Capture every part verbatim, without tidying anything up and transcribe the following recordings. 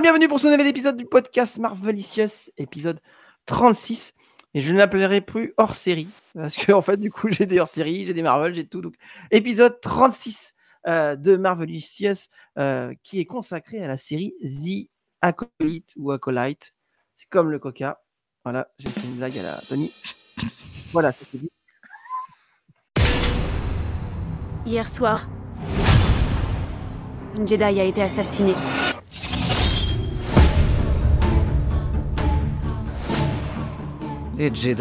bienvenue pour ce nouvel épisode du podcast Marvelicious, épisode trente-six. Et je ne l'appellerai plus hors série, parce que en fait, du coup, j'ai des hors série, j'ai des Marvel, j'ai tout. Donc, épisode trente-six euh, de Marvelicious, euh, qui est consacré à la série The Acolyte ou Acolyte. C'est comme le Coca. Voilà, j'ai fait une blague à la Tony. Voilà, ça c'est dit. Hier soir, une Jedi a été assassinée. Les Jedi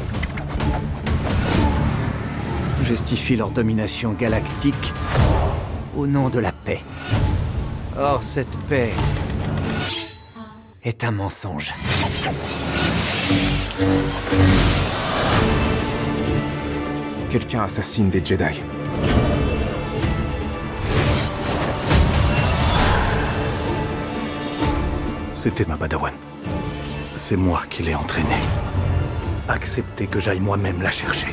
justifient leur domination galactique au nom de la paix. Or, cette paix est un mensonge. Quelqu'un assassine des Jedi. C'était ma Padawan. C'est moi qui l'ai entraînée. Acceptez que j'aille moi-même la chercher.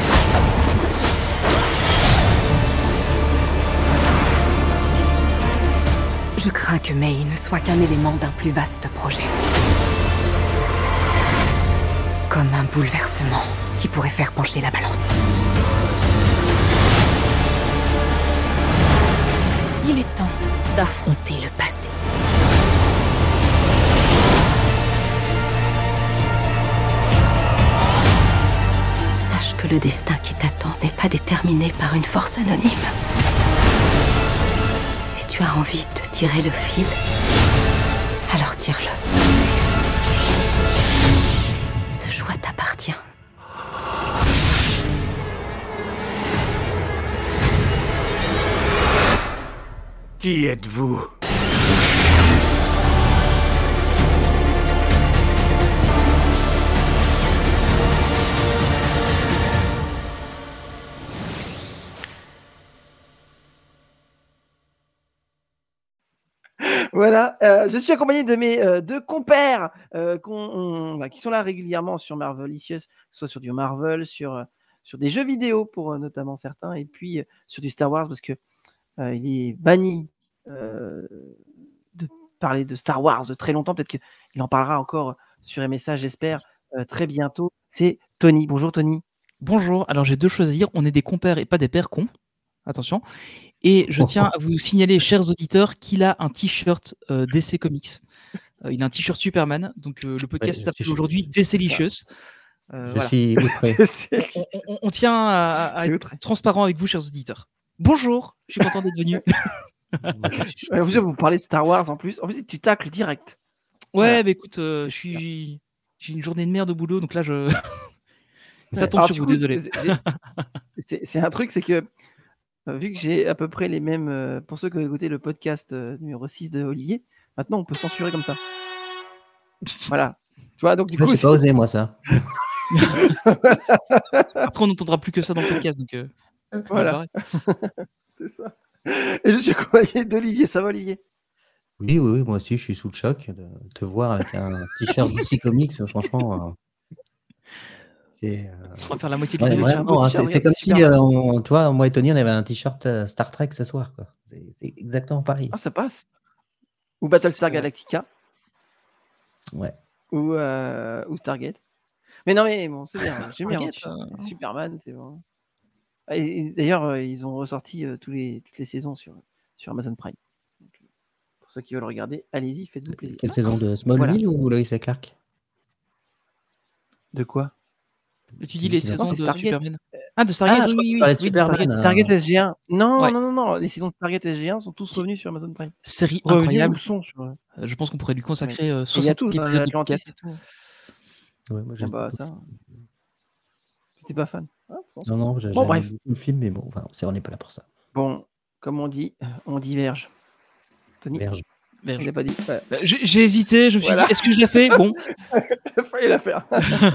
Je crains que Mei ne soit qu'un élément d'un plus vaste projet. Comme un bouleversement qui pourrait faire pencher la balance. Il est temps d'affronter le passé. Sache que le destin qui t'attend n'est pas déterminé par une force anonyme. Si tu as envie de tirer le fil, alors tire-le. Ce choix t'appartient. Qui êtes-vous ? Voilà, euh, je suis accompagné de mes euh, deux compères euh, qu'on, on, bah, qui sont là régulièrement sur Marvelicious, soit sur du Marvel, sur, euh, sur des jeux vidéo pour euh, notamment certains, et puis euh, sur du Star Wars parce que euh, il est banni euh, de parler de Star Wars de très longtemps. Peut-être qu'il en parlera encore sur M S A, j'espère, euh, très bientôt. C'est Tony. Bonjour Tony. Bonjour, alors j'ai deux choses à dire. On est des compères et pas des pères cons. Attention. Et je tiens à vous signaler, chers auditeurs, qu'il a un t-shirt euh, D C Comics. Euh, il a un t-shirt Superman. Donc euh, le podcast Ouais, s'appelle je- aujourd'hui Décélicious. Euh, Je voilà. suis outré. C'est- on, on- on tient à, à C'est être outré. transparent avec vous, chers auditeurs. Bonjour, je suis content d'être venu. Moi, je suis Euh, vous, choqué. vous parlez de Star Wars en plus. En plus, tu tacles direct. Ouais, Voilà. bah écoute, euh, C'est je suis, j'ai une journée de merde au boulot, donc là je. Ça Ouais. tombe Alors, sur du vous, coup, désolé. c'est- j'ai- c'est c'est un truc, c'est que euh, vu que j'ai à peu près les mêmes, euh, pour ceux qui ont écouté le podcast euh, numéro six de Olivier, maintenant on peut censurer comme ça. Voilà. Tu vois, donc du Ouais, coup, j'ai c'est- pas osé, moi, ça. Après, on n'entendra plus que ça dans le podcast, donc. Euh, Voilà. mal barré. c'est ça. Et je suis accompagné d'Olivier. Ça va, Olivier? Oui, oui, oui, moi aussi, je suis sous le choc de te voir avec un t-shirt D C Comics. Franchement, euh, c'est. euh, On va faire la moitié de ouais, l'émission. ouais. un beau vraiment, hein, t-shirt, c'est c'est regarde, comme c'est si, super. euh, on- toi, moi et Tony, on avait un t-shirt euh, Star Trek ce soir, quoi. C'est c'est exactement pareil. Ah, ça passe. Ou Battlestar Ouais. Galactica. Ouais. Ou, euh, ou Stargate. Mais non, mais bon, c'est bien. J'aime bien mon Stargate, t-shirt. euh, Superman, c'est bon. Et, et d'ailleurs, euh, ils ont ressorti euh, tous les, toutes les saisons sur, sur Amazon Prime. Donc, euh, pour ceux qui veulent regarder, allez-y, faites-vous plaisir. Quelle saison de Smallville ou Lois et Clark? De quoi? Et tu dis les Non, saisons c'est de Stargate. Superman. Ah, de Stargate, Ah, je oui, crois que oui, tu oui. parlais de Oui, Superman. Stargate. euh, Stargate S G un. Non, Ouais. non, non, non. Les saisons de Stargate S G un sont tous revenus sur Amazon Prime. Série Revenus incroyable. ou sont sur. euh, Euh, Je pense qu'on pourrait lui consacrer euh, Il y a soixante tout, hein, épisodes de Atlantis podcast. et tout. Ouais, moi, j'ai Ah bah, beaucoup- ça. T'es pas fan. Ah, bon. Non, non, j'ai Bon, j'aime bref. beaucoup le film, mais bon, enfin, c'est- on n'est pas là pour ça. Bon, comme on dit, on diverge. Tony, Verge. Merde. il a pas dit. Ouais. Bah, J'ai j'ai hésité, je me suis Voilà. dit, est-ce que je l'ai fait? Bon. Fallait la faire.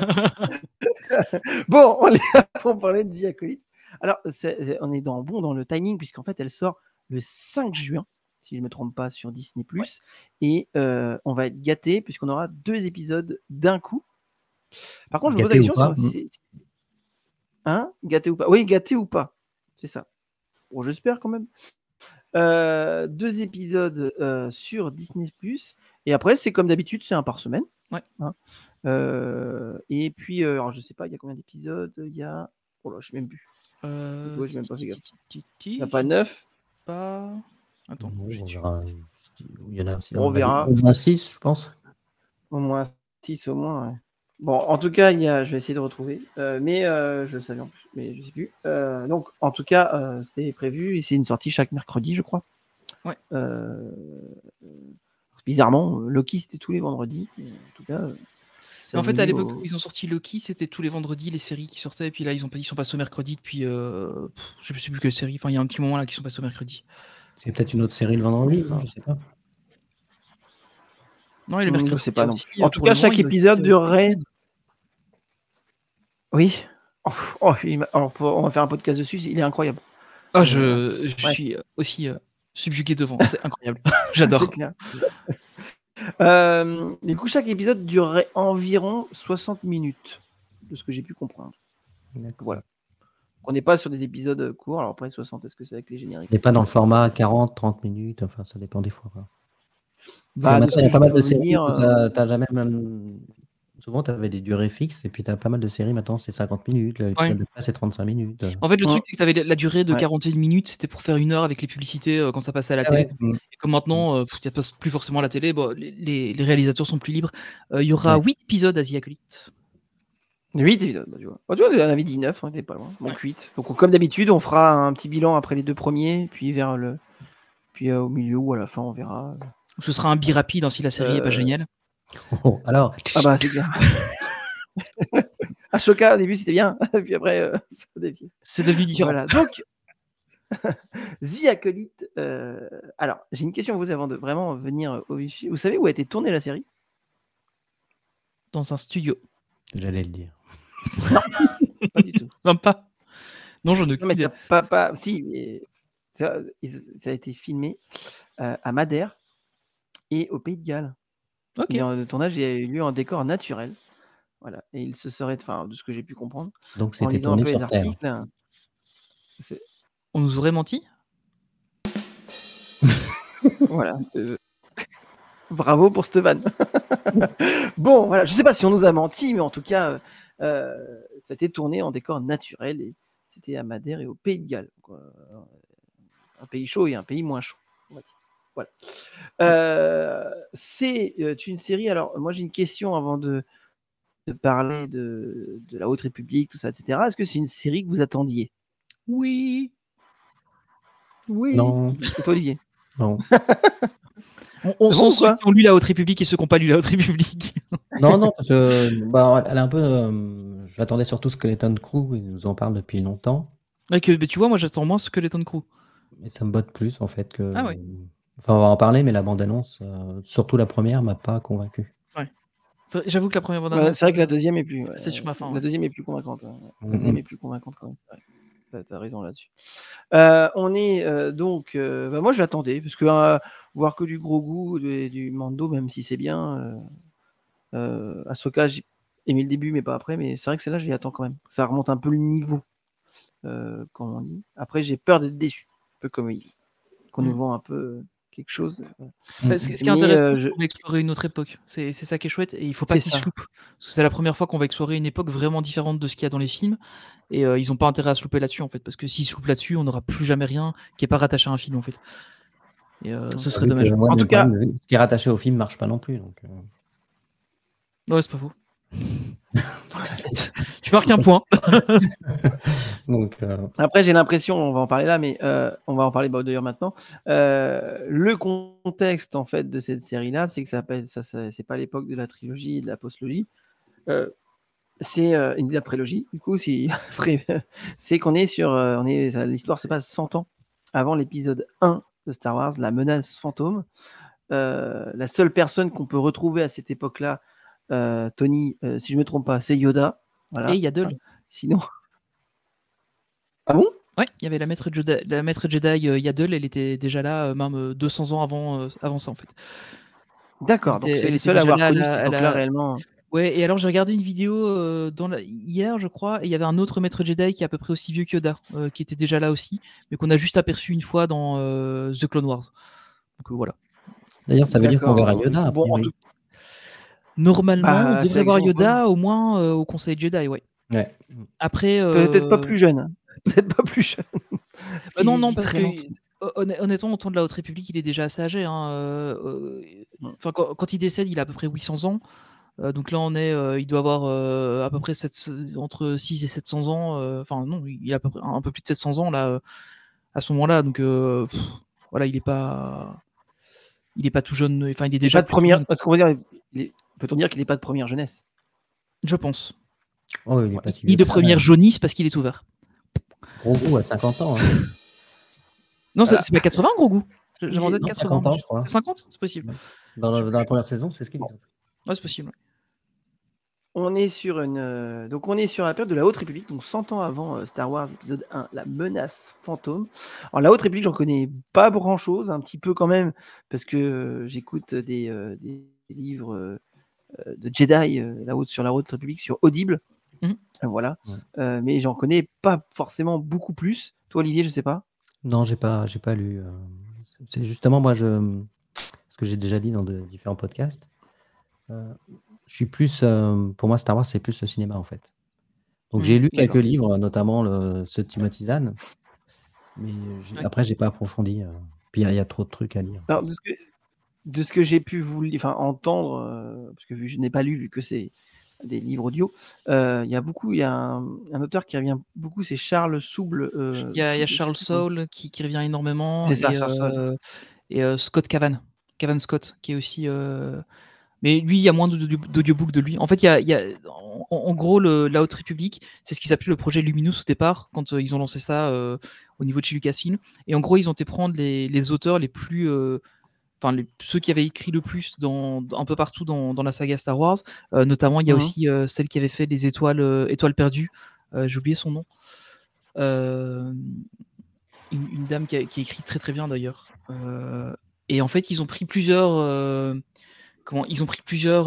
Bon, on est là pour parler de The Acolyte. Alors, c'est- c'est- on est dans, bon dans le timing, puisqu'en fait, elle sort le cinq juin, si je ne me trompe pas, sur Disney plus. Et euh, on va être gâtés, puisqu'on aura deux épisodes d'un coup. Par contre, je me pose la Gâté ou question pas, sur- si- si- Hein Gâté ou pas? Oui, gâté ou pas. C'est ça. Bon, j'espère quand même. Euh, deux épisodes euh, sur Disney plus. Et après, c'est comme d'habitude, c'est un par semaine. Ouais. Hein. Euh, et puis, euh, alors je sais pas, il y a combien d'épisodes? Il y a. Oh là, je sais même plus. Euh... Ouais, j'ai même pas fait gaffe. Il Il n'y a pas neuf. Pas. Attends, Non, j'ai on tué. verra. Il y en a, On verra. Au moins six, je pense. Au moins six, au moins. Ouais. Bon, en tout cas, il y a, je vais essayer de retrouver, euh, mais euh, je le savais en plus, mais je sais plus. Euh, donc, en tout cas, euh, c'est prévu et c'est une sortie chaque mercredi, je crois. Ouais. Euh, bizarrement, Loki c'était tous les vendredis. Mais en tout cas, euh, c'est En fait, à revenu l'époque au- où ils ont sorti Loki, c'était tous les vendredis les séries qui sortaient, et puis là ils ont ils sont passés au mercredi depuis, euh, pff, je sais plus quelle série. Enfin, il y a un petit moment là qui sont passés au mercredi. C'est peut-être une autre série le vendredi, non, je sais pas. Non, et le Hmm, mercredi. je sais pas non aussi, plus. En euh, tout pour cas, le moment, chaque il y a aussi, épisode euh, durerait. Oui. Oh, oh, il m'a- alors, pour- on va faire un podcast dessus. Il est incroyable. Ah, Euh, je, je ouais. suis aussi euh, subjugué devant. C'est incroyable. J'adore. C'est clair. Euh, du coup, chaque épisode durerait environ soixante minutes, de ce que j'ai pu comprendre. D'accord. Voilà. On n'est pas sur des épisodes courts. Alors après, soixante, est-ce que c'est avec les génériques? Et pas dans le format quarante, trente minutes, enfin ça dépend des fois. Quoi. Bah, Parce de que ce maintenant, il y a que pas je mal peux de vous séries dire, où euh, t'as- t'as jamais même. Souvent, tu avais des durées fixes, et puis tu as pas mal de séries maintenant, c'est cinquante minutes, l'épisode Ouais. d'après, c'est trente-cinq minutes. En fait, le Mm. truc, c'est que tu avais la durée de Ouais. quarante et une minutes, c'était pour faire une heure avec les publicités euh, quand ça passait à la Ah télé. ouais. Mm. Et comme maintenant, euh, il n'y a plus forcément la télé, bon, les, les- les réalisateurs sont plus libres. Euh, Il y aura Ouais. huit épisodes à The Acolyte. huit épisodes, bah, tu vois. Bah, tu vois, on avait dit neuf, on n'était pas loin. Donc huit. Donc comme d'habitude, on fera un petit bilan après les deux premiers, puis vers le, puis euh, au milieu ou à la fin, on verra. Ce sera un bi rapide hein, si la série est pas Euh, géniale. Oh, alors, Ah bah c'est clair. Ashoka au début c'était bien, puis après euh, ça dévie. C'est devenu différent. Voilà. Donc The Acolyte. euh, Alors j'ai une question à vous avant de vraiment venir au vif. Vous savez où a été tournée la série? Dans un studio. j'allais le dire. Pas du tout. Même pas. Non, je ne Non mais ça, pas, pas, si, mais ça, ça a été filmé euh, à Madère et au Pays de Galles. Ok. Et euh, le tournage il a eu lieu en décor naturel. Voilà. Et il se serait, enfin, de ce que j'ai pu comprendre, Donc en c'était lisant un tourné peu les sur Terre. articles. hein, c'est- On nous aurait menti. Voilà. c'est- Bravo pour cette vanne. Bon, voilà. Je sais pas si on nous a menti, mais en tout cas, euh, ça a été tourné en décor naturel et c'était à Madère et au Pays de Galles. Donc, euh, un pays chaud et un pays moins chaud. on va dire. Voilà. Euh, c'est euh, une série. Alors, moi, j'ai une question avant de, de parler de, de la Haute République, tout ça, et cetera. Est-ce que c'est une série que vous attendiez? Oui. Oui. Non, Et toi, Olivier? non. On, on C'est sent bon ou ceux quoi qui ont lu la Haute République et ceux qui n'ont pas lu la Haute République. Non, non, parce que bah, elle est un peu. euh, J'attendais surtout Skeleton Crew, ils nous en parlent depuis longtemps. Et que, mais tu vois, moi j'attends moins Skeleton Crew. Et ça me botte plus en fait que. Ah ouais. Enfin, on va en parler, mais la bande-annonce, euh, surtout la première, m'a pas convaincu. C'est vrai- J'avoue que la première bande Ouais, annonce. c'est vrai que la deuxième est plus. ouais, C'est sur ma fin, La ouais. deuxième est plus convaincante. ouais. La Mhm. deuxième est plus convaincante quand même. Ouais. T'as- T'as raison là-dessus. Euh, on est euh, donc. euh, bah, moi, je l'attendais parce que euh, voir que du gros goût et du Mando, même si c'est bien. Euh, euh, Ahsoka, j'ai aimé le début, mais pas après. Mais c'est vrai que celle-là, je l'y attends quand même. Ça remonte un peu le niveau, euh, comme on dit. Après, j'ai peur d'être déçu, un peu comme il qu'on nous Mm. vont un peu euh, quelque chose. euh. Bah, ce, ce qui est Mais, intéressant, euh, c'est je- qu'on va explorer une autre époque. C'est c'est ça qui est chouette et il faut pas C'est qu'ils ça. se loupent. Parce que c'est la première fois qu'on va explorer une époque vraiment différente de ce qu'il y a dans les films et euh, ils n'ont pas intérêt à se louper là-dessus en fait. Parce que s'ils se loupent là-dessus, on n'aura plus jamais rien qui n'est pas rattaché à un film en fait. Et euh, ce serait Vu que, dommage. ouais, En mais tout le cas- problème, ce qui est rattaché au film marche pas non plus. Donc, euh, Ouais, c'est pas faux. Tu marques un point. donc euh, Après, j'ai l'impression, on va en parler là, mais euh, on va en parler bah, d'ailleurs maintenant. Euh, le contexte en fait de cette série-là, c'est que ça s'appelle, ça, ça c'est pas l'époque de la trilogie, de la postlogie. Euh, c'est euh, une de la prélogie. Du coup, si, après, c'est qu'on est sur, euh, on est, ça- l'histoire se passe cent ans avant l'épisode un de Star Wars, la menace fantôme. Euh, la seule personne qu'on peut retrouver à cette époque-là, euh, Tony, euh, si je me trompe pas, c'est Yoda. Voilà. Et Yaddle. Sinon. Ah bon? Ouais, il y avait la maître Jedi, la maître Jedi euh, Yaddle, elle était déjà là, euh, même euh, deux cents ans avant, euh, avant ça en fait. D'accord, Elle donc était- c'est elle le était seul à déjà avoir là, connu elle cette a- elle époque-là a- réellement. Ouais, et alors j'ai regardé une vidéo euh, dans la- hier, je crois, et il y avait un autre maître Jedi qui est à peu près aussi vieux que Yoda, euh, qui était déjà là aussi, mais qu'on a juste aperçu une fois dans euh, The Clone Wars. Donc euh, voilà. D'ailleurs, ça veut dire qu'on verra D'accord. Yoda, a Bon, en priori. tout Normalement, on Bah, c'est devrait avec voir son Yoda au moins euh, au Conseil Jedi, ouais. Ouais. Après, peut-être pas euh, plus jeune. hein. Peut-être pas plus jeune. Parce bah qu'il non, y non, vit parce très que longtemps. honn- honnêtement, au temps de la Haute République, il est déjà assez âgé. Hein, euh, euh, Mm. Enfin, quand, quand il décède, il a à peu près huit cents ans. Euh, donc là, on est, euh, il doit avoir euh, à peu près sept entre six et sept cents ans. euh, Enfin, non, il a à peu près un peu plus de sept cents ans là, euh, à ce moment-là. Donc euh, pff, voilà, il est pas, il est pas tout jeune. Enfin, il est Il n'est déjà pas de plutôt première. jeune, Parce qu'on va dire, il est- peut-on dire qu'il n'est pas de première jeunesse? je pense. Oh, il est Ouais, pas si ni vieux de que ça. première Même. jaunisse parce qu'il est ouvert. Gros goût à cinquante ans. Hein. Non, c'est Voilà. c'est pas quatre-vingts, gros goût. J'avais en Il est- tête Non, quatre-vingts. cinquante ans, moi. je crois. C'est cinquante, c'est possible. Ouais. Dans, la, dans la première saison, c'est ce qu'ils disent. Ouais, c'est possible. Ouais. On est sur une. euh, Donc, on est sur la période de la Haute République, donc cent ans avant euh, Star Wars épisode un, la menace fantôme. Alors, la Haute République, j'en connais pas grand chose, un petit peu quand même, parce que euh, j'écoute des, euh, des livres euh, euh, de Jedi euh, la haute, sur la Haute République, sur Audible. Mhm. Euh, Voilà. Ouais. Euh, mais j'en connais pas forcément beaucoup plus. Toi, Olivier, je sais pas. Non, j'ai pas, j'ai pas lu. euh, C'est justement moi, je, ce que j'ai déjà dit dans de différents podcasts. euh, je suis plus, euh, pour moi, Star Wars, c'est plus le cinéma en fait. Donc Mhm. j'ai lu quelques D'accord. livres, notamment le, ceux de Timothy Zahn, mais j'ai- Ouais. après j'ai pas approfondi. euh, Puis il y, a- il y a trop de trucs à lire. Alors, de ce que, de ce que j'ai pu vous li- enfin, entendre, euh, parce que vu- je n'ai pas lu, vu que c'est des livres audio, euh, il y a beaucoup, il y a un, un auteur qui revient beaucoup, c'est Charles Souble. euh, Il y a, il y a Souble, je sais Charles plus comment- Soule qui, qui revient énormément C'est ça, et, Charles Soule. euh, et euh, Scott Cavan. Cavan Scott, qui est aussi. euh, Mais lui, il y a moins d'audio- d'audiobook de lui. En fait, il y a, il y a- en, en gros, le, la Haute République, c'est ce qu'ils appelaient le projet Luminous au départ, quand euh, ils ont lancé ça euh, au niveau de chez Lucasfilm. Et en gros, ils ont été prendre les, les auteurs les plus. euh, Enfin, les- ceux qui avaient écrit le plus dans, un peu partout dans, dans la saga Star Wars. Euh, notamment, il y a Mhm. aussi euh, celle qui avait fait les étoiles, euh, étoiles perdues. Euh, J'ai oublié son nom. Euh, une, une dame qui a, qui a écrit très très bien d'ailleurs. Euh, et en fait, ils ont pris plusieurs. euh, comment Ils ont pris plusieurs.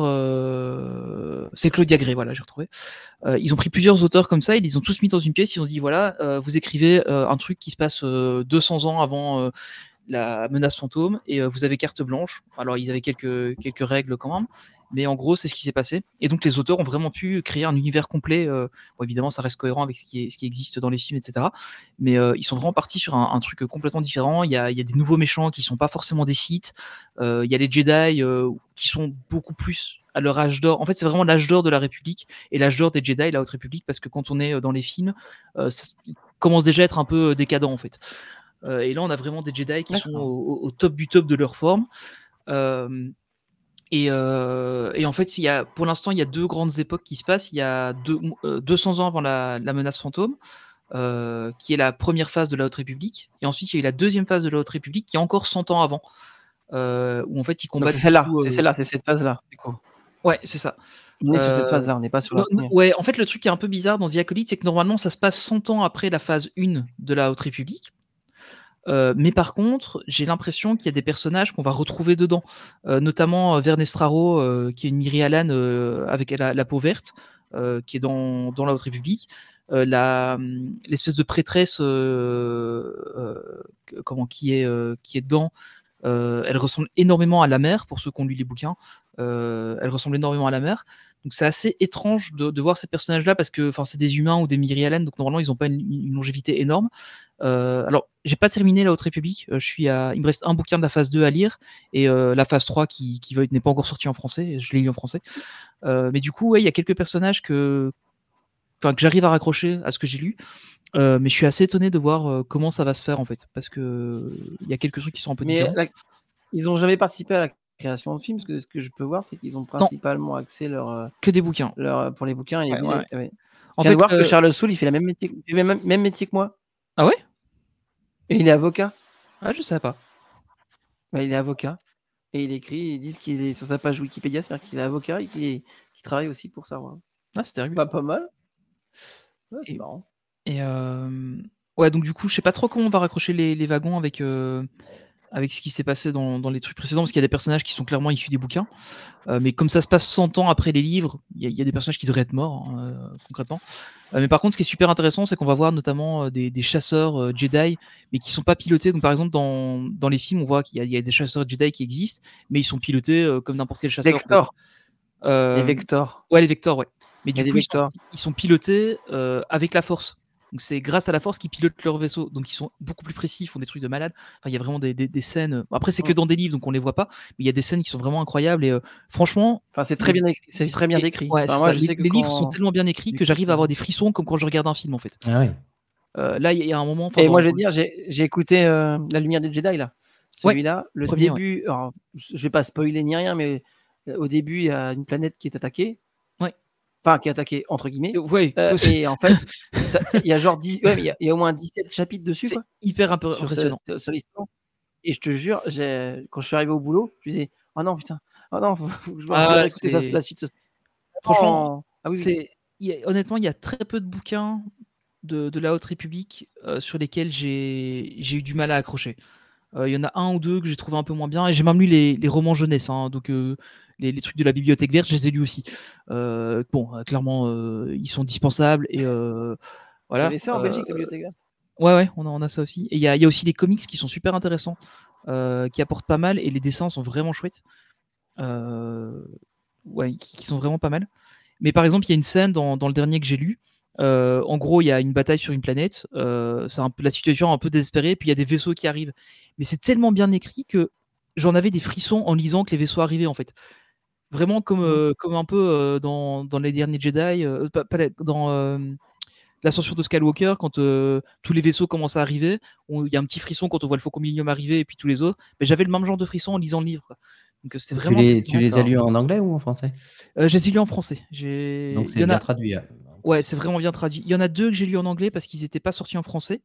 euh, C'est Claudia Gray, voilà, j'ai retrouvé. Euh, ils ont pris plusieurs auteurs comme ça, ils les ont tous mis dans une pièce. Ils ont dit voilà, euh, vous écrivez euh, un truc qui se passe euh, deux cents ans avant euh, la menace fantôme et euh, vous avez carte blanche. Alors ils avaient quelques quelques règles quand même, mais en gros c'est ce qui s'est passé. Et donc les auteurs ont vraiment pu créer un univers complet. euh, bon, évidemment ça reste cohérent avec ce qui est, ce qui existe dans les films, et cetera. Mais euh, ils sont vraiment partis sur un, un truc complètement différent. Il y a il y a des nouveaux méchants qui sont pas forcément des Sith. Euh, il y a les Jedi euh, qui sont beaucoup plus à leur âge d'or. En fait, c'est vraiment l'âge d'or de la République et l'âge d'or des Jedi, la Haute République, parce que quand on est euh, dans les films, euh, ça commence déjà à être un peu euh, décadent en fait. Euh, et là, on a vraiment des Jedi qui sont D'accord. au, au top du top de leur forme. Euh, et, euh, et en fait, il y a, pour l'instant, il y a deux grandes époques qui se passent. Il y a deux, euh, deux cents ans avant la, la menace fantôme, euh, qui est la première phase de la Haute République. Et ensuite, il y a eu la deuxième phase de la Haute République, qui est encore cent ans avant, euh, où en fait, ils Donc combattent. c'est celle-là, beaucoup, c'est euh, celle-là, c'est cette phase-là. du coup. Ouais, c'est ça. On est sur Euh, cette phase-là, on n'est pas sur non, la non, première. ouais, en fait, le truc qui est un peu bizarre dans The Acolyte, c'est que normalement, ça se passe cent ans après la phase un de la Haute République. Euh, mais par contre, j'ai l'impression qu'il y a des personnages qu'on va retrouver dedans, euh, notamment euh, Vernestraro, euh, qui est une Miri Alan euh, avec la, la peau verte, euh, qui est dans, dans la Haute République. Euh, la, hum, l'espèce de prêtresse, euh, euh, comment, qui est, euh, qui est dedans, euh, elle ressemble énormément à la mère, pour ceux qui ont lu les bouquins. Euh, elle ressemble énormément à la mère. Donc c'est assez étrange de, de voir ces personnages-là parce que c'est des humains ou des Miri Alan, donc normalement ils n'ont pas une, une longévité énorme. Euh, alors, j'ai pas terminé la Haute République. Euh, je suis à, il me reste un bouquin de la phase deux à lire et euh, la phase trois qui, qui n'est pas encore sortie en français. Je l'ai lu en français. Euh, mais du coup, ouais, il y a quelques personnages que, enfin, que j'arrive à raccrocher à ce que j'ai lu. Euh, mais je suis assez étonné de voir euh, comment ça va se faire en fait, parce que il y a quelques trucs qui sont un peu Mais différents. la- ils n'ont jamais participé à la création de films, parce que ce que je peux voir, c'est qu'ils ont principalement axé leur, euh, Que des bouquins. leur pour les bouquins. Et Ouais, les- ouais. ouais. En Je viens de fait, voir euh, que Charles Soule, il fait le même métier, il fait le même, même métier que moi. Ah ouais? Et il est avocat. Ah, je savais pas. Bah, il est avocat. Et il écrit, ils disent qu'il est sur sa page Wikipédia, c'est-à-dire qu'il est avocat et qu'il est- qu'il travaille aussi pour Star Wars. Ah, c'était rigolo. Pas, pas mal. Ouais, c'est Et- marrant. Et euh, ouais, donc du coup, je sais pas trop comment on va raccrocher les, les wagons avec, euh, avec ce qui s'est passé dans, dans les trucs précédents, parce qu'il y a des personnages qui sont clairement issus des bouquins. Euh, mais comme ça se passe cent ans après les livres, il y, y a des personnages qui devraient être morts, hein, euh, concrètement. Euh, mais par contre, ce qui est super intéressant, c'est qu'on va voir notamment euh, des, des chasseurs euh, Jedi, mais qui sont pas pilotés. Donc, par exemple, dans, dans les films, on voit qu'il y a, il y a des chasseurs Jedi qui existent, mais ils sont pilotés euh, comme n'importe quel chasseur. Vector. Euh, Les Vector. Ouais, les Vector, ouais. Mais Il y a du des coup, ils sont, Vector. ils sont pilotés euh, avec la Force. Donc c'est grâce à la Force qu'ils pilotent leur vaisseau. Donc ils sont beaucoup plus précis, ils font des trucs de malade. Enfin, il y a vraiment des, des, des scènes. Après, c'est que dans des livres, donc on les voit pas. Mais il y a des scènes qui sont vraiment incroyables. Et euh, franchement, Enfin, c'est très les- bien écrit. C'est très bien les- décrit. ouais, Enfin, c'est moi, ça. je Les, sais que les livres quand- sont tellement bien écrits que j'arrive à avoir des frissons comme quand je regarde un film, en fait. Ah oui. Euh, là, il y a un moment. enfin, Et dans- moi, je vais te dire, j'ai j'ai écouté euh, La Lumière des Jedi, là. Ouais, Celui-là, le premier, début, alors, je vais pas spoiler ni rien, mais euh, au début, il y a une planète qui est attaquée. Ouais. Enfin, qui est attaquée, entre guillemets. Ouais, Euh, faut- et en fait, ça- il y a genre dix, ouais, mais il y a- il y, a au moins dix-sept chapitres dessus, c'est quoi, hyper imp- sur, ce- impressionnant. sur- sur l'histoire. Et je te jure, j'ai- quand je suis arrivé au boulot, je me disais, oh non, putain, oh non, faut, faut que je Ah, vais écouter ça, c'est- la suite. ce- Franchement, Oh, ah oui, oui. c'est, il y a- honnêtement, il y a très peu de bouquins de, de la Haute République euh, sur lesquels j'ai j'ai eu du mal à accrocher. Euh, Il y en a un ou deux que j'ai trouvé un peu moins bien, et j'ai même lu les, les romans jeunesse, hein, donc euh, les, les trucs de la Bibliothèque Verte, je les ai lus aussi. Euh, bon, euh, clairement, euh, ils sont dispensables, et euh, Vous voilà. avez ça en Euh, Belgique, la bibliothèque verte? Ouais, ouais, on a, on a ça aussi. Et il y a, il y a aussi les comics qui sont super intéressants, euh, qui apportent pas mal, et les dessins sont vraiment chouettes. Euh, ouais, qui, qui sont vraiment pas mal. Mais par exemple, il y a une scène dans, dans le dernier que j'ai lu. Euh, en gros, il y a une bataille sur une planète. Euh, c'est un peu, la situation est un peu désespérée. Puis il y a des vaisseaux qui arrivent. Mais c'est tellement bien écrit que j'en avais des frissons en lisant que les vaisseaux arrivaient, en fait. Vraiment comme, euh, comme un peu euh, dans, dans les derniers Jedi, euh, pas, pas les- dans euh, l'ascension de Skywalker, quand euh, tous les vaisseaux commencent à arriver. on- Il y a un petit frisson quand on voit le Faucon Millenium arriver et puis tous les autres. Mais j'avais le même genre de frisson en lisant le livre, quoi. Donc euh, c'est Tu vraiment. les, tu les as D'accord. lus en anglais ou en français? Euh, je les ai lus en français. J'ai... Donc il c'est y en bien a... traduit. hein. Ouais, c'est vraiment bien traduit. Il y en a deux que j'ai lus en anglais parce qu'ils n'étaient pas sortis en français.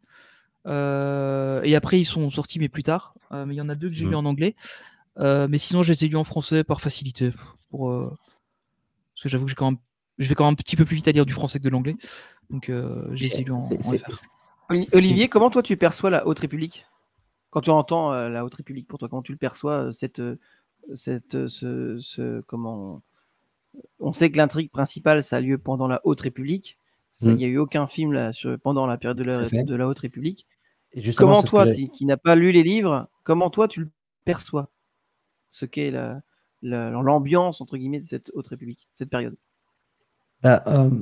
Euh, et après, ils sont sortis, mais plus tard. Euh, mais il y en a deux que j'ai Mm. lus en anglais. Euh, mais sinon, je les ai lus en français par facilité. Pour, euh, Parce que j'avoue que j'ai quand même... je vais quand même un petit peu plus vite à lire du français que de l'anglais. Donc, euh, je les ai lus en, C'est- en c'est- F R. Oli- c'est- Olivier, comment toi tu perçois la Haute République? Quand tu entends euh, la Haute République, pour toi, comment tu le perçois, euh, cette, euh, cette, euh, ce, ce- comment on sait que l'intrigue principale, ça a lieu pendant la Haute République. Ça, Il Mm. n'y a eu aucun film là, sur- pendant la période de Tout à la, fait. de la Haute République. Et justement, Comment c'est ce que toi, j'ai- qui, qui n'as pas lu les livres, comment toi tu le perçois, ce qu'est la- la- l'ambiance entre guillemets de cette Haute République, cette période? Bah, euh,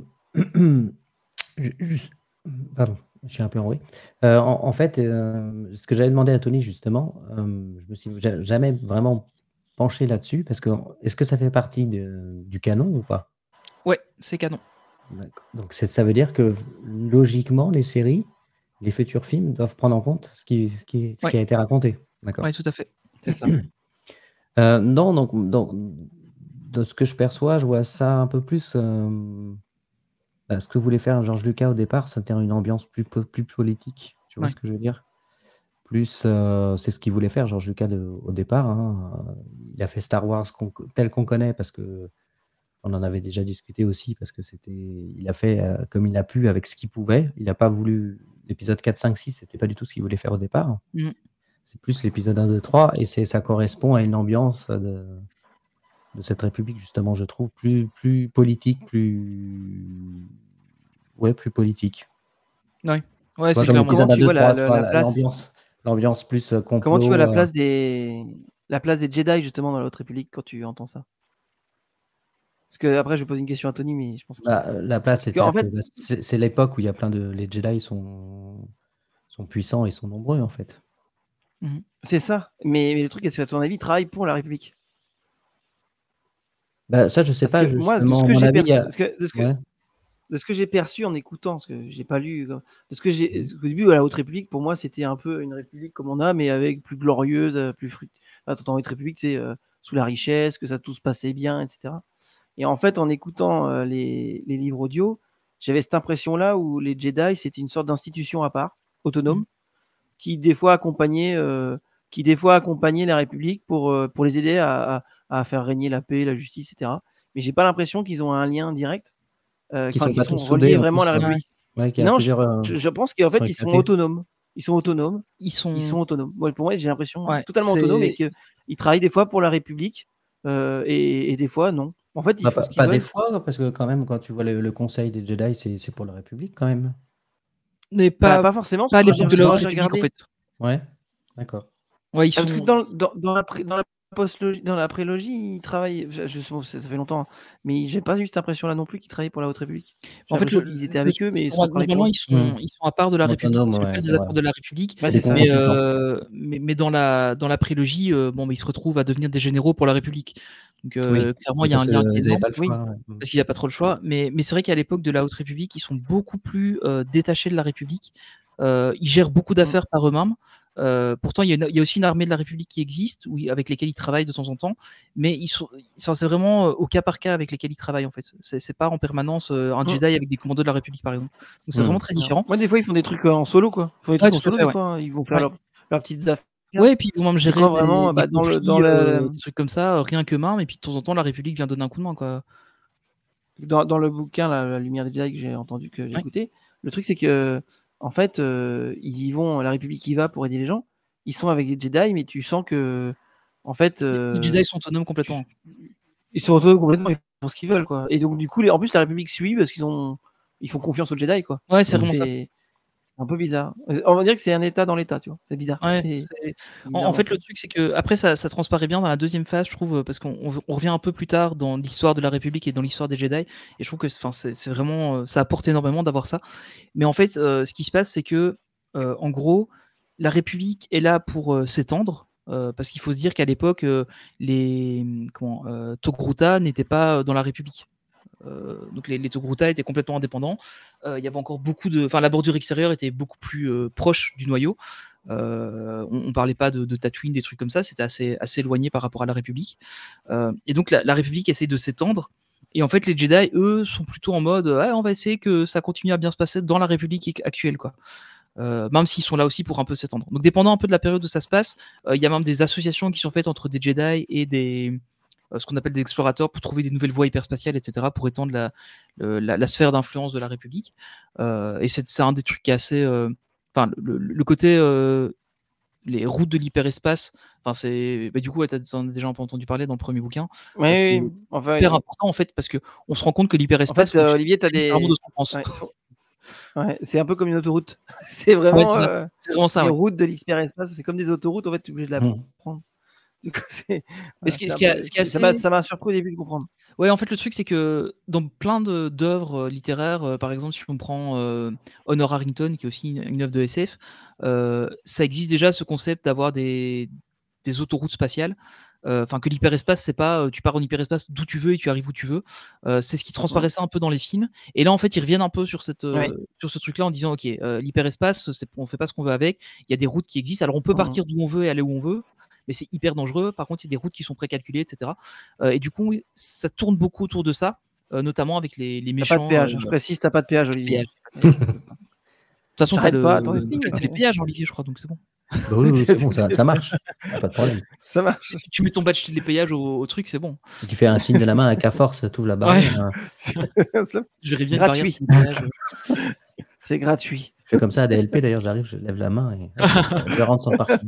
ju- juste- Pardon, je suis un peu enroué. Euh, en, en fait, euh, ce que j'avais demandé à Tony, justement, euh, je me suis ja- jamais vraiment penché là-dessus, parce que est-ce que ça fait partie de- du canon ou pas? Ouais, c'est canon. D'accord. Donc c'est- ça veut dire que logiquement, les séries, les futurs films doivent prendre en compte ce qui, ce qui, ce Ouais. qui a été raconté. D'accord. Ouais, tout à fait. C'est ça. Euh, non, donc dans, de ce que je perçois, je vois ça un peu plus. euh, bah, ce que voulait faire George Lucas au départ, c'était une ambiance plus, po- plus politique. Tu vois Ouais. ce que je veux dire? Plus, euh, c'est ce qu'il voulait faire, George Lucas, de- au départ. hein. Euh, Il a fait Star Wars qu'on- tel qu'on connaît, parce que on en avait déjà discuté aussi, parce que c'était, il a fait euh, comme il a pu avec ce qu'il pouvait. Il n'a pas voulu l'épisode quatre, cinq, six, c'était pas du tout ce qu'il voulait faire au départ. Mm. C'est plus l'épisode un, deux, trois, et c'est, ça correspond à une ambiance de, de cette République, justement, je trouve, plus, plus politique, plus. Ouais, plus politique. Ouais, Tu ouais vois, c'est comme clairement. l'épisode Comment un, tu deux, vois la- trois, la- tu vois, la place- l'ambiance, l'ambiance plus euh, complot. Comment tu vois la euh, place des la place des Jedi justement dans la Haute République quand tu entends ça? Parce que après je vais poser une question à Tony, mais je pense qu'il- bah, euh, la place, c'est qu'en que fait- c'est, c'est l'époque où il y a plein de. Les Jedi sont, sont puissants et sont nombreux, en fait. c'est ça. Mais, mais le truc, c'est qu'à ton avis, ils travaillent pour la République. Bah, ça, je sais Parce pas, que moi, de justement, ce à que mon j'ai avis, il perçu, y a- parce que- de ce que- ouais. de ce que j'ai perçu en écoutant, parce que j'ai pas lu, de ce que j'ai, au début, la Haute République, pour moi, c'était un peu une république comme on a, mais avec plus glorieuse, euh, plus fruit. Attends, Haute République, c'est euh, sous la richesse, que ça tout se passait bien, et cetera. Et en fait, en écoutant euh, les, les livres audio, j'avais cette impression-là où les Jedi, c'était une sorte d'institution à part, autonome, qui des fois accompagnait, euh, qui des fois accompagnait la République pour, euh, pour les aider à, à, à faire régner la paix, la justice, et cetera. Mais j'ai pas l'impression qu'ils ont un lien direct, euh, Qui enfin, sont qu'ils pas sont tous reliés soudés, en vraiment à la plus, ouais. République. Ouais, qu'il y a Non, plusieurs, euh, Je, je pense qu'en sont fait, ils sont éclatés. autonomes. ils sont autonomes. Ils sont, Ils sont autonomes. Moi, pour moi, j'ai l'impression ouais, totalement c'est- autonomes et qu'ils travaillent des fois pour la République euh, et, et des fois non. En fait, ils Bah, font pas ce qu'ils pas des veulent. fois, parce que quand même, quand tu vois le, le conseil des Jedi, c'est c'est pour la République quand même. mais Bah, pas, pas forcément. pas à Moi, l'époque j'ai de la Haute moi, j'ai République en regardé. fait. Ouais, d'accord. Ouais, ils Ah, parce que sont. dans, dans, dans la, pré- dans la post-logie- dans la prélogie, ils travaillent. Je, je- bon, ça, ça fait longtemps, hein, mais j'ai pas eu cette impression-là non plus qu'ils travaillaient pour la Haute République. J'ai En fait, le, l'impression qu'ils étaient le- avec eux, mais sans travailler pour normalement, eux. ils sont, Hmm. ils sont à part de la République. Autonome, Ils ouais, s'occupent des ouais. affaires de la République. Ouais, Des c'est ça. Mais, consultants. euh, mais, mais dans la dans la prélogie, euh, bon, mais ils se retrouvent à devenir des généraux pour la République. Donc euh, Oui, clairement, mais il y a parce un lien qu'ils qui est n'avaient énorme. pas le Oui. choix. ouais. Hmm. Parce qu'il n'y a pas trop le choix. Mais, mais c'est vrai qu'à l'époque de la Haute République, ils sont beaucoup plus euh, détachés de la République. Euh, ils gèrent beaucoup d'affaires par eux-mêmes. Euh, pourtant, il y, a une- il y a aussi une armée de la République qui existe, oui, avec lesquelles ils travaillent de temps en temps. Mais ils sont, enfin, c'est vraiment euh, au cas par cas avec lesquels ils travaillent en fait. C'est, c'est pas en permanence euh, un Mm. Jedi avec des commandos de la République par exemple. Donc c'est Mm. vraiment très différent. Moi, des fois, ils font des trucs euh, en solo, quoi. Ils font des Ouais, trucs en tout à solo, fait, des ouais. fois. hein. Ils vont faire Ouais. leurs leurs petites affaires. Ouais, et puis ils vont même C'est gérer quand des, vraiment des bah, dans, le, conflits, dans, euh, le, des trucs comme ça, euh, rien que main. Et puis de temps en temps, la République vient donner un coup de main quoi. dans, dans le bouquin, là, La Lumière des Jedi, que j'ai entendu, que j'ai Ouais. écouté, le truc, c'est que, en fait, euh, ils y vont, la République y va pour aider les gens. Ils sont avec des Jedi, mais tu sens que, en fait, Les euh, Jedi sont autonomes complètement. tu- ils sont autonomes complètement, ils font ce qu'ils veulent, quoi. Et donc, du coup, les, en plus, la République suit parce qu'ils ont, ils font confiance aux Jedi, quoi. Ouais, c'est Donc, vraiment ça. c'est c'est un peu bizarre. On va dire que c'est un état dans l'état, tu vois. C'est bizarre. Ouais, C'est- c'est- c'est En, bizarre en dans fait, le le truc, c'est que après, ça, ça transparaît bien dans la deuxième phase, je trouve, parce qu'on on, on revient un peu plus tard dans l'histoire de la République et dans l'histoire des Jedi, et je trouve que, enfin, c'est c'est vraiment, euh, ça apporte énormément d'avoir ça. Mais en fait, euh, ce qui se passe, c'est que, euh, en gros, la République est là pour euh, s'étendre. euh, parce qu'il faut se dire qu'à l'époque, euh, les comment, euh, Togruta n'étaient pas dans la République. Euh, donc les, les Togruta étaient complètement indépendants. Euh, Il y avait encore beaucoup de, enfin la bordure extérieure était beaucoup plus euh, proche du noyau. Euh, on, on parlait pas de, de Tatooine, des trucs comme ça. C'était assez assez éloigné par rapport à la République. Euh, et donc la, la République essaie de s'étendre. Et en fait, les Jedi, eux, sont plutôt en mode, ah, on va essayer que ça continue à bien se passer dans la République actuelle, quoi. Euh, même s'ils sont là aussi pour un peu s'étendre. Donc, dépendant un peu de la période où ça se passe, euh, il y a même des associations qui sont faites entre des Jedi et des, euh, ce qu'on appelle des explorateurs pour trouver des nouvelles voies hyperspatiales, et cetera, pour étendre la, le- la, la sphère d'influence de la République. Euh, et c'est, c'est un des trucs qui est assez. euh, Enfin, le, le- le côté. euh, les routes de l'hyperespace, enfin, c'est. Bah, du coup, ouais, t'as t'en as déjà un peu entendu parler dans le premier bouquin. Oui, Euh, c'est oui, enfin, hyper oui. important, en fait, parce qu'on se rend compte que En l'hyperespace fait, euh, fonctionne Olivier, t'as très différemment des. de ce qu'on pense. Ouais, faut- ouais, c'est un peu comme une autoroute. C'est vraiment Ouais, c'est ça. euh, C'est vraiment ça, les ouais. routes de l'hyperespace. C'est comme des autoroutes. En fait, tu es obligé de la Mm. prendre. Du coup, c'est. Mais voilà, ce qui, c'est ce un qui, a- peu- ce qui est c'est- ça m'a assez. ça m'a surpris au début de comprendre. Ouais, en fait, le truc, c'est que dans plein de- d'œuvres euh, littéraires, euh, par exemple, si on prend euh, Honor Harrington, qui est aussi une, une œuvre de S F, euh, ça existe déjà ce concept d'avoir des, des autoroutes spatiales. Euh, Enfin, que l'hyperespace, c'est pas euh, tu pars en hyperespace d'où tu veux et tu arrives où tu veux. Euh, c'est ce qui transparaissait un peu dans les films. Et là, en fait, ils reviennent un peu sur, cette, euh, Ouais. sur ce truc-là en disant ok, euh, l'hyperespace, c'est- on fait pas ce qu'on veut avec. Il y a des routes qui existent. Alors, on peut Mhm. partir d'où on veut et aller où on veut, mais c'est hyper dangereux. Par contre, il y a des routes qui sont précalculées, et cetera. Euh, et du coup, oui, ça tourne beaucoup autour de ça, euh, notamment avec les, les T'as pas de méchants. péage. euh, Je précise, t'as pas de péage, pas de Olivier. péage. De toute façon, t'as T'arrêtes le, pas, attends, t'as ping. le télépéage, Olivier, je crois, donc c'est bon. Bah oui, oui, c'est bon, ça, ça marche. Pas de problème. Ça marche. Tu mets ton badge télépéage au, au truc, c'est bon. Si tu fais un signe de la main avec la force, tu ouvres la barrière. hein. Je verrai bien une Gratuit. barrière télépéage. C'est gratuit. Je fais comme ça à D L P d'ailleurs, j'arrive, je lève la main et je rentre sans partie.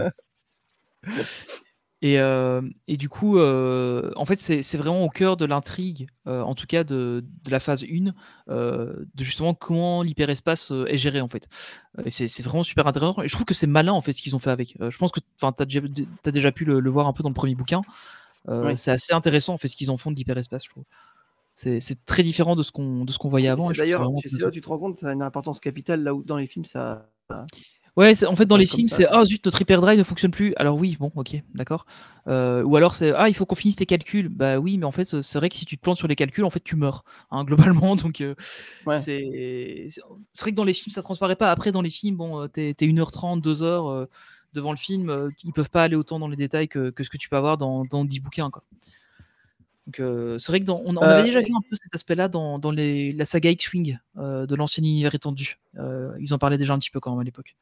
Et, euh, et du coup, euh, en fait, c'est c'est vraiment au cœur de l'intrigue, euh, en tout cas de, de la phase un, euh, de justement comment l'hyperespace euh, est géré, en fait. Euh, et c'est c'est vraiment super intéressant. Et je trouve que c'est malin, en fait, ce qu'ils ont fait avec. Euh, je pense que tu as déjà, t'as déjà pu le, le voir un peu dans le premier bouquin. Euh, Oui. C'est assez intéressant, en fait, ce qu'ils en font de l'hyperespace, je trouve. C'est c'est très différent de ce qu'on de ce qu'on voyait C'est- avant. c'est et je trouve ça D'ailleurs, vraiment c'est c'est là intéressant. où tu te rends compte, ça a une importance capitale là où dans les films ça. Ouais, c'est- en fait, dans les passe comme films, ça, c'est quoi. ah zut, notre hyperdrive ne fonctionne plus. Alors oui, bon, ok, d'accord. Euh, ou alors c'est ah, il faut qu'on finisse les calculs. Bah oui, mais en fait, c'est vrai que si tu te plantes sur les calculs, en fait, tu meurs, hein, globalement. Donc euh, Ouais. c'est c'est c'est vrai que dans les films, ça transparaît pas. Après, dans les films, bon, euh, t'es t'es une heure trente, deux heures euh, devant le film, euh, ils peuvent pas aller autant dans les détails que, que ce que tu peux avoir dans, dans dix bouquins, quoi. Donc euh, c'est vrai que dans- on, on avait Euh, déjà vu un peu cet aspect-là dans, dans les, la saga X-Wing euh, de l'ancien univers étendu. Euh, ils en parlaient déjà un petit peu quand même à l'époque.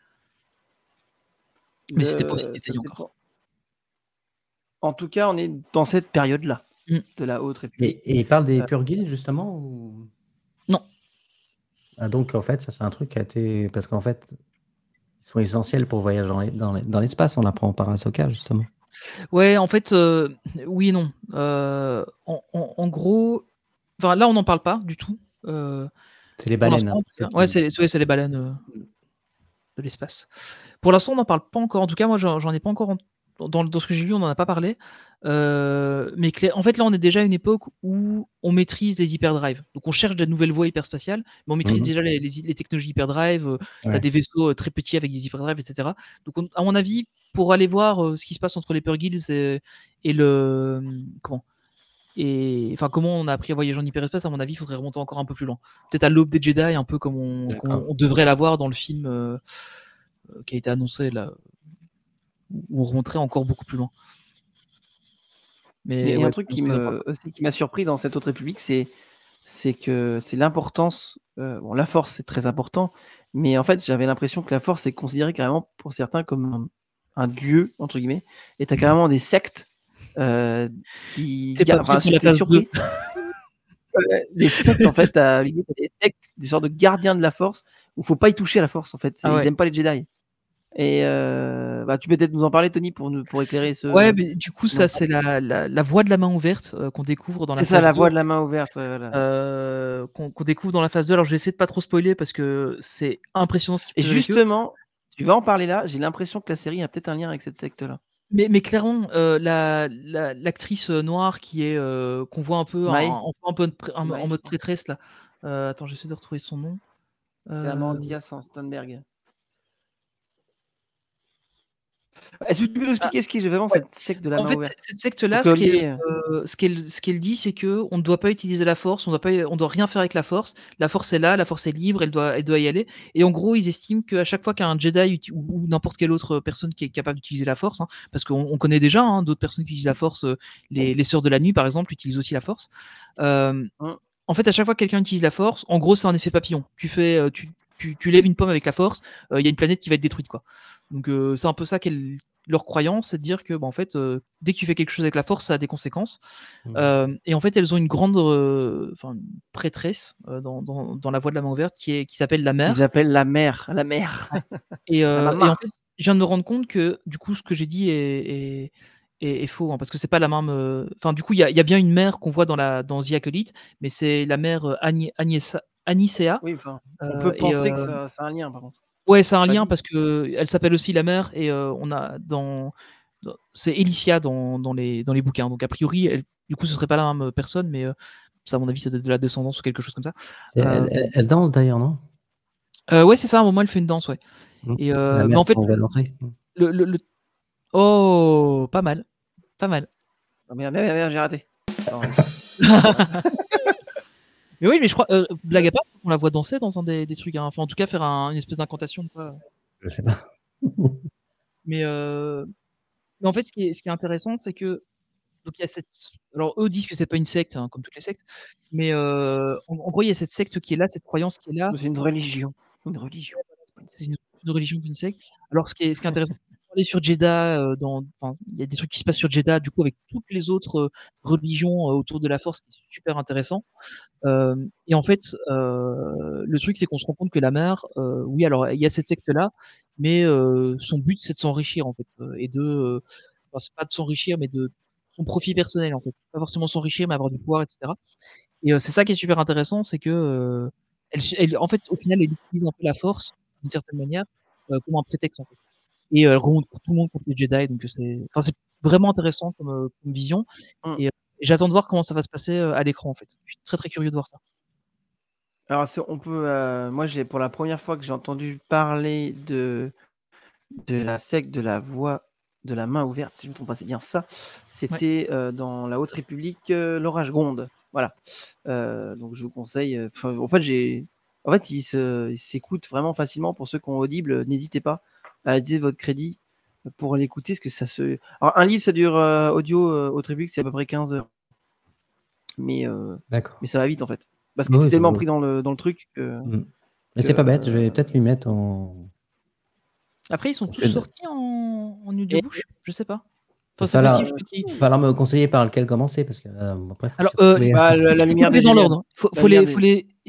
Mais c'était pas aussi le- détaillé ça encore. dépend. En tout cas, on est dans cette période-là Mm. de la Haute République. Et, et il parle des Euh. Purgils justement ou... Non. Ah, donc en fait, ça c'est un truc qui a été. Parce qu'en fait, sont essentiels pour voyager dans les- dans les- dans l'espace. On apprend par Ahsoka, justement. Ouais, en fait, euh, oui et non. Euh, en, en- en gros, enfin, là, on n'en parle pas du tout. Euh, C'est les pour baleines. l'instant, hein, en tout c'est cas. ça Ouais, qui- c'est les, ouais, c'est les baleines euh, de l'espace. Pour l'instant, on n'en parle pas encore. En tout cas, moi, j'en j'en ai pas encore. en- Dans, dans ce que j'ai lu, on n'en a pas parlé. Euh, mais clé- en fait, là, on est déjà à une époque où on maîtrise les hyperdrives. Donc, on cherche de nouvelles voies hyperspatiales, mais on maîtrise Mhm. déjà les, les- les technologies hyperdrive. Euh, tu as Ouais. des vaisseaux euh, très petits avec des hyperdrives, et cetera. Donc, on- à mon avis, pour aller voir euh, ce qui se passe entre les Purgils et, et le. Comment et enfin, comment on a appris à voyager en hyperespace, à mon avis, il faudrait remonter encore un peu plus loin. Peut-être à l'aube des Jedi, un peu comme on, comme D'accord. on devrait l'avoir dans le film euh, euh, qui a été annoncé là, où on remonterait encore beaucoup plus loin. Mais Mais il y a un ouais, truc pour qui l'instant, il y en a me, pas. aussi qui m'a surpris dans cette autre république, c'est c'est que c'est l'importance. euh, bon, la force, c'est très important, mais en fait, j'avais l'impression que la force est considérée carrément pour certains comme un, un dieu, entre guillemets, et tu as carrément des sectes euh, qui. T'es pas ga- prêt Enfin, pour la j'étais phase surpris. Euh, des sectes, en fait, à limite, des sectes, des sortes de gardiens de la force, où faut pas y toucher à la force, en fait. C'est- Ah Ils ouais. aiment pas les Jedi. Et euh, bah, tu peux peut-être nous en parler, Tony, pour, nous, pour éclairer ce. Ouais, mais du coup, Non, ça, c'est la, la, la voie de la main ouverte euh, qu'on découvre dans la c'est ça, phase la deux. voie de la main ouverte. Ouais, voilà. euh, qu'on qu'on découvre dans la phase deux. Alors, je vais essayer de pas trop spoiler parce que c'est impressionnant ce qui Et peut avec eux. justement, tu vas en parler là, j'ai l'impression que la série a peut-être un lien avec cette secte-là. Mais, mais clairement, euh, la, la- l'actrice euh, noire qui est euh, qu'on voit un peu en, Maë. en, en mode, pré- en- C'est en Maë, je mode crois. prêtresse là. Euh, attends, j'essaie de retrouver son nom. C'est Euh, Amandia Stenberg. Est-ce que tu peux nous expliquer ce qu'est vraiment ouais. cette secte de la En main fait, ouverte cette secte-là, Pour que ce qu'elle, Olivier, euh, ce qu'elle, ce qu'elle dit, c'est que on ne doit pas utiliser la force, on doit pas, on doit rien faire avec la force. La force est là, la force est libre, elle doit, elle doit y aller. Et en gros, ils estiment qu'à chaque fois qu'un Jedi uti- ou, ou n'importe quelle autre personne qui est capable d'utiliser la force, hein, parce qu'on on connaît déjà hein, d'autres personnes qui utilisent la force, euh, les, les sœurs de la nuit par exemple utilisent aussi la force. Euh, Hum. En fait, à chaque fois que quelqu'un utilise la force, en gros, c'est un effet papillon. Tu fais, euh, tu, tu, tu lèves une pomme avec la force, il y a une planète qui va être détruite, quoi. Donc euh, c'est un peu ça qu'elle, leur croyance, c'est de dire que, bah, en fait, euh, dès que tu fais quelque chose avec la force, ça a des conséquences. Mhm. Euh, et en fait, elles ont une grande, euh, enfin, une prêtresse euh, dans, dans, dans la voie de la main ouverte qui est, qui s'appelle la mère. qu'ils appellent la mère, la mère. Et, euh, La et mama. en fait, je viens de me rendre compte que du coup, ce que j'ai dit est, est, est, est faux, hein, parce que c'est pas la même. euh, Enfin, du coup, il y a, il y a bien une mère qu'on voit dans la dans The Acolyte, mais c'est la mère euh, Agni- Agnesa- Anicea. Oui, enfin, on euh, peut et, penser euh, que ça, ça a un lien, par contre. ouais, c'est un Pas lien dit. parce que elle s'appelle aussi la mère et euh, on a dans, dans- c'est Elicia dans, dans les dans les bouquins. Donc a priori, elle, du coup, ce serait pas la même personne, mais euh, ça, à mon avis, c'est de la descendance ou quelque chose comme ça. Et Euh, Elle, elle- elle danse d'ailleurs, non? euh, ouais, c'est ça. À un moment, elle fait une danse, ouais. Mhm. Et La euh, mais mère en fait, qu'on voit danser. le, le, le- oh, pas mal, pas mal. Oh, merde, merde, merde, j'ai raté. Attends, Mais oui, mais je crois, euh, blague à part, on la voit danser dans un des, des trucs. Hein. Enfin, en tout cas, faire un- une espèce d'incantation. Quoi. Je sais pas. Mais, euh, mais en fait, ce qui est, ce qui est intéressant, c'est que donc il y a cette. Alors eux disent que c'est pas une secte, hein, comme toutes les sectes, mais euh, en, en gros, il y a cette secte qui est là, cette croyance qui est là. c'est une religion. Une religion. C'est une, une religion qu'une secte. Alors, ce qui est, ce qui est intéressant, c'est parler sur Jeddah, euh, dans, enfin, il y a des trucs qui se passent sur Jeddah, du coup, avec toutes les autres euh, religions euh, autour de la Force, qui est super intéressant. Euh, et en fait, euh, le truc, c'est qu'on se rend compte que la mère, euh, oui, alors il y a cette secte-là, mais euh, son but, c'est de s'enrichir, en fait, euh, et de, euh, enfin, c'est pas de s'enrichir, mais de son profit personnel, en fait. Pas forcément s'enrichir, mais avoir du pouvoir, et cetera. Et euh, c'est ça qui est super intéressant, c'est que, euh, elle, elle- en fait, au final, elle utilise un peu la Force, d'une certaine manière, euh, comme un prétexte, en fait. Et euh, elle remonte pour tout le monde contre les Jedi, donc c'est, enfin, c'est vraiment intéressant comme, euh, comme vision. Hum. Et, euh, et j'attends de voir comment ça va se passer euh, à l'écran, en fait. Je suis très très curieux de voir ça. Alors, c'est- on peut. euh, moi, j'ai pour la première fois que j'ai entendu parler de de la secte de la voie de la main ouverte, si je ne me trompe pas, c'est bien ça. C'était euh, dans la Haute République, euh, l'Orage Gronde. Voilà. Euh, donc, je vous conseille. euh, enfin, en fait, j'ai. En fait, il se- il s'écoute vraiment facilement. Pour ceux qui ont Audible, n'hésitez pas à utiliser votre crédit pour l'écouter, parce que ça se. Alors, un livre, ça dure euh, audio euh, Haute République, c'est à peu près quinze heures. Mais, euh, D'accord. mais ça va vite en fait. Parce que Oui, tu es ça tellement va. pris dans le, dans le truc que. Mm. Mais que, c'est pas bête, je vais euh, peut-être lui mettre en. Après, ils sont Parce tous que- sortis en, en audiobooks, je sais pas. Enfin, Il c'est va possible, falloir- je peux il dire. va falloir me conseiller par lequel commencer parce que euh, après, faut Alors, que euh, je- bah, la, la lumière des Faut les dans Géliades. l'ordre. Faut, La faut les, lumière faut des- les,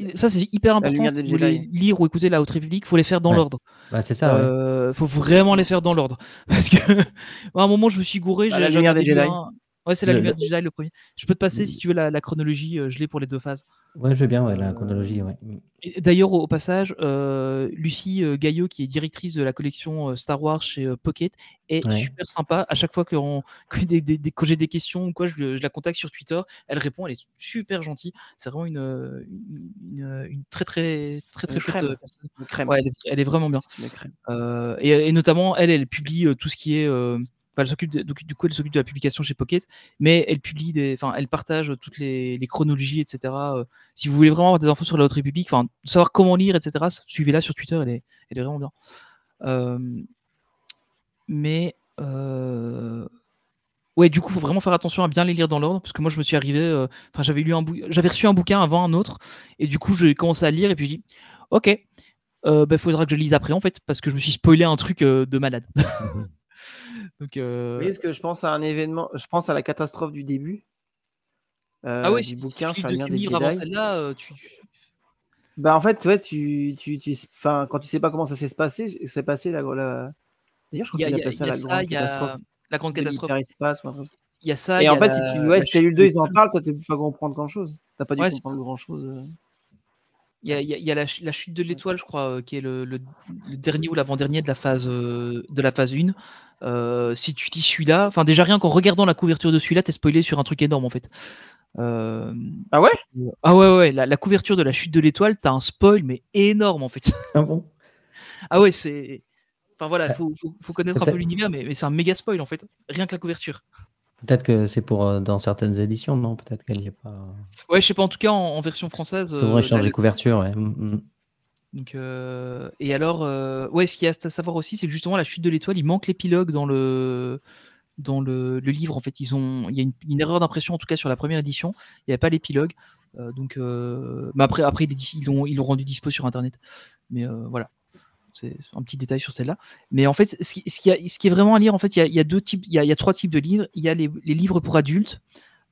ça c'est hyper La important. lumière Si des vous voulez Jedi. lire ou écouter la Haute République, faut les faire dans Ouais. l'ordre. Bah, c'est ça, ouais. Euh, faut vraiment les faire dans l'ordre. Parce que à un moment, je me suis gouré, Bah, j'ai la j'ai lumière des regardé le Jedi. un. Ouais, c'est la Le- lumière le- des Jedi, le premier. Je peux te passer, le- si tu veux, la, la chronologie, euh, je l'ai pour les deux phases. Ouais, je veux bien, ouais, la Euh, chronologie, ouais. Mm. Et D'ailleurs, au, au passage, euh, Lucie euh, Gaillot, qui est directrice de la collection euh, Star Wars chez euh, Pocket, est Ouais. super sympa. À chaque fois que, on- que des- des- des- que j'ai des questions ou quoi, je, le- je la contacte sur Twitter. Elle répond, elle est super gentille. C'est vraiment une, euh, une, une- une très très très très Une chouette crème. euh, personne. Une crème. Ouais, elle est, elle est vraiment bien. C'est une crème. Euh, et, et notamment, elle, elle publie euh, tout ce qui est. euh, enfin, elle s'occupe de- donc, du coup, elle s'occupe de la publication chez Pocket, mais elle publie des, enfin, elle partage toutes les, les chronologies, et cetera. Euh, si vous voulez vraiment avoir des infos sur la Haute République, enfin, savoir comment lire, et cetera. Suivez-la sur Twitter, elle est, elle est vraiment bien. Euh, mais euh, ouais, du coup, faut vraiment faire attention à bien les lire dans l'ordre, parce que moi, je me suis arrivé, euh, enfin, j'avais lu un bou- j'avais reçu un bouquin avant un autre, et du coup, j'ai commencé à lire, et puis je dis, ok. Euh, bah, faudra que je lise après en fait parce que je me suis spoilé un truc euh, de malade. Mhm. Donc, euh, Oui, parce que je pense à un événement, je pense à la catastrophe du début euh, ah ouais, du si, si bouquin tu sur lis la le lumière deuxième des livre avant Jedi. celle-là, euh, tu, tu- Bah en fait, ouais, tu, tu, tu, enfin, quand tu sais pas comment ça s'est passé, c'est passé la, la... D'ailleurs, je crois il y a, qu'ils il y a- appellent il ça y a la ça, grande il y a catastrophe la grande de catastrophe, l'hyperespace ou un truc. il y a ça, il Et y en a fait, si tu, la, ouais, la si t'as chute lu le de deux, ils en l'étoile. parlent, t'as peut-être pas comprendre grand chose. T'as pas dû Ouais, c'est- comprendre grand chose. il y a, il y a- il y a la, ch- la chute de l'étoile, je crois, euh, qui est le, le- le dernier ou l'avant-dernier de la phase euh, de la phase un. Euh, si tu lis celui-là, enfin déjà rien qu'en regardant la couverture de celui-là, t'es spoilé sur un truc énorme en fait. Euh, Ah ouais? Ah ouais, ouais, la, la couverture de la chute de l'étoile, t'as un spoil, mais énorme en fait. Ah bon? Ah ouais, c'est. Enfin voilà, Ah, faut, faut, faut c'est connaître un peu peut-être l'univers, mais, mais c'est un méga spoil en fait. Rien que la couverture. peut-être que c'est pour euh, dans certaines éditions, non? Peut-être qu'elle y est pas. Ouais, je sais pas, en tout cas en, en version française. Souvent, euh, ils changent la- les couvertures, ouais. Mm, mm. donc, euh, et alors, euh, ouais, ce qu'il y a à savoir aussi, c'est que justement, la chute de l'étoile, il manque l'épilogue dans le. Dans le, le livre, en fait, ils ont, il y a une, une erreur d'impression, en tout cas sur la première édition, il n'y avait pas l'épilogue. Euh, donc, euh, mais après, après, ils l'ont, ils l'ont rendu dispo sur Internet. Mais euh, voilà. C'est un petit détail sur celle-là. Mais en fait, ce qui, ce qui, a- ce qui est vraiment à lire, en fait, il y a, il y a deux types, il y a, il y a trois types de livres. Il y a les, les livres pour adultes,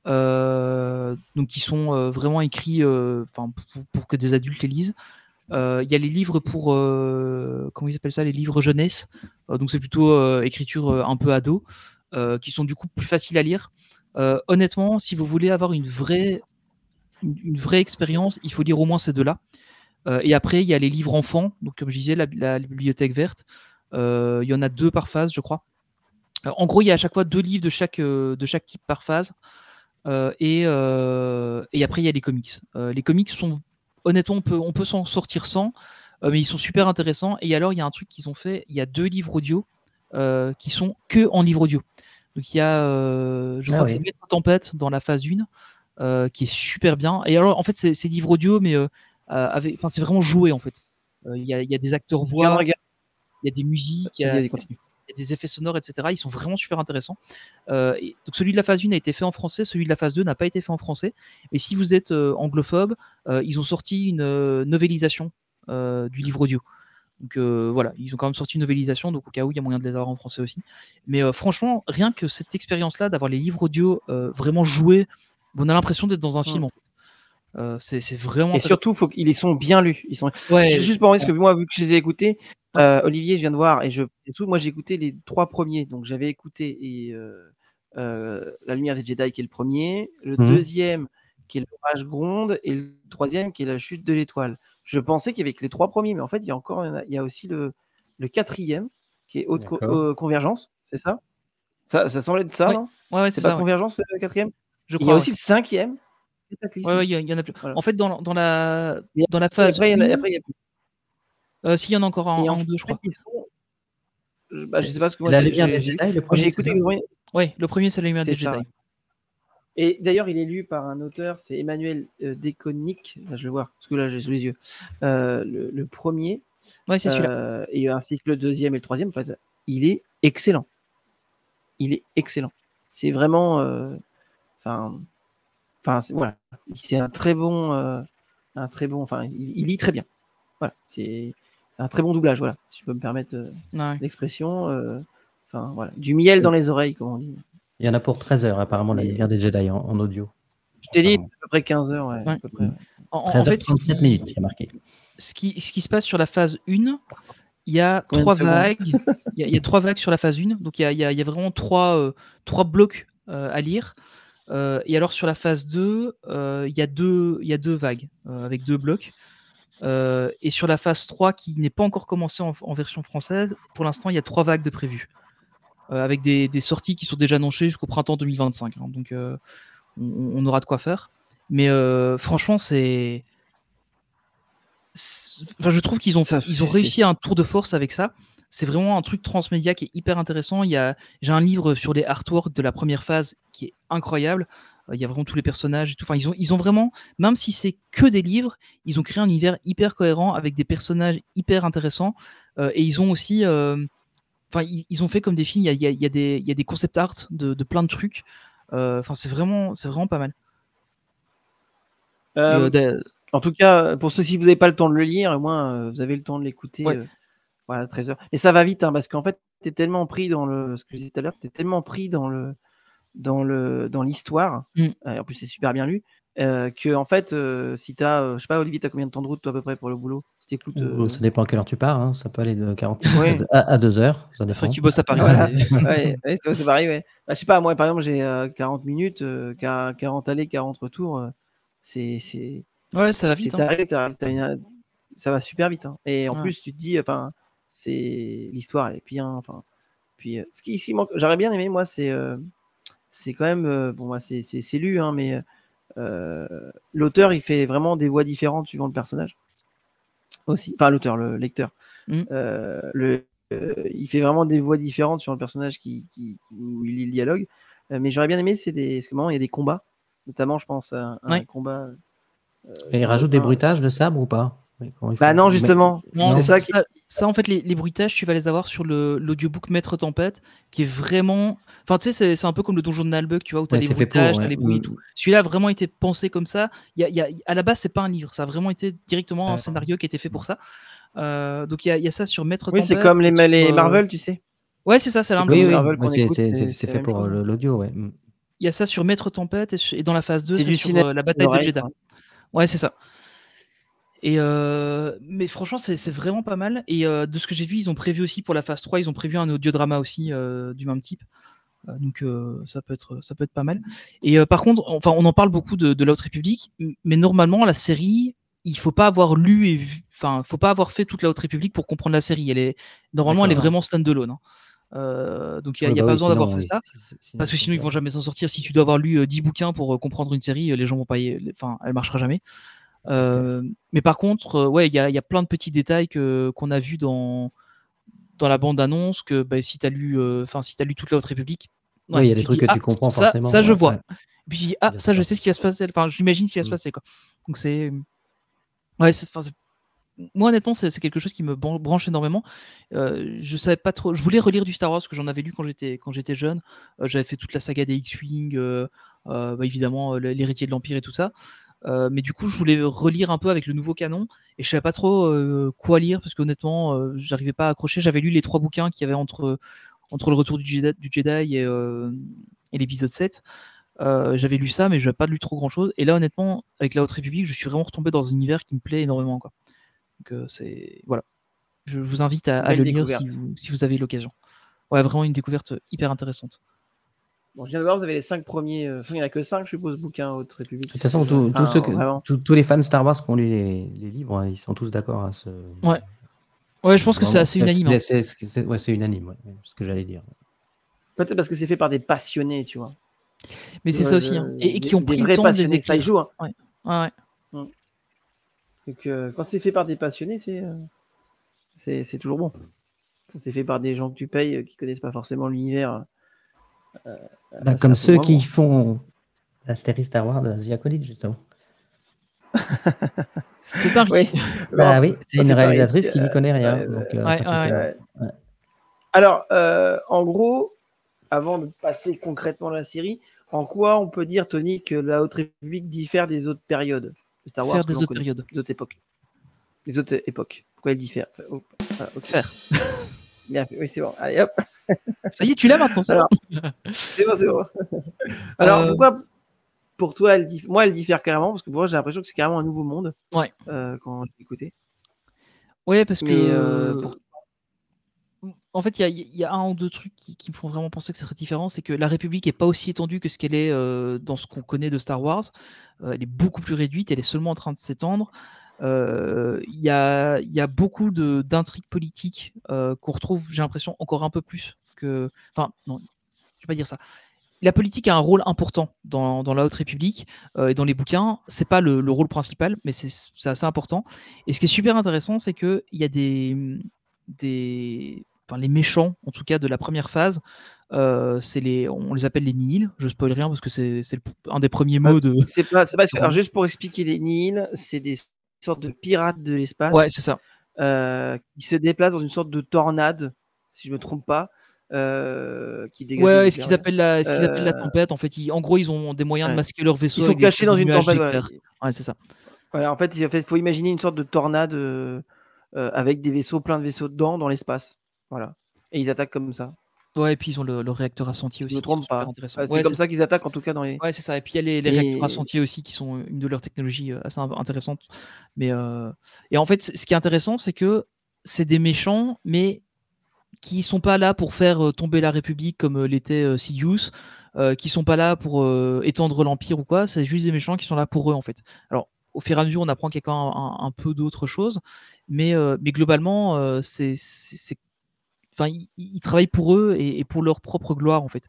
euh, donc qui sont euh, vraiment écrits, euh, enfin, pour, pour que des adultes les lisent. Euh, Il y a les livres pour, euh, comment ils appellent ça, les livres jeunesse. Euh, donc c'est plutôt euh, écriture euh, un peu ado, euh, qui sont du coup plus faciles à lire. Euh, honnêtement, si vous voulez avoir une vraie, une, une vraie expérience, il faut lire au moins ces deux-là. Euh, et après, il y a les livres enfants, donc comme je disais, la, la bibliothèque verte. Euh, il y en a deux par phase, je crois. Euh, en gros, il y a à chaque fois deux livres de chaque, euh, de chaque type par phase. Euh, et, euh, et après, il y a les comics. Euh, les comics sont, honnêtement, on peut, on peut s'en sortir sans, euh, mais ils sont super intéressants. Et alors, il y a un truc qu'ils ont fait, il y a deux livres audio euh, qui sont que en livre audio. Donc, il y a, euh, je Ah crois que oui. c'est Maître Tempête dans la phase un, euh, qui est super bien. Et alors, en fait, c'est c'est livre audio, mais euh, euh, avec, enfin, c'est vraiment joué, en fait. Euh, Il y, a, il y a des acteurs Je viens de voix, regarder. il y a des musiques, il y a, Vas-y, vas-y, continue. il y a des effets sonores, et cetera. Ils sont vraiment super intéressants. Euh, et donc celui de la phase un a été fait en français, celui de la phase deux n'a pas été fait en français. Mais si vous êtes euh, anglophobe, euh, ils ont sorti une euh, novélisation euh, du livre audio. Donc euh, voilà, ils ont quand même sorti une novélisation, donc au cas où il y a moyen de les avoir en français aussi. Mais euh, franchement, rien que cette expérience-là d'avoir les livres audio euh, vraiment joués, on a l'impression d'être dans un film. Mm. En fait. Euh, c'est c'est vraiment. Et intéressant. surtout, faut qu'ils sont bien lus. Ils sont... Ouais, Juste juste pour moi, parce que moi, vu que je les ai écoutés, euh, Olivier, je viens de voir, et je, et tout, moi j'ai écouté les trois premiers. Donc j'avais écouté et, euh, euh, La Lumière des Jedi, qui est le premier, le Mhm. deuxième, qui est l'Orage gronde, et le troisième, qui est La Chute de l'étoile. Je pensais qu'il y avait que les trois premiers, mais en fait, il y a encore, il y a aussi le, le quatrième, qui est Haute Co- D'accord. euh, Convergence, c'est ça, ça Ça semble être ça, Ouais. non? ouais, ouais, C'est c'est pas ça. Ouais. Convergence, le quatrième? Je Il y crois. a Ouais. aussi le cinquième, Cataclysme. Ouais, ouais, il y, a- il y en a plus. Voilà. En fait, dans, dans la Et dans la après, phase après, il y en a, un, après, il y a plus. euh, s'il y en a encore un, Et un en ou deux, je fait, crois. ils sont- je, bah, je sais pas ce que moi La j'ai lumière j'ai- des j'ai lu. Jedi, le Moi, premier, j'ai c'est écouté ça le premier. Ouais, le premier, c'est la lumière C'est des ça, Jedi. ouais. Et d'ailleurs, il est lu par un auteur, c'est Emmanuel euh, Déconnique. Là, je vais voir, parce que là, j'ai sous les yeux. Euh, le, le premier, Ouais, c'est celui-là. euh, et ainsi que le deuxième et le troisième, en fait, il est excellent. Il est excellent. C'est vraiment. euh, Enfin. Enfin, c'est- voilà. C'est un très bon. euh, un très bon. Enfin, il, il lit très bien. Voilà. C'est c'est un très bon doublage, voilà, si je peux me permettre euh, Ouais. l'expression. euh, Enfin, voilà. Du miel dans les oreilles, comme on dit. Il y en a pour treize heures, apparemment, La Et- Lumière des Jedi en, en audio. Je t'ai dit, Apparemment. à peu près quinze heures, ouais, Ouais. à peu près, ouais. En, en treize heures fait, ce trente-sept qui, minutes, il y a marqué. ce, qui, ce qui se passe sur la phase un, il y a Combien de trois secondes? vagues. Il y, a- il y a trois vagues sur la phase un. Donc, il y a, il y a- il y a vraiment trois, euh, trois blocs euh, à lire. Euh, et alors, sur la phase deux, euh, il y a deux, il y a deux vagues euh, avec deux blocs. Euh, et sur la phase trois, qui n'est pas encore commencée en, en version française, pour l'instant, il y a trois vagues de prévues. Euh, avec des, des sorties qui sont déjà annoncées jusqu'au printemps deux mille vingt-cinq. Hein. Donc, euh, on, on aura de quoi faire. Mais euh, franchement, c'est. c'est- Enfin, je trouve qu'ils ont, Ça, ils ont c'est- réussi un tour de force avec ça. C'est vraiment un truc transmédia qui est hyper intéressant. Il y a, j'ai un livre sur les artworks de la première phase qui est incroyable. Euh, Il y a vraiment tous les personnages et tout. Enfin, ils ont, ils ont vraiment, même si c'est que des livres, ils ont créé un univers hyper cohérent avec des personnages hyper intéressants. Euh, et ils ont aussi, euh, enfin, ils, ils ont fait comme des films. Il y a, il y a- il y a des, il y a des concept art de, de plein de trucs. Euh, Enfin, c'est vraiment, c'est vraiment pas mal. Et, Euh, euh, d'a- En tout cas, pour ceux si vous n'avez pas le temps de le lire, au moins euh, vous avez le temps de l'écouter. Ouais. euh, voilà, treize heures. Et ça va vite, hein, parce qu'en fait, tu es tellement pris dans le. Ce que je disais tout à l'heure, tu es tellement pris dans le dans le dans l'histoire. Mm. Euh, en plus, c'est super bien lu. Euh, que en fait, euh, si tu as, je sais pas, Olivier, tu as combien de temps de route toi à peu près pour le boulot? Si t'écoutes, Ou- euh, Ça dépend à quelle heure tu pars. hein. Ça peut aller de quarante minutes Ouais. à, à deux heures. Ça C'est vrai dépend. que tu bosses à Paris. Voilà. c'est- ouais, ouais, c'est c'est pareil. Ouais. Bah, je sais pas, moi par exemple, j'ai euh, quarante minutes, euh, quar- quarante allées, quarante retours. euh, c'est c'est Ouais, ça va t'es- vite. hein. t'arrives, t'as- t'as une- ça va super vite. hein. Et en Ouais. plus, tu te dis, enfin, c'est l'histoire, elle est bien. Enfin, puis euh, ce qui, ce qui manque, j'aurais bien aimé, moi, c'est euh, c'est quand même, euh, bon, moi, c'est c'est c'est lu, hein, mais euh, l'auteur, il fait vraiment des voix différentes suivant le personnage aussi. Enfin, l'auteur, le lecteur. Mm. Euh, le, euh, il fait vraiment des voix différentes sur le personnage qui, qui, où il lit le dialogue. Euh, mais j'aurais bien aimé, c'est des, parce que moment, il y a des combats, notamment, je pense, à, à un Ouais. combat. Et il dans rajoute le des un. bruitages de sabre ou pas? Mais comment il Bah fait non, Mais- justement. Non, c'est ça, ça qui. ça- ça, en fait, les, les bruitages, tu vas les avoir sur le, l'audiobook Maître Tempête, qui est vraiment. Enfin, tu sais, c'est, c'est un peu comme le donjon de Nalbuck, tu vois, où tu as Ouais, les c'est fait pour, bruitages, tu as ouais. les bruits et Mm. tout. Celui-là a vraiment été pensé comme ça. Il y a, il y a, à la base, c'est pas un livre, ça a vraiment été directement un Ouais. scénario qui a été fait pour ça. Euh, donc, il y a, il y a ça sur Maître Oui, Tempête. c'est comme les, et sur, les euh, Marvel, tu sais. Ouais, c'est ça, c'est C'est la même comme Oui, chose. les oui, Marvel ouais, qu'on c'est écoute, c'est- c'est c'est- c'est c'est la fait même pour chose. euh, l'audio, ouais. Mm. Il y a ça sur Maître Tempête et, sur- et dans la phase deux, C'est c'est du sur cinéma euh, la bataille de d'oreille, Jeddah. quoi. Ouais, c'est ça. Et euh, mais franchement, c'est, c'est vraiment pas mal. Et euh, de ce que j'ai vu, ils ont prévu aussi pour la phase trois, ils ont prévu un audiodrama aussi euh, du même type. Euh, donc euh, ça peut être ça peut être pas mal. Et euh, par contre, enfin, on en parle beaucoup de, de la Haute République, m- mais normalement la série, il faut pas avoir lu et vu, enfin, faut pas avoir fait toute la Haute République pour comprendre la série. Elle est normalement, elle est D'accord. vraiment stand-alone. hein. Euh, donc il Oui, n'y a, bah pas oui, besoin sinon, d'avoir fait oui, ça. c'est- c'est- sinon, Parce que c'est sinon, ils vont bien. jamais s'en sortir. Si tu dois avoir lu euh, dix bouquins pour euh, comprendre une série, euh, les gens vont pas y... Enfin, elle marchera jamais. Euh, mais par contre, euh, ouais, il y a, il y a plein de petits détails que, qu'on a vus dans, dans la bande-annonce que bah, si tu as lu, euh, enfin, si t'as lu toute la Haute République, Oui, ouais, il y a tu des trucs dis, que ah, tu comprends ça, forcément. ça je ouais, vois. ouais. Puis tu dis, ah, Bien ça je sûr. sais ce qui va se passer. Enfin, j'imagine ce qui va se Mm. passer. Quoi. Donc c'est. Ouais, c'est, enfin, c'est- moi honnêtement, c'est, c'est quelque chose qui me ban- branche énormément. Euh, je savais pas trop. Je voulais relire du Star Wars parce que j'en avais lu quand j'étais quand j'étais jeune. Euh, j'avais fait toute la saga des X-wing, euh, euh, bah, évidemment euh, l'héritier de l'Empire et tout ça. Euh, mais du coup, je voulais relire un peu avec le nouveau canon et je savais pas trop euh, quoi lire parce qu'honnêtement, euh, j'arrivais pas à accrocher. J'avais lu les trois bouquins qu'il y avait entre entre le retour du Jedi, du Jedi et, euh, et l'épisode sept. Euh, j'avais lu ça, mais je n'avais pas lu trop grand chose. Et là, honnêtement, avec la Haute République, je suis vraiment retombé dans un univers qui me plaît énormément. Quoi. Donc, euh, c'est. Voilà. Je vous invite à, à Belle le lire découverte. si vous, si vous avez l'occasion. Ouais, vraiment une découverte hyper intéressante. Bon, je viens de voir, vous avez les cinq premiers. euh, Enfin, il n'y en a que cinq, je suppose, bouquins Haute République. De toute façon, tous- Enfin, tous ceux que- vraiment. tous- tous les fans Star Wars qui ont lu les, les livres, hein, ils sont tous d'accord à ce. Ouais. Ouais, je pense que c'est Vraiment, assez unanime. hein. C'est, c'est- c'est- ouais, c'est unanime, ouais, c'est ce que j'allais dire. Peut-être parce que c'est fait par des passionnés, tu vois. Mais c'est Ouais, ça aussi. je- hein. Et, et des- qui ont des pris le vrais temps de les passionnés, ça y écrire. joue. Hein. Ouais, ouais. Donc, euh, quand c'est fait par des passionnés, c'est, euh, c'est, c'est toujours bon. Quand c'est fait par des gens que tu payes, euh, qui connaissent pas forcément l'univers. euh, Bah, c'est comme un peu ceux moins qui bon. font la série Star Wars de The Acolyte, justement. C'est un risque. Oui. Bah Non, oui, c'est ça, une c'est pareil, réalisatrice c'est, qui n'y connaît rien. ouais, donc, euh, ouais, ça fait ouais, peur. ouais. Ouais. Alors, euh, en gros, avant de passer concrètement à la série, en quoi on peut dire, Tony, que la Haute République diffère des autres périodes de Star Wars Faire que des l'on autres connaît, périodes. des autres époques. Des autres époques. Pourquoi elle diffère Enfin, oh, ah, ok. Faire. Bien fait. Oui, c'est bon. Allez, hop. Ça y est, tu l'as maintenant, ça. Alors, c'est bon, c'est bon. Alors, Euh, pourquoi, pour toi, elle dif... moi, elle diffère carrément parce que pour moi, j'ai l'impression que c'est carrément un nouveau monde. Ouais. Euh, quand je l'ai écouté. Ouais, parce Mais, que. euh, pour- En fait, il y a, il y a un ou deux trucs qui, qui me font vraiment penser que ce serait différent. C'est que la République n'est pas aussi étendue que ce qu'elle est euh, dans ce qu'on connaît de Star Wars. Euh, elle est beaucoup plus réduite, elle est seulement en train de s'étendre. Euh, Il y, a, il y a beaucoup de- d'intrigues politiques euh, qu'on retrouve, j'ai l'impression, encore un peu plus que. Enfin, non, je ne vais pas dire ça. La politique a un rôle important dans, dans la Haute République euh, et dans les bouquins. C'est pas le, le rôle principal, mais c'est c'est assez important. Et ce qui est super intéressant, c'est qu'il y a des, des, enfin, les méchants, en tout cas de la première phase, euh, c'est les, on les appelle les Nihil. Je spoil rien parce que c'est c'est le- un des premiers mots de. c'est pas, c'est pas. Alors, juste pour expliquer les Nihil, c'est des sortes de pirates de l'espace. Ouais, c'est ça. euh, qui se déplacent dans une sorte de tornade, si je me trompe pas. Euh, qui dégage Ouais, des est-ce qu'ils éclairs. appellent la, est-ce qu'ils appellent la Euh, tempête? En fait, ils- en gros, ils ont des moyens de ouais. masquer leur vaisseau. Ils sont avec des cachés dans une nuages tempête. Voilà. d'éclairs. Ouais, c'est ça. Voilà, en fait, il faut imaginer une sorte de tornade euh, euh, avec des vaisseaux, plein de vaisseaux dedans, dans l'espace. Voilà. Et ils attaquent comme ça. Ouais, et puis ils ont le, le réacteur à sentier Je aussi. me qui sont trompe super pas. intéressants. Ouais, c'est Ouais, comme c'est ça qu'ils attaquent, en tout cas, dans les. Ouais, c'est ça. Et puis il y a les, les Et- réacteurs à sentier aussi qui sont une de leurs technologies euh, assez in- intéressantes. Mais euh, et en fait, c- ce qui est intéressant, c'est que c'est des méchants, mais qui sont pas là pour faire euh, tomber la République comme euh, l'était euh, Sidious, euh, qui sont pas là pour euh, étendre l'empire ou quoi. C'est juste des méchants qui sont là pour eux en fait. Alors au fur et à mesure, on apprend qu'il y a quand même un, un peu d'autres choses, mais euh, mais globalement, euh, c'est c'est c'est- enfin, ils, ils travaillent pour eux et, et pour leur propre gloire en fait.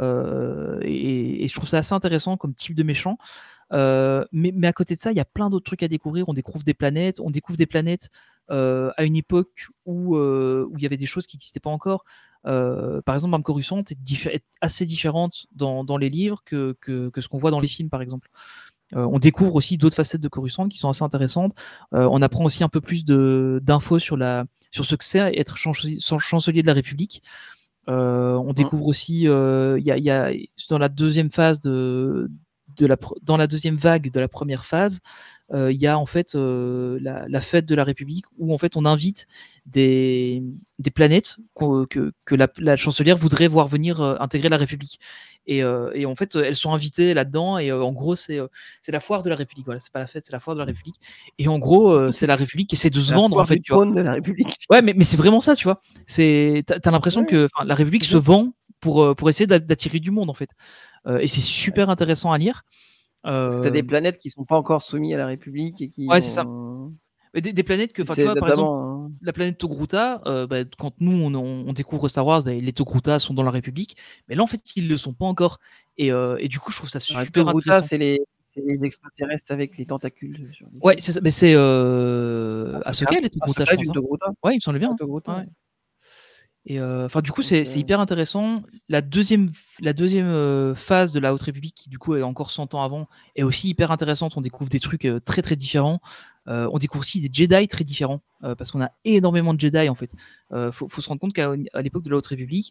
Euh, et, et je trouve ça assez intéressant comme type de méchant. Euh, mais, mais à côté de ça, il y a plein d'autres trucs à découvrir. On découvre des planètes, on découvre des planètes euh, à une époque où euh, où il y avait des choses qui n'existaient pas encore. Euh, par exemple, Arme Coruscant est, diffé- est assez différente dans, dans les livres que, que, que ce qu'on voit dans les films, par exemple. Euh, on découvre aussi d'autres facettes de Coruscant qui sont assez intéressantes. Euh, on apprend aussi un peu plus de, d'infos sur, la, sur ce que c'est être chancelier, chancelier de la République. Euh, on découvre aussi, il euh, y, a, y a dans la deuxième phase de, de la, dans la deuxième vague de la première phase, il euh, y a en fait euh, la, la fête de la République où en fait on invite des, des planètes que, que la, la chancelière voudrait voir venir euh, intégrer la République. Et, euh, et en fait, elles sont invitées là-dedans. Et euh, en gros, c'est euh, c'est la foire de la République. Voilà, c'est pas la fête, c'est la foire de la République. Et en gros, euh, c'est la République qui essaie de se La vendre foire en fait. du Tu vois. trône de la République. Ouais, mais, mais c'est vraiment ça, tu vois. C'est, t'as, t'as l'impression Ouais. que 'fin, la République se vend pour, euh, pour essayer d'a- d'attirer du monde, en fait. Euh, et c'est super intéressant à lire. Parce que tu as Euh, des planètes qui sont pas encore soumises à la République et qui. Ouais, c'est ça. ont- mais Des, des planètes que, C'est 'fin, tu vois, par exemple, notamment, hein. la planète Togruta, euh, bah, quand nous, on, on- on découvre Star Wars, bah, les Togruta sont dans la République. Mais là, en fait, ils le sont pas encore. Et, euh, et du coup, je trouve ça Alors, super Togruta, intéressant. c'est les, c'est les extraterrestres avec les tentacules. Sur les Ouais, queues. c'est ça. Mais c'est euh, Ahsoka, les Ah, Togruta, Ahsoka je est pense. une hein. Togruta. Ouais, il me semble bien. Ah, hein. Togruta, Ouais. ouais. Et euh, enfin, du coup, Donc, c'est c'est euh, hyper intéressant. La deuxième, la deuxième euh, phase de la Haute République, qui du coup est encore cent ans avant, est aussi hyper intéressante. On découvre des trucs euh, très très différents. Euh, on découvre aussi des Jedi très différents, euh, parce qu'on a énormément de Jedi en fait. Euh, faut, faut se rendre compte qu'à à l'époque de la Haute République,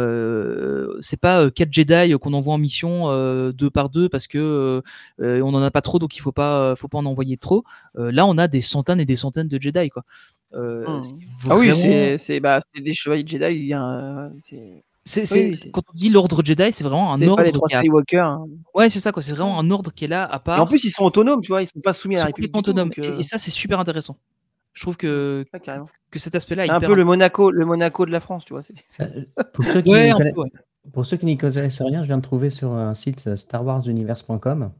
euh, c'est pas euh, quatre Jedi qu'on envoie en mission euh, deux par deux parce que euh, on en a pas trop, donc il faut pas, faut pas en envoyer trop. Euh, là, on a des centaines et des centaines de Jedi, quoi. Euh, Mmh. c'est Ah oui, vraiment- c'est c'est bah, c'est des chevaliers de Jedi. Il y a un- c'est C'est, Oui, c'est- oui, c'est- quand on dit l'ordre Jedi, c'est vraiment un c'est pas ordre les trois qui a- Skywalker. hein. Ouais, c'est ça, quoi. C'est vraiment un ordre qui est là à part. Et en plus, ils sont autonomes, tu vois. Ils sont pas soumis Ils à la sont République. complètement du tout, autonomes. donc, Et, euh, et ça, c'est super intéressant. Je trouve que, ouais, carrément. que cet aspect-là C'est est un hyper peu le Monaco, le Monaco de la France, tu vois. c'est- c'est- Euh, Pour ceux qui Ouais, n'y un conna- peu, ouais. pour ceux qui n'y connaissent rien, je viens de trouver sur un site euh, star wars universe point com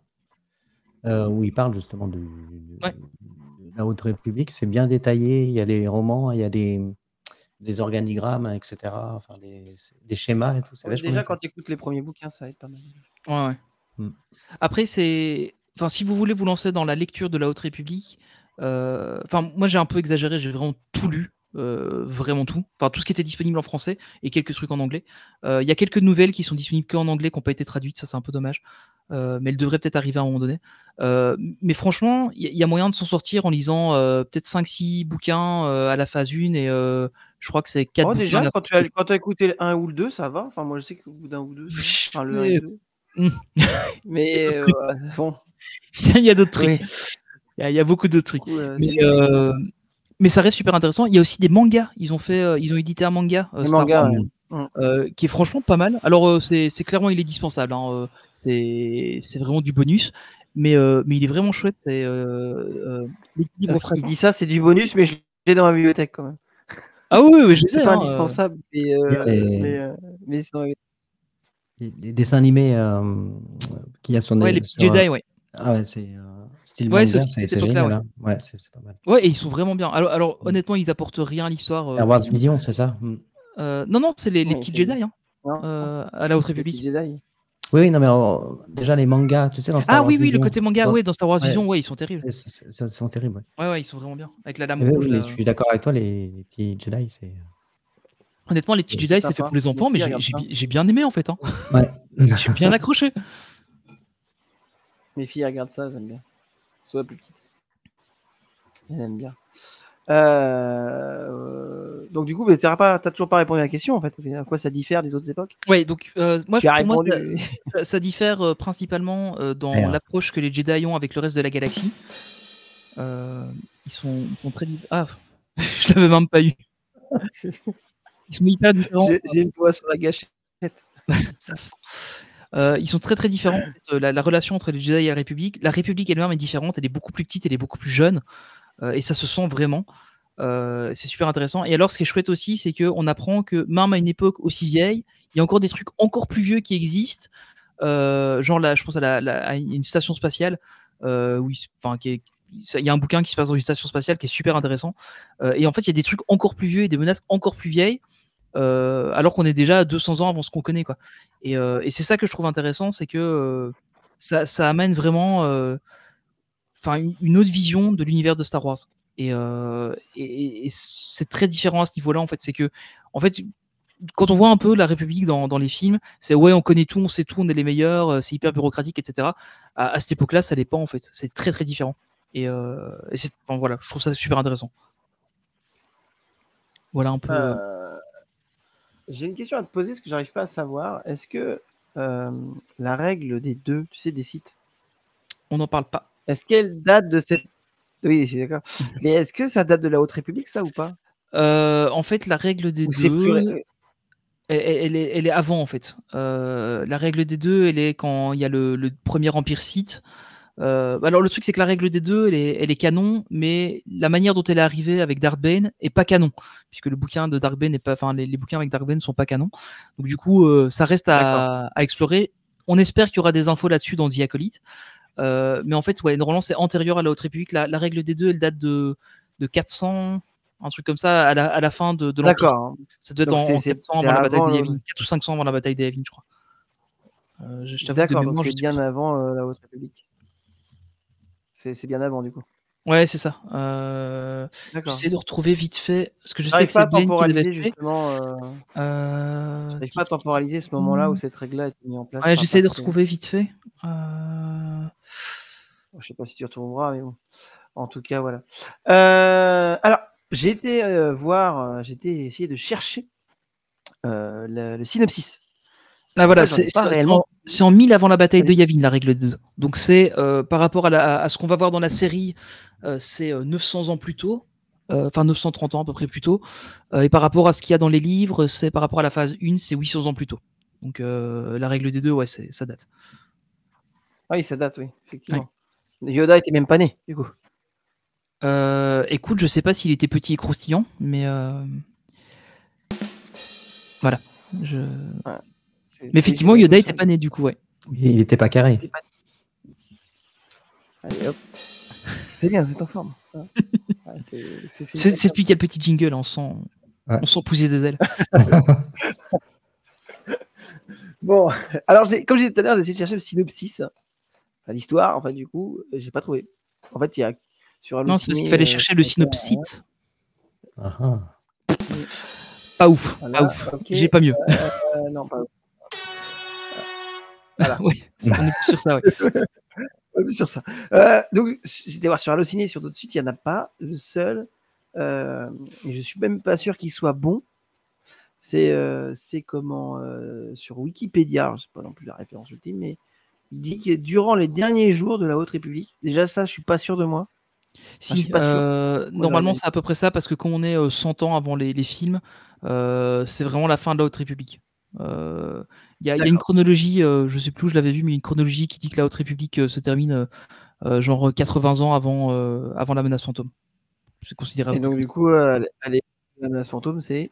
euh, où il parle justement de, de- Ouais. de la Haute République. C'est bien détaillé. Il y a les romans, il y a des, des organigrammes, et cetera. Enfin, des, des schémas et tout. C'est Ouais, vachement déjà, bien quand fait. tu écoutes les premiers bouquins, ça aide pas mal. Ouais, ouais. Mm. Après, c'est. Enfin, si vous voulez vous lancer dans la lecture de la Haute République, euh, enfin, moi j'ai un peu exagéré, j'ai vraiment tout lu, euh, vraiment tout. Enfin, tout ce qui était disponible en français et quelques trucs en anglais. Euh, Il y a quelques nouvelles qui sont disponibles qu'en anglais, qui n'ont pas été traduites, ça c'est un peu dommage. Euh, mais elles devraient peut-être arriver à un moment donné. Euh, mais franchement, il y, y a moyen de s'en sortir en lisant euh, peut-être cinq six bouquins euh, à la phase un et euh, je crois que c'est quatre Oh, bouquins. déjà, à la quand phase tu as, deux. quand tu as écouté le un ou le deux, ça va. Enfin, moi, je sais qu'au bout d'un ou deux, ça va. Enfin, le un et le deux. Mm. Mais d'autres euh, trucs. ouais, bon, Il y a d'autres trucs. oui. Il y a- il y a beaucoup d'autres trucs. Du coup, euh, Mais, c'est- euh, mais ça reste super intéressant. Il y a aussi des mangas. Ils ont fait, euh, ils ont édité un manga. euh, Les Star mangas, Wars. ouais. Mm. euh, qui est franchement pas mal. Alors, euh, c'est, c'est clairement, il est dispensable. Hein, euh, c'est, c'est vraiment du bonus. Mais, euh, mais il est vraiment chouette. C'est euh, euh, l'équilibre Il dit ça, c'est du bonus, mais je l'ai dans ma bibliothèque quand même. Ah oui, oui, je C'est sais. pas Hein, euh, indispensable, mais, euh, Les- mais, euh, mais c'est dans ma bibliothèque. Les, les dessins animés euh, qu'il y a sur ouais, des- les petits sur, Jedi, ouais. Ah ouais, c'est euh, style Ouais, manga, c'est aussi c'est cette c'est époque-là, génial. ouais. Hein. Ouais, c'est c'est pas mal. Ouais, et ils sont vraiment bien. Alors, alors Mm. honnêtement, ils apportent rien à l'histoire. Star euh, Wars Vision, c'est ça? Mm. euh, non, non, c'est les, les Oui, petits c'est- Jedi, hein, Non, euh, à la Haute les petits République. Jedi. Oui, oui, non, mais euh, déjà les mangas, tu sais, dans Star Ah Wars oui, oui, le Vision, côté manga, ouais, ouais, dans Star Wars ouais, Vision, ouais, ils sont terribles. c'est- c'est- c'est- Ils sont terribles. Ouais. Ouais, ouais, ils sont vraiment bien. Avec la lame Mais, oui, rouge, mais là. je suis d'accord avec toi, les, les petits Jedi, c'est. Honnêtement, les petits C'est Jedi, c'est fait sympa. pour les enfants, Mes mais filles j'ai, j'ai, regardent bi- j'ai bien aimé en fait. Hein. Ouais. J'ai bien accroché. Mes filles regardent ça, elles aiment bien. Soit plus petite. Elles aiment bien. Euh, Donc du coup, tu n'as toujours pas répondu à la question en fait. À quoi ça diffère des autres époques? Ouais, donc euh, moi, Tu as pour moi, ça, répondu. ça- ça diffère euh, principalement euh, dans Merde. l'approche que les Jedi ont avec le reste de la galaxie. Euh, ils, sont, ils sont très différents. Ah, je l'avais même pas eu. Ils sont hyper différents. J'ai j'ai le doigt sur la gâchette. Ça se sent. Euh, ils sont très très différents. En fait, euh, la, la relation entre les Jedi et la République. La République elle-même est différente. Elle est beaucoup plus petite, elle est beaucoup plus jeune, euh, et ça se sent vraiment. Euh, c'est super intéressant. Et alors, ce qui est chouette aussi, c'est que on apprend que même à une époque aussi vieille, il y a encore des trucs encore plus vieux qui existent. Euh, genre là, je pense à, la, la- à une station spatiale euh, où il, se- enfin, qui est, il y a un bouquin qui se passe dans une station spatiale qui est super intéressant. Euh, et en fait, il y a des trucs encore plus vieux et des menaces encore plus vieilles. Euh, alors qu'on est déjà à deux cents ans avant ce qu'on connaît, quoi. Et, euh, et c'est ça que je trouve intéressant, c'est que euh, ça, ça amène vraiment euh, enfin, une, une autre vision de l'univers de Star Wars. Et, euh, et, et c'est très différent à ce niveau-là, en fait. C'est que, en fait, quand on voit un peu la République dans, dans les films, c'est ouais, on connaît tout, on sait tout, on est les meilleurs, euh, c'est hyper bureaucratique, et cetera. À, à cette époque-là, ça l'est pas, en fait. C'est très très différent. Et, euh, et c'est, enfin, voilà, je trouve ça super intéressant. Voilà un peu. euh, Euh, J'ai une question à te poser, parce que j'arrive pas à savoir. Est-ce que euh, la règle des deux, tu sais, des sites, On n'en parle pas. est-ce qu'elle date de cette... Oui, je suis d'accord. Mais est-ce que ça date de la Haute République, ça, ou pas? Euh, en fait, la règle des Ou c'est plus... deux, ré- elle, elle est, elle est avant, en fait. Euh, la règle des deux, elle est quand il y a le, le premier empire Sith. Euh, alors le truc c'est que la règle des deux elle est, elle est canon, mais la manière dont elle est arrivée avec Darth Bane est pas canon, puisque le bouquin de Darth Bane est pas, enfin les, les bouquins avec Darth Bane sont pas canons. Donc du coup euh, ça reste à, à explorer. On espère qu'il y aura des infos là-dessus dans The Acolyte, euh, mais en fait ouais normalement c'est antérieur à la Haute République. La, la règle des deux elle date de, de quatre cents, un truc comme ça à la, à la fin de, de l'Empire. D'accord. Ça doit être Donc en, c'est- en c'est- quatre cents c'est avant la bataille avant de le- Yavin, quatre ou cinq cents avant la bataille de Yavin, je crois. Euh, je je t'avoue que de D'accord, donc mémoire, je c'est sais bien plus. avant euh, la Haute République. C'est c'est bien avant, du coup. Ouais, c'est ça. Euh, D'accord. J'essaie de retrouver vite fait, parce que je sais J'arrive que pas à c'est Blaine qui temporaliser, l'avait fait. justement. euh, Euh... J'arrive pas à temporaliser ce moment-là où cette règle-là a été mise en place. Ouais, par j'essaie de Pascal. retrouver vite fait. Euh... Je sais pas si tu retrouveras, mais bon. En tout cas, voilà. Euh, alors, j'ai été euh, voir, euh, j'ai été essayer de chercher euh, le, le synopsis. Ah voilà, Ça, j'en ai c'est pas c'est réellement. en, c'est en mille avant la bataille de Allez. Yavin, la règle deux. Donc c'est euh, par rapport à, la, à ce qu'on va voir dans la série, euh, c'est euh, neuf cents ans plus tôt, euh, enfin neuf cent trente ans à peu près plus tôt. Euh, et par rapport à ce qu'il y a dans les livres, c'est par rapport à la phase un, c'est huit cents ans plus tôt. Donc euh, la règle des deux, ouais, c'est, ça date. Ah oui, ça date, oui, effectivement. Yoda était même pas né, du coup. Euh, écoute, je sais pas s'il était petit et croustillant, mais euh... voilà. Je... C'est- Mais c'est- effectivement, c'est- Yoda était pas né du coup, ouais. Il était pas carré. Allez, hop. C'est bien, c'est en forme. Ouais, c'est c'est- c'est- C'est c'est depuis qu'il y a le petit jingle, on sent, Ouais. on sent pousser des ailes. Bon, alors j'ai- comme je disais tout à l'heure, j'ai essayé de chercher le synopsis, enfin, l'histoire. Enfin, du coup, j'ai pas trouvé. En fait, il y a sur Non, c'est parce Allociné, qu'il fallait euh, chercher le sur- synopsis. Ah, ah. Pas ouf, Voilà, pas ouf. ok. J'ai pas mieux. Euh, non, pas ouf. Voilà. Ouais, ça, on est plus sur ça, ouais. On est sur ça. Euh, donc, j'étais voir sur Allociné et sur d'autres sites, il n'y en a pas. Le seul, euh, et je suis même pas sûr qu'il soit bon. C'est euh, c'est comment euh, sur Wikipédia, je sais pas non plus la référence ultime, mais il dit que durant les derniers jours de la Haute République, déjà ça, je suis pas sûr de moi. Enfin, je Si, suis pas sûr. euh, Ouais, normalement ouais. c'est à peu près ça, parce que quand on est euh, cent ans avant les, les films, euh, c'est vraiment la fin de la Haute République. Euh, Il y, a, il y a une D'accord. chronologie, euh, je sais plus où je l'avais vu, mais une chronologie qui dit que la Haute République euh, se termine euh, euh, genre quatre-vingts ans avant, euh, avant la menace fantôme. C'est considéré à Et peu près donc, comme du ça. coup, euh, à l'époque de la menace fantôme, c'est.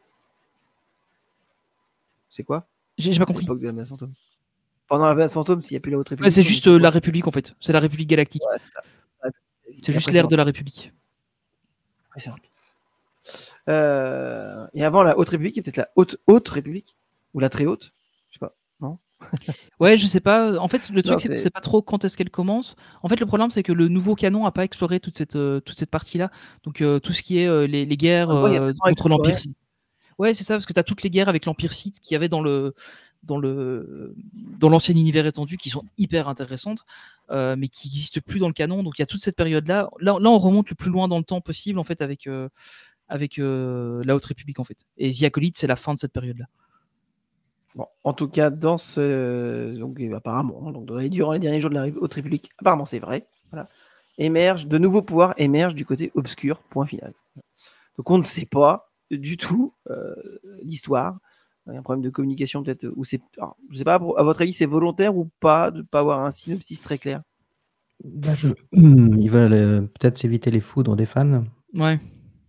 C'est quoi J'ai j'ai pas à compris. l'époque de la menace fantôme? Pendant la menace fantôme, s'il n'y a plus la Haute Ouais, République, c'est on est juste sur euh, la quoi? République en fait, c'est la République galactique. Ouais, c'est ça. Ouais, C'est la juste l'ère de précédente. la République. Précédente. Euh, et avant la Haute République, il y a peut-être la Haute Haute République ou la Très Haute. Je sais pas. Non. Ouais, je sais pas. En fait, le Non, truc, c'est qu'on c'est. sait pas trop quand est-ce qu'elle commence. En fait, le problème, c'est que le nouveau canon a pas exploré toute cette, euh, toute cette partie-là. Donc, euh, tout ce qui est euh, les, les guerres En même temps, il y a euh, tellement à contre l'Empire explorer. Sith. Ouais, c'est ça, parce que tu as toutes les guerres avec l'Empire Sith qu'il y avait dans le dans le dans l'ancien univers étendu, qui sont hyper intéressantes, euh, mais qui n'existent plus dans le canon. Donc, il y a toute cette période-là. Là, là, on remonte le plus loin dans le temps possible, en fait, avec euh, avec euh, la Haute République, en fait. Et The Acolyte, c'est la fin de cette période-là. Bon, en tout cas, dans ce. Donc, euh, apparemment, hein, donc, dans les- durant les derniers jours de la Ré- Haute République, apparemment, c'est vrai. Voilà. Émergent, de nouveaux pouvoirs émergent du côté obscur, point final. Donc, on ne sait pas du tout euh, l'histoire. Il y a un problème de communication, peut-être. Ou c'est. Alors, je sais pas, à votre avis, c'est volontaire ou pas de ne pas avoir un synopsis très clair? Bah, je- Ils veulent euh, peut-être s'éviter les foudres des fans. Ouais.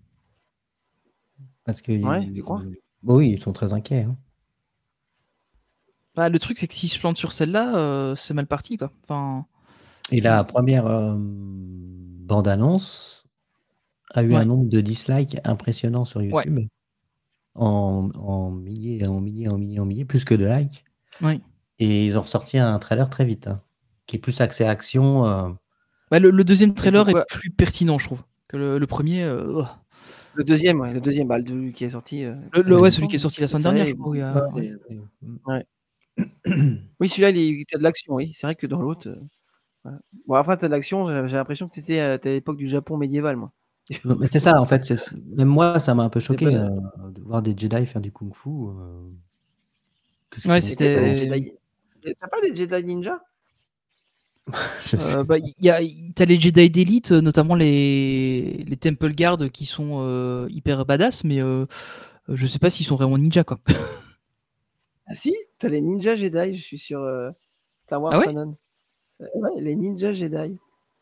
Parce que. Ouais, tu crois? Bah oui, ils sont très inquiets. Hein. Bah, le truc, c'est que s'ils se plantent sur celle-là, euh, c'est mal parti, quoi. Enfin, Et la première euh, bande-annonce a eu ouais. un nombre de dislikes impressionnant sur Ouais. YouTube. En, en milliers, en milliers, en milliers, en milliers, plus que de likes. Ouais. Et ils ont ressorti un trailer très vite, hein, qui est plus axé action. euh, Bah, le, le deuxième trailer est pourquoi plus pertinent, je trouve, que le, le premier. euh, oh. Le deuxième, ouais, le deuxième, bah, le qui est sorti. euh, Le, très le- ouais, récemment, celui qui est sorti la ça, semaine ça, dernière, je il- crois. où il y a- ouais, ouais. ouais, ouais. Ouais. Oui, celui-là, il est- t'as de l'action, oui. C'est vrai que dans l'autre. euh, voilà. Bon, après, t'as de l'action, j'ai j'ai l'impression que c'était euh, t'es à l'époque du Japon médiéval, moi. Mais c'est ça, en fait. c'est- c'est- Même moi, ça m'a un peu choqué pas- euh, de voir des Jedi faire du kung-fu. euh, qu'est-ce Ouais, qu'ils ont Et peut-être t'as des c'était. Jedi. T'as pas des Jedi ninja? Je sais. Euh, bah, il y a, t'as les Jedi d'élite, euh, notamment les, les Temple Guard qui sont euh, hyper badass, mais euh, je sais pas s'ils sont vraiment ninjas, quoi. Ah si, t'as les ninja Jedi, je suis sur euh, Star Wars Ah ouais Canon. Ouais, les ninja Jedi.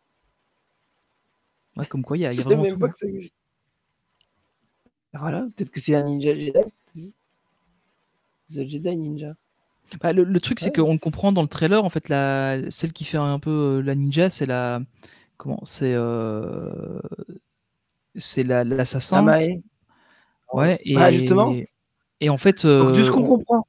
Ouais, comme quoi, il y a, il y Je a sais vraiment même tout. pas hein. que ça existe. Voilà, peut-être que c'est un ninja Jedi. The Jedi Ninja. Bah, le, le truc, c'est Ouais. qu'on le comprend dans le trailer, en fait, la, celle qui fait un peu euh, la ninja, c'est la. Comment C'est. Euh, c'est la- l'assassin. Amae. Ouais, Bah, justement. et, et en fait. Donc, de ce euh, qu'on on- comprend,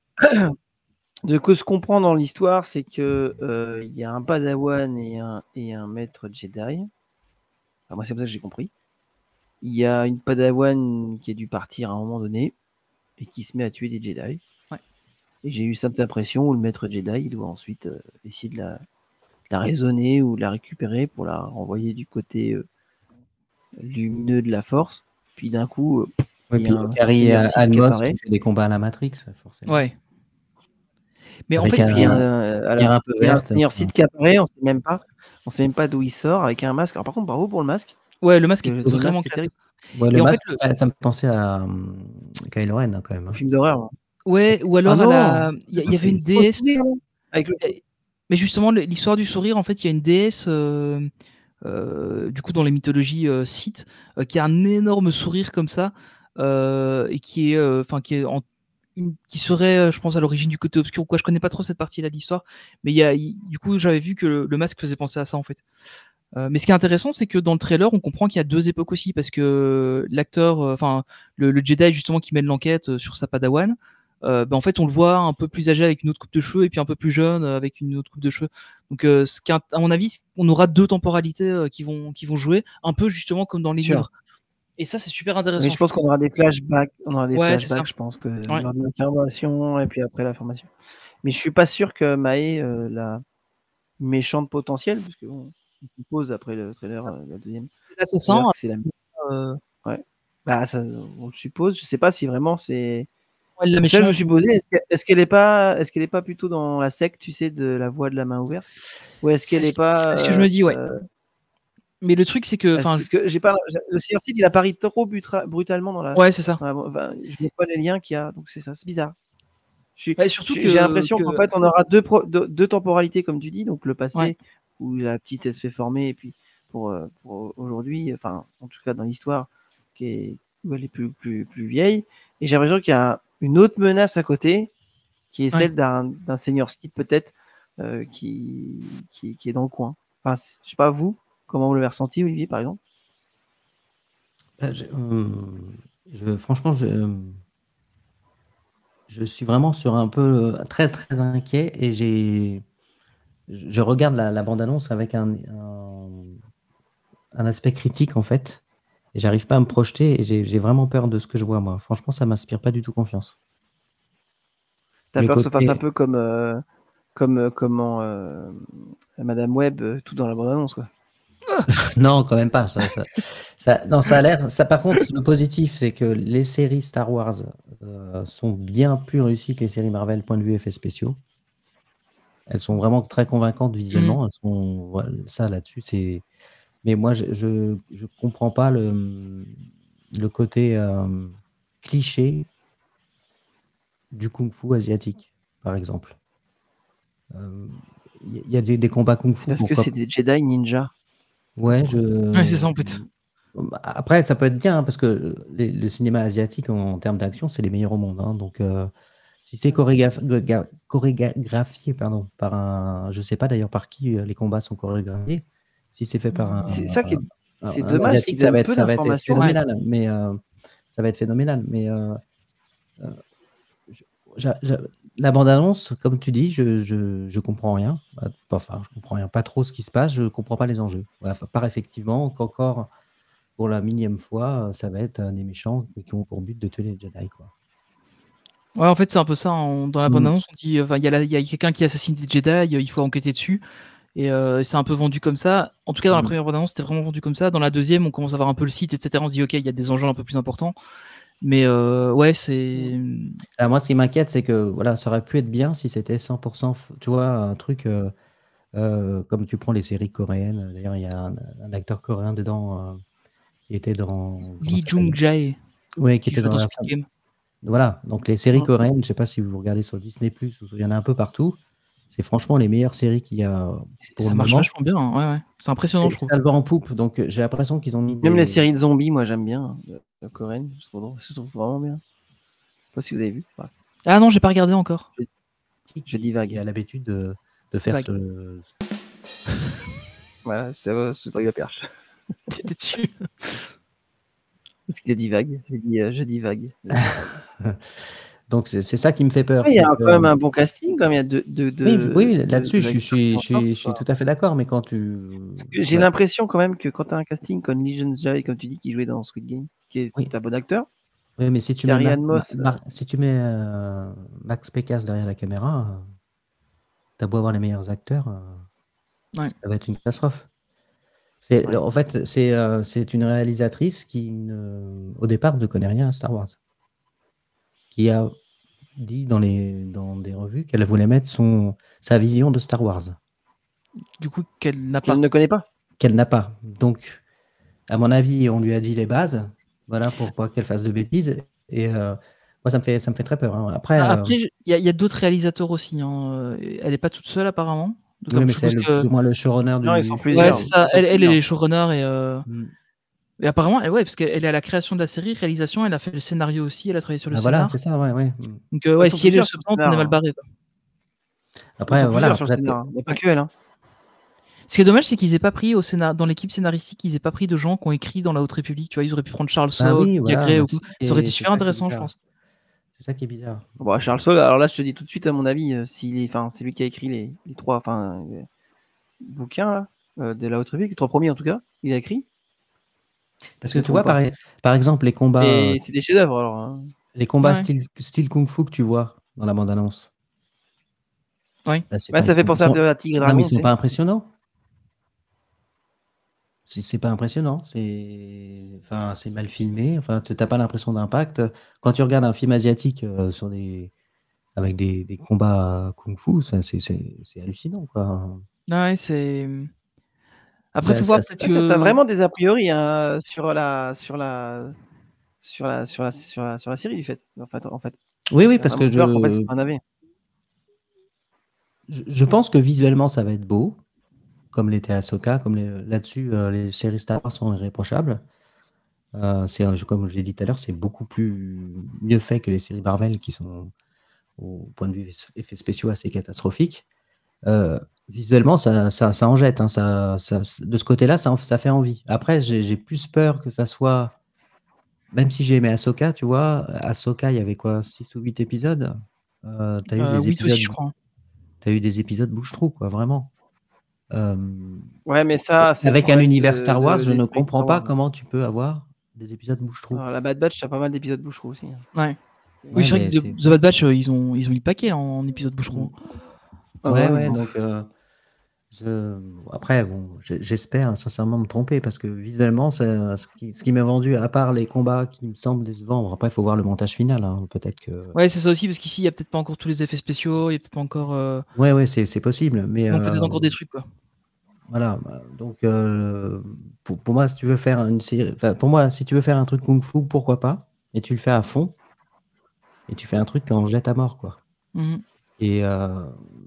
de que ce qu'on comprend dans l'histoire, c'est que euh, il y a un Padawan et un, et un maître Jedi. Enfin, moi, c'est comme ça que j'ai compris. Il y a une Padawan qui a dû partir à un moment donné et qui se met à tuer des Jedi. Ouais. Et j'ai eu cette impression où le maître Jedi, il doit ensuite euh, essayer de la, la raisonner ou de la récupérer pour la renvoyer du côté euh, lumineux de la Force. Puis d'un coup, euh, Oui, il y puis a un Carrie Seigneur Sith qui Almos apparaît. qui fait des combats à la Matrix, forcément. Ouais. Mais en Avec fait, un- ce Il qui y est- a un, euh, alors, lumière un peu il y a un verte. Seigneur Sith qui apparaît, on sait même pas, on sait même pas d'où il sort avec un masque. Alors par contre, bravo pour le masque. ouais, le masque est Le, le vraiment masque est classe. terrible. Ouais, Et le en masque, fait, le- ça- ça me pensait à hum, Kylo Ren, hein, quand même. Un hein. film d'horreur. hein. Ouais, ou alors Ah à non, la. Il y, a- il y avait une Faux déesse. sourire, non avec le faux- Mais justement, le- l'histoire du sourire, en fait, il y a une déesse, euh, euh, du coup, dans les mythologies euh, Sith, euh, qui a un énorme sourire comme ça, euh, et qui est, euh, enfin, qui est en- une- qui serait, euh, je pense, à l'origine du côté obscur ou quoi. Je connais pas trop cette partie-là de l'histoire, mais il y a, il- du coup, j'avais vu que le, le masque faisait penser à ça, en fait. Euh, mais ce qui est intéressant, c'est que dans le trailer, on comprend qu'il y a deux époques aussi, parce que l'acteur, euh, enfin, le, le Jedi justement qui mène l'enquête euh, sur sa Padawan. Euh, bah, en fait, on le voit un peu plus âgé avec une autre coupe de cheveux et puis un peu plus jeune euh, avec une autre coupe de cheveux. Donc, euh, ce qui, est- à mon avis, on aura deux temporalités euh, qui vont qui vont jouer, un peu justement comme dans les Sûr. livres. Et ça, c'est super intéressant. Mais je pense qu'on aura des flashbacks. On aura des Ouais, c'est flashbacks, ça. je pense, que Ouais. lors de l'information et puis après la formation. Mais je suis pas sûr que Mae, euh, la méchante potentielle, parce qu'on on suppose après le trailer, euh, la deuxième, L'assassin, trailer que c'est la euh, bah, ça, on le suppose. Je sais pas si vraiment c'est. ouais, la Ça, je méchante. me suis posé, est-ce que- est-ce qu'elle est pas, est-ce qu'elle est pas plutôt dans la secte, tu sais, de la voix de la main ouverte, ou est-ce qu'elle C'est est pas c'est ce que je me dis, ouais. euh, Mais le truc, c'est que. Parce, Enfin, parce que j'ai pas, j'ai- le Seigneur Steel, il apparaît trop butra- brutalement dans la. ouais, c'est ça. dans la- enfin, je vois pas les liens qu'il y a, donc c'est ça, c'est bizarre. Je suis- Ouais, surtout je- que. J'ai l'impression que- qu'en fait, on aura deux, pro- deux, deux temporalités, comme tu dis, donc le passé, Ouais. où la petite, elle se fait former, et puis pour, euh, pour aujourd'hui, enfin, en tout cas dans l'histoire, qui est, où elle est plus, plus, plus vieille, et j'ai l'impression qu'il y a une autre menace à côté, qui est Ouais. celle d'un d'un Seigneur Steel, peut-être, euh, qui, qui, qui est dans le coin. Enfin, c'est- je sais pas, vous, comment vous l'avez ressenti, Olivier, par exemple? Euh, je- hum, je- franchement, je, hum, je suis vraiment sur un peu euh, très très inquiet et j'ai, je je regarde la, la bande-annonce avec un, un, un aspect critique en fait. Et j'arrive pas à me projeter et j'ai j'ai vraiment peur de ce que je vois moi. Franchement, ça m'inspire pas du tout confiance. T'as Le peur que ça fasse côté- un peu comme, euh, comme euh, comment euh, Madame Webb, euh, tout dans la bande-annonce, quoi. Non, quand même pas. Ça, ça, ça- non, ça a l'air. Ça, par contre, le positif, c'est que les séries Star Wars euh, sont bien plus réussies que les séries Marvel, point de vue effets spéciaux. Elles sont vraiment très convaincantes visuellement. Elles sont, voilà, ça là-dessus, c'est. Mais moi, je, je, je comprends pas le, le côté euh, cliché du kung-fu asiatique, par exemple. Euh, Il y a des, des combats kung-fu. C'est parce que pourquoi c'est des Jedi ninja. Ouais, je. Ouais, c'est ça, en fait. Après, ça peut être bien, hein, parce que les- le cinéma asiatique, en, en termes d'action, c'est les meilleurs au monde. Hein. Donc, euh, si c'est chorégraph- ga- chorégraphié pardon, par un. Je sais pas d'ailleurs par qui euh, les combats sont chorégraphiés. Si c'est fait par un, C'est ça qui est, un- c'est un dommage asiatique, qu'ils ça va donnent être, peu ça va être d'informations. phénoménal. Mais euh, ça va être phénoménal. Mais euh, euh, je- j'a- j'a- la bande-annonce, comme tu dis, je, je, je comprends rien. Enfin, je comprends rien, pas trop ce qui se passe. Je comprends pas les enjeux. Ouais, à part effectivement qu'encore pour la millième fois, ça va être euh, des méchants qui ont pour but de tuer les Jedi, quoi. Ouais, en fait, c'est un peu ça. en- Dans la Mm. bande-annonce, on dit, enfin, il y a, la- il y a quelqu'un qui assassine des Jedi, euh, il faut enquêter dessus. Et euh, c'est un peu vendu comme ça. En tout cas, dans la Mm. première bande-annonce, c'était vraiment vendu comme ça. Dans la deuxième, on commence à voir un peu le site, et cetera. On se dit, ok, il y a des enjeux un peu plus importants. Mais euh, ouais, c'est. Alors, moi, ce qui m'inquiète, c'est que voilà, ça aurait pu être bien si c'était cent pour cent, f- tu vois, un truc euh, euh, comme tu prends les séries coréennes. D'ailleurs, il y a un, un acteur coréen dedans euh, qui était dans. comment Lee ça s'appelle Jung-jae, Oui, qui qui était joue dans dans la. Squid Game. Voilà, donc les séries Mm. coréennes, je ne sais pas si vous regardez sur Disney plus, il y en a un peu partout. C'est franchement les meilleures séries qu'il y a pour Ça le marche moment. vachement bien. hein. Ouais, ouais. C'est impressionnant, je C'est trouve. ça le vent en poupe, donc euh, j'ai l'impression qu'ils ont mis Même des. les séries de zombies, moi j'aime bien, euh, la coréenne, je trouve, je trouve vraiment bien. Je sais pas si vous avez vu. Ouais. Ah non, j'ai pas regardé encore. Qui, Je divague. qui a l'habitude de, de faire Vague. ce. Voilà, ça va, c'est la perche. T'es dessus. Parce qu'il a dit vague. J'ai dit, euh, je dis vague. Donc c'est c'est ça qui me fait peur. Il y a c'est que- quand même un bon casting, quand même. Il y a deux. deux, deux Oui, oui, deux- là-dessus, deux je, suis- je suis, acteurs je suis, je suis qui en sortent, tout à fait d'accord, mais quand tu. quoi. J'ai Ouais. l'impression quand même que quand tu as un casting comme Lee Jung-jae, comme tu dis, qui jouait dans Squid Game, qui est Oui. un bon acteur, Oui, mais si tu mets, Carrie Mar- Ann Moss, Mar- Mar- si tu mets euh, Max Pécasse derrière la caméra, euh, t'as beau avoir les meilleurs acteurs, euh, Ouais. ça va être une catastrophe. C'est, Ouais. En fait, c'est euh, c'est une réalisatrice qui, ne- au départ, ne connaît rien à Star Wars. Qui a dit dans, les, dans des revues qu'elle voulait mettre son, sa vision de Star Wars, Du coup, qu'elle n'a qu'elle pas. ne connaît pas. qu'elle n'a pas. Donc, à mon avis, on lui a dit les bases, voilà, pour pas qu'elle fasse de bêtises. Et euh, moi, ça me fait, ça me fait très peur. hein. Après, Ah, euh, Après, il y a, il y a d'autres réalisateurs aussi. hein. Euh, Elle n'est pas toute seule, apparemment. Donc, oui, mais je c'est suppose le- que- plus ou moins le showrunner du. Non, ils sont du- plusieurs. Ouais, c'est ça. Ils sont Elle, elle est plusieurs. les showrunners et, euh, Mm. et apparemment, elle, ouais, parce qu'elle est à la création de la série, réalisation, elle a fait le scénario aussi, elle a travaillé sur le Ah, voilà, scénar. c'est ça, ouais, ouais. Donc, euh, ouais, Ils sont si elle est le plusieurs sur le second, on est scénar, mal hein. barré. quoi. Après, Ils sont voilà. plusieurs sur le peut-être- scénar. Il n'y a pas que elle. Hein. Ce qui est dommage, c'est qu'ils aient pas pris au scénar... dans l'équipe scénaristique, ils aient pas pris de gens qui ont écrit dans la Haute République. Tu vois, ils auraient pu prendre Charles Ah Saul, oui, Guy voilà, Gray bah, ou tout. c'est- Ça aurait été c'est super ça qui est intéressant, je bizarre. pense. C'est ça qui est bizarre. Bon, Charles Saul, alors là, je te dis tout de suite, à mon avis, euh, s'il est, enfin, c'est lui qui a écrit les, les trois, enfin, euh, bouquins là, euh, de la Haute République, les trois premiers en tout cas, il a écrit. Parce que Je tu vois, comprends par, par exemple, les combats, euh, Et c'est des chefs-d'œuvre alors. hein. les combats Ouais. style, style Kung Fu que tu vois dans la bande-annonce. Oui. Bah, c'est Ouais, pas- ça fait ils penser sont- un peu à Tigre et Non, Dragon. mais ils sont tu pas sais. impressionnants. C'est c'est pas impressionnant. C'est enfin, c'est mal filmé. Enfin, tu n'as pas l'impression d'impact. Quand tu regardes un film asiatique euh, sur des, avec des, des combats kung-fu, ça, c'est c'est- c'est hallucinant, quoi. Ouais, c'est. Après, Ça, faut voir ça, peut-être Ouais, t'as, t'as que. vraiment des a priori hein, sur la sur la sur la sur la sur la sur la série du fait. En fait, en fait, Oui, oui, t'as parce que vraiment peur qu'en fait, c'est je, pas un navet. je, je pense que visuellement, ça va être beau, comme l'était Ahsoka, comme les- là-dessus, euh, les séries Star Wars sont irréprochables. Euh, c'est, euh, je- comme je l'ai dit tout à l'heure, c'est beaucoup plus mieux fait que les séries Marvel qui sont, au point de vue effets spéciaux, assez catastrophiques. Euh, visuellement, ça, ça, ça en jette. Hein, ça, ça- de ce côté-là, ça, en- ça fait envie. Après, j'ai j'ai plus peur que ça soit. Même si j'ai aimé Ahsoka, tu vois, Ahsoka, il y avait quoi, six ou huit épisodes? Euh, t'as eu Euh, des oui, aussi, épisodes, je crois. t'as eu des épisodes bouche-trou, quoi, vraiment. Euh, Ouais, mais ça, c'est le avec un problème univers de, Star Wars, de- je des ne séries comprends Star pas Wars. comment tu peux avoir des épisodes bouche-trou. Alors, la Bad Batch, t'as pas mal d'épisodes boucherons aussi. hein. Ouais. Oui, Ouais, c'est vrai mais que c'est. The The Bad Batch, euh, ils ont, ils ont mis le paquet en, en épisode boucheron. Ah Ouais, ouais, ouais, bon. donc euh, je- après, bon, j'- j'espère sincèrement me tromper parce que visuellement, c'est- ce qui, ce qui m'a vendu, à part les combats qui me semblent décevants, bon, après, il faut voir le montage final, hein, peut-être que. Ouais, c'est ça aussi, parce qu'ici, il y a peut-être pas encore tous les effets spéciaux, il y a peut-être pas encore. euh, Ouais, ouais, c'est c'est possible, mais Il manque peut-être euh, encore des trucs, quoi. voilà. bah, Donc, euh, pour, pour moi, si tu veux faire une série, enfin, pour moi, si tu veux faire un truc kung-fu, pourquoi pas? Et tu le fais à fond, et tu fais un truc en jette à mort, quoi. Mhm. Et euh,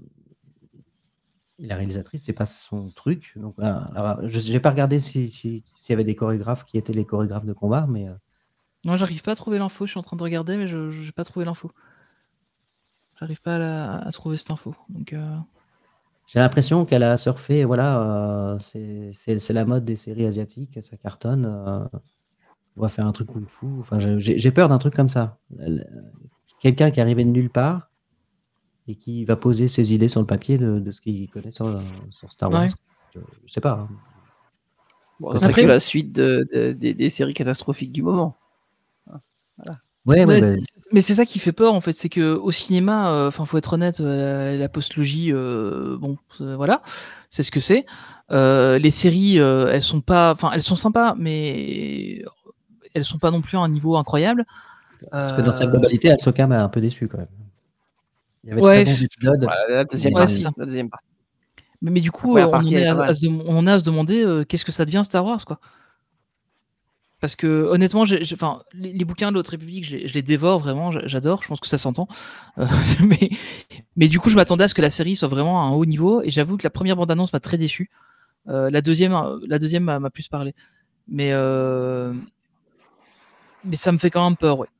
la réalisatrice, c'est pas son truc. Donc, euh, alors, je n'ai pas regardé si- si- s'il y avait des chorégraphes qui étaient les chorégraphes de combat, mais euh, Non, j'arrive pas à trouver l'info, je suis en train de regarder, mais je j'ai pas trouvé l'info. J'arrive pas à, la- à trouver cette info. Donc, euh, j'ai l'impression qu'elle a surfé. Voilà, euh, c'est c'est- c'est la mode des séries asiatiques, ça cartonne. euh, on va faire un truc kung-fu. Enfin, je- j'ai j'ai peur d'un truc comme ça. Elle- Quelqu'un qui est arrivé de nulle part et qui va poser ses idées sur le papier de, de ce qu'il connaît sur, sur Star Wars. Ouais. Je, je sais pas. hein. Bon, ça serait Après- que la suite de, de- des- des séries catastrophiques du moment. Ouais, ouais, Ouais, bah, c'est- mais c'est ça qui fait peur en fait, c'est que au cinéma, enfin faut être honnête, euh, la, la postlogie, euh, bon, euh, voilà, c'est ce que c'est. Euh, les séries, euh, elles sont pas, enfin elles sont sympas, mais elles sont pas non plus à un niveau incroyable. parce que dans sa Euh, globalité, Ahsoka m'a un peu déçu quand même. Il y avait Ouais, très bons épisodes. Voilà, la deuxième mais- Ouais, partie. c'est ça. La deuxième partie. Mais, mais du La coup, première euh, on, partie, en elle est est à, pas mal. à se, dem- on en est à se demander euh, qu'est-ce que ça devient Star Wars, quoi. Parce que honnêtement, j'ai, j'ai- enfin, les, les bouquins de l'Haute République, je les, je les dévore vraiment, j'a- j'adore. Je pense que ça s'entend. Euh, mais, mais du coup, je m'attendais à ce que la série soit vraiment à un haut niveau, et j'avoue que la première bande-annonce m'a très déçu. Euh, la deuxième, euh, la deuxième m'a, m'a plus parlé. Mais, euh, mais ça me fait quand même peur, ouais.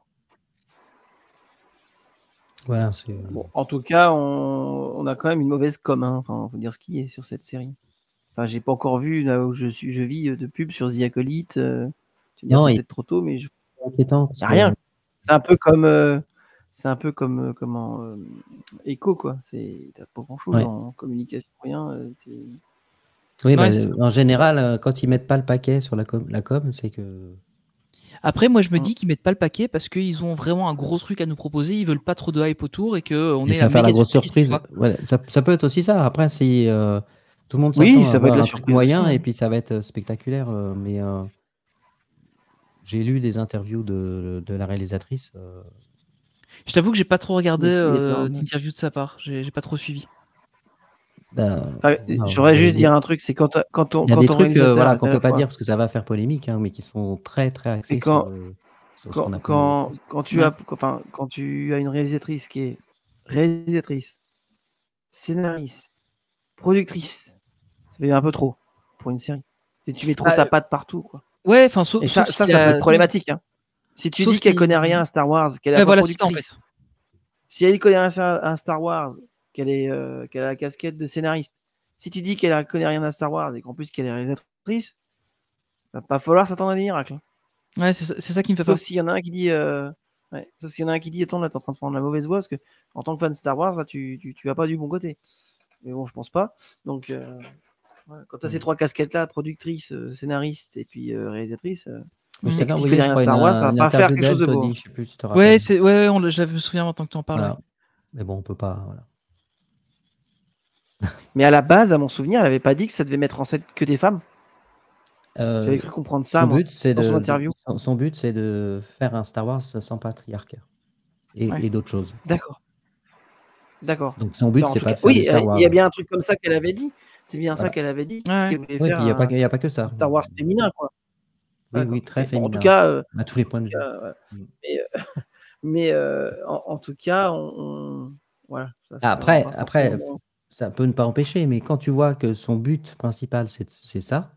Voilà, c'est- Bon, en tout cas, on, on a quand même une mauvaise com. Hein. Enfin, faut dire ce qui est sur cette série. Enfin, j'ai pas encore vu là où je suis, je vis euh, de pub sur The Acolyte. euh, tu vas me dire, Non, c'est il- peut-être trop tôt, mais je... c'est inquiétant. parce y a que- rien. C'est un peu comme, euh, c'est un peu comme euh, comment euh, Echo quoi. C'est t'as pas grand chose Ouais. en communication, rien. euh, c'est- Oui, Ouais, bah, c'est ça. en général, euh, quand ils mettent pas le paquet sur la com, la com, c'est que. Après, moi, je me Mm. dis qu'ils mettent pas le paquet parce qu'ils ont vraiment un gros truc à nous proposer. Ils veulent pas trop de hype autour et que on Et est ça va faire la méga grosse surprise, surprise. tu vois. Ouais, ça, ça peut être aussi ça. Après, si euh, tout le monde Oui, s'attend à ça peut être avoir la un truc surprise moyen aussi, hein. et puis ça va être euh, spectaculaire. euh, mais euh, j'ai lu des interviews de, de la réalisatrice. euh, Je t'avoue que j'ai pas trop regardé Mais s'il était euh, en- d'interviews de sa part. J'ai, j'ai pas trop suivi. ben, Enfin, non, J'aurais il y a juste des- dire un truc, c'est quand, t'as- quand on, Il y a quand des ton trucs euh, réalisateur voilà, est qu'on à peut la pas fois- dire parce que ça va faire polémique, hein, mais qui sont très très axés Et quand- sur, le- sur ce quand, qu'on appelle. quand, quand tu Ouais. as, enfin, quand tu as une réalisatrice qui est réalisatrice, scénariste, productrice, ça fait un peu trop pour une série. Si tu mets trop Bah, ta patte partout, quoi. Ouais, enfin, sauf, Et ça, sauf ça, s'il ça y peut a- être problématique. Hein. Si tu Sauf dis qu'elle si- connaît rien à Star Wars, qu'elle est à Ouais, la fois voilà, c'est ça en productrice, fait. si elle connaît rien à à Star Wars, qu'elle est, euh, qu'elle a la casquette de scénariste, si tu dis qu'elle connaît rien à Star Wars et qu'en plus qu'elle est réalisatrice, va pas falloir s'attendre à des miracles. hein. Ouais, c'est ça, c'est ça qui me fait Sauf peur. s'il y en a un qui dit, euh, ouais, sauf s'il y en a un qui dit, attends, là, t'es en train de prendre la mauvaise voie parce que en tant que fan de Star Wars, là, tu, tu, tu vas pas du bon côté. Mais bon, je pense pas. Donc, euh, ouais, quand t'as ces trois casquettes-là, productrice, euh, scénariste et puis euh, réalisatrice, euh, Mais je Mm. t'avais Si envoyé, tu je connais crois, rien à une, Star Wars, ça va une pas faire interview quelque chose d'elle, de beau. Tony, je sais plus si tu te rappelles. Ouais, c'est, ouais, on, l'a- j'avais me souviens en tant que tu en parles. Voilà. ouais. Mais bon, on peut pas. Voilà. Mais à la base, à mon souvenir, elle avait pas dit que ça devait mettre en scène que des femmes. Euh, J'avais cru comprendre ça, son moi. but, c'est dans de, son de- interview. son, son but, c'est de faire un Star Wars sans patriarcat et, Ouais. et d'autres choses. D'accord. D'accord. Donc son but, Enfin, en c'est tout pas cas, de faire oui, des Star il Wars. y a bien un truc comme ça qu'elle avait dit. C'est bien ça Voilà. qu'elle avait dit. Ouais. Qu'elle voulait Oui, faire puis il n'y a, pas un, que- il y a pas que ça. un Star Wars féminin, quoi. Oui, D'accord. oui, très Mais bon, en tout féminin. cas, euh, À tous les points de vue. euh, Mm. mais, euh, mais, euh, en, en tout cas, on, on- voilà, ça, ça Après, va pas après, forcément. ça peut ne pas empêcher, mais quand tu vois que son but principal, c'est c'est ça,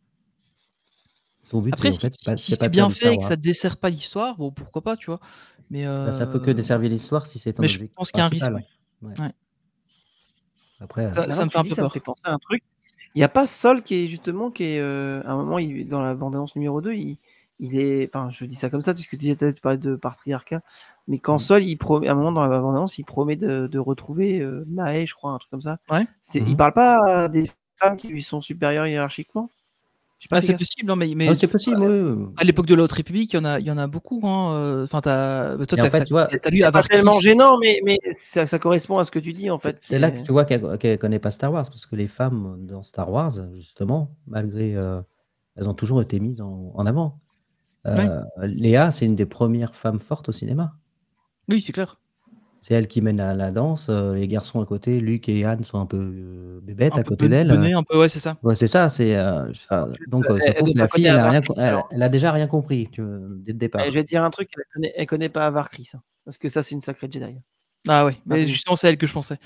son but, Après, c'est en si, fait, c'est si, pas, si c'est pas c'est de faire bien du fait Star et que Wars. ça dessert pas l'histoire, bon, pourquoi pas, tu vois. Mais, Bah, ça peut que euh, desservir l'histoire si c'est ton mais je objectif pense qu'il y a un risque, principal. ouais. Ouais. Ouais. Après, euh, Ça, Maintenant ça que me tu fait un dis, peu ça me fait peur. penser à un truc. Il n'y a pas Sol qui est justement, qui est, euh, à un moment, il, dans la bande-annonce numéro deux, il, il est, enfin, je dis ça comme ça, puisque tu disais, tu parlais de patriarcat, mais quand Mhm. Sol, il promet, à un moment dans la bande-annonce, il promet de, de retrouver euh, Mahé, je crois, un truc comme ça. Ouais. C'est, Mhm. Il parle pas des femmes qui lui sont supérieures hiérarchiquement. J'ai pas Ah, fait c'est gaffe. possible, hein, mais, ah, mais c'est possible, oui, oui. à l'époque de la Haute République, il y en a, il y en a beaucoup. Hein. euh, Enfin, t'as, bah, toi, Et en t'as, fait, t'as, tu vois, t'as C'est lu c'est pas Avar tellement Kriss. gênant, mais, mais ça, ça correspond à ce que tu dis, en c'est fait. c'est qui là que est- tu vois qu'elle ne connaît pas Star Wars, parce que les femmes dans Star Wars, justement, malgré, euh, elles ont toujours été mises en, en avant. Ouais. Euh, Léa, c'est une des premières femmes fortes au cinéma. Oui, c'est clair. C'est elle qui mène la, la danse. euh, les garçons à côté, Luc et Anne sont un peu euh, bébêtes Un à peu côté bon- d'elle. bonnet, un peu, ouais, c'est ça. Ouais, c'est ça. C'est euh, enfin, En plus, donc euh, euh, ça elle, elle prouve doit que pas la fille, connaître elle a Avar rien, Kriss, elle, alors. elle a déjà rien compris, tu vois, dès le Eh, départ. je vais te dire un truc, elle connaît, elle connaît pas Avar Kriss, hein, parce que ça, c'est une sacrée Jedi. Ah ouais, Pas mais du- justement, c'est à elle que je pensais.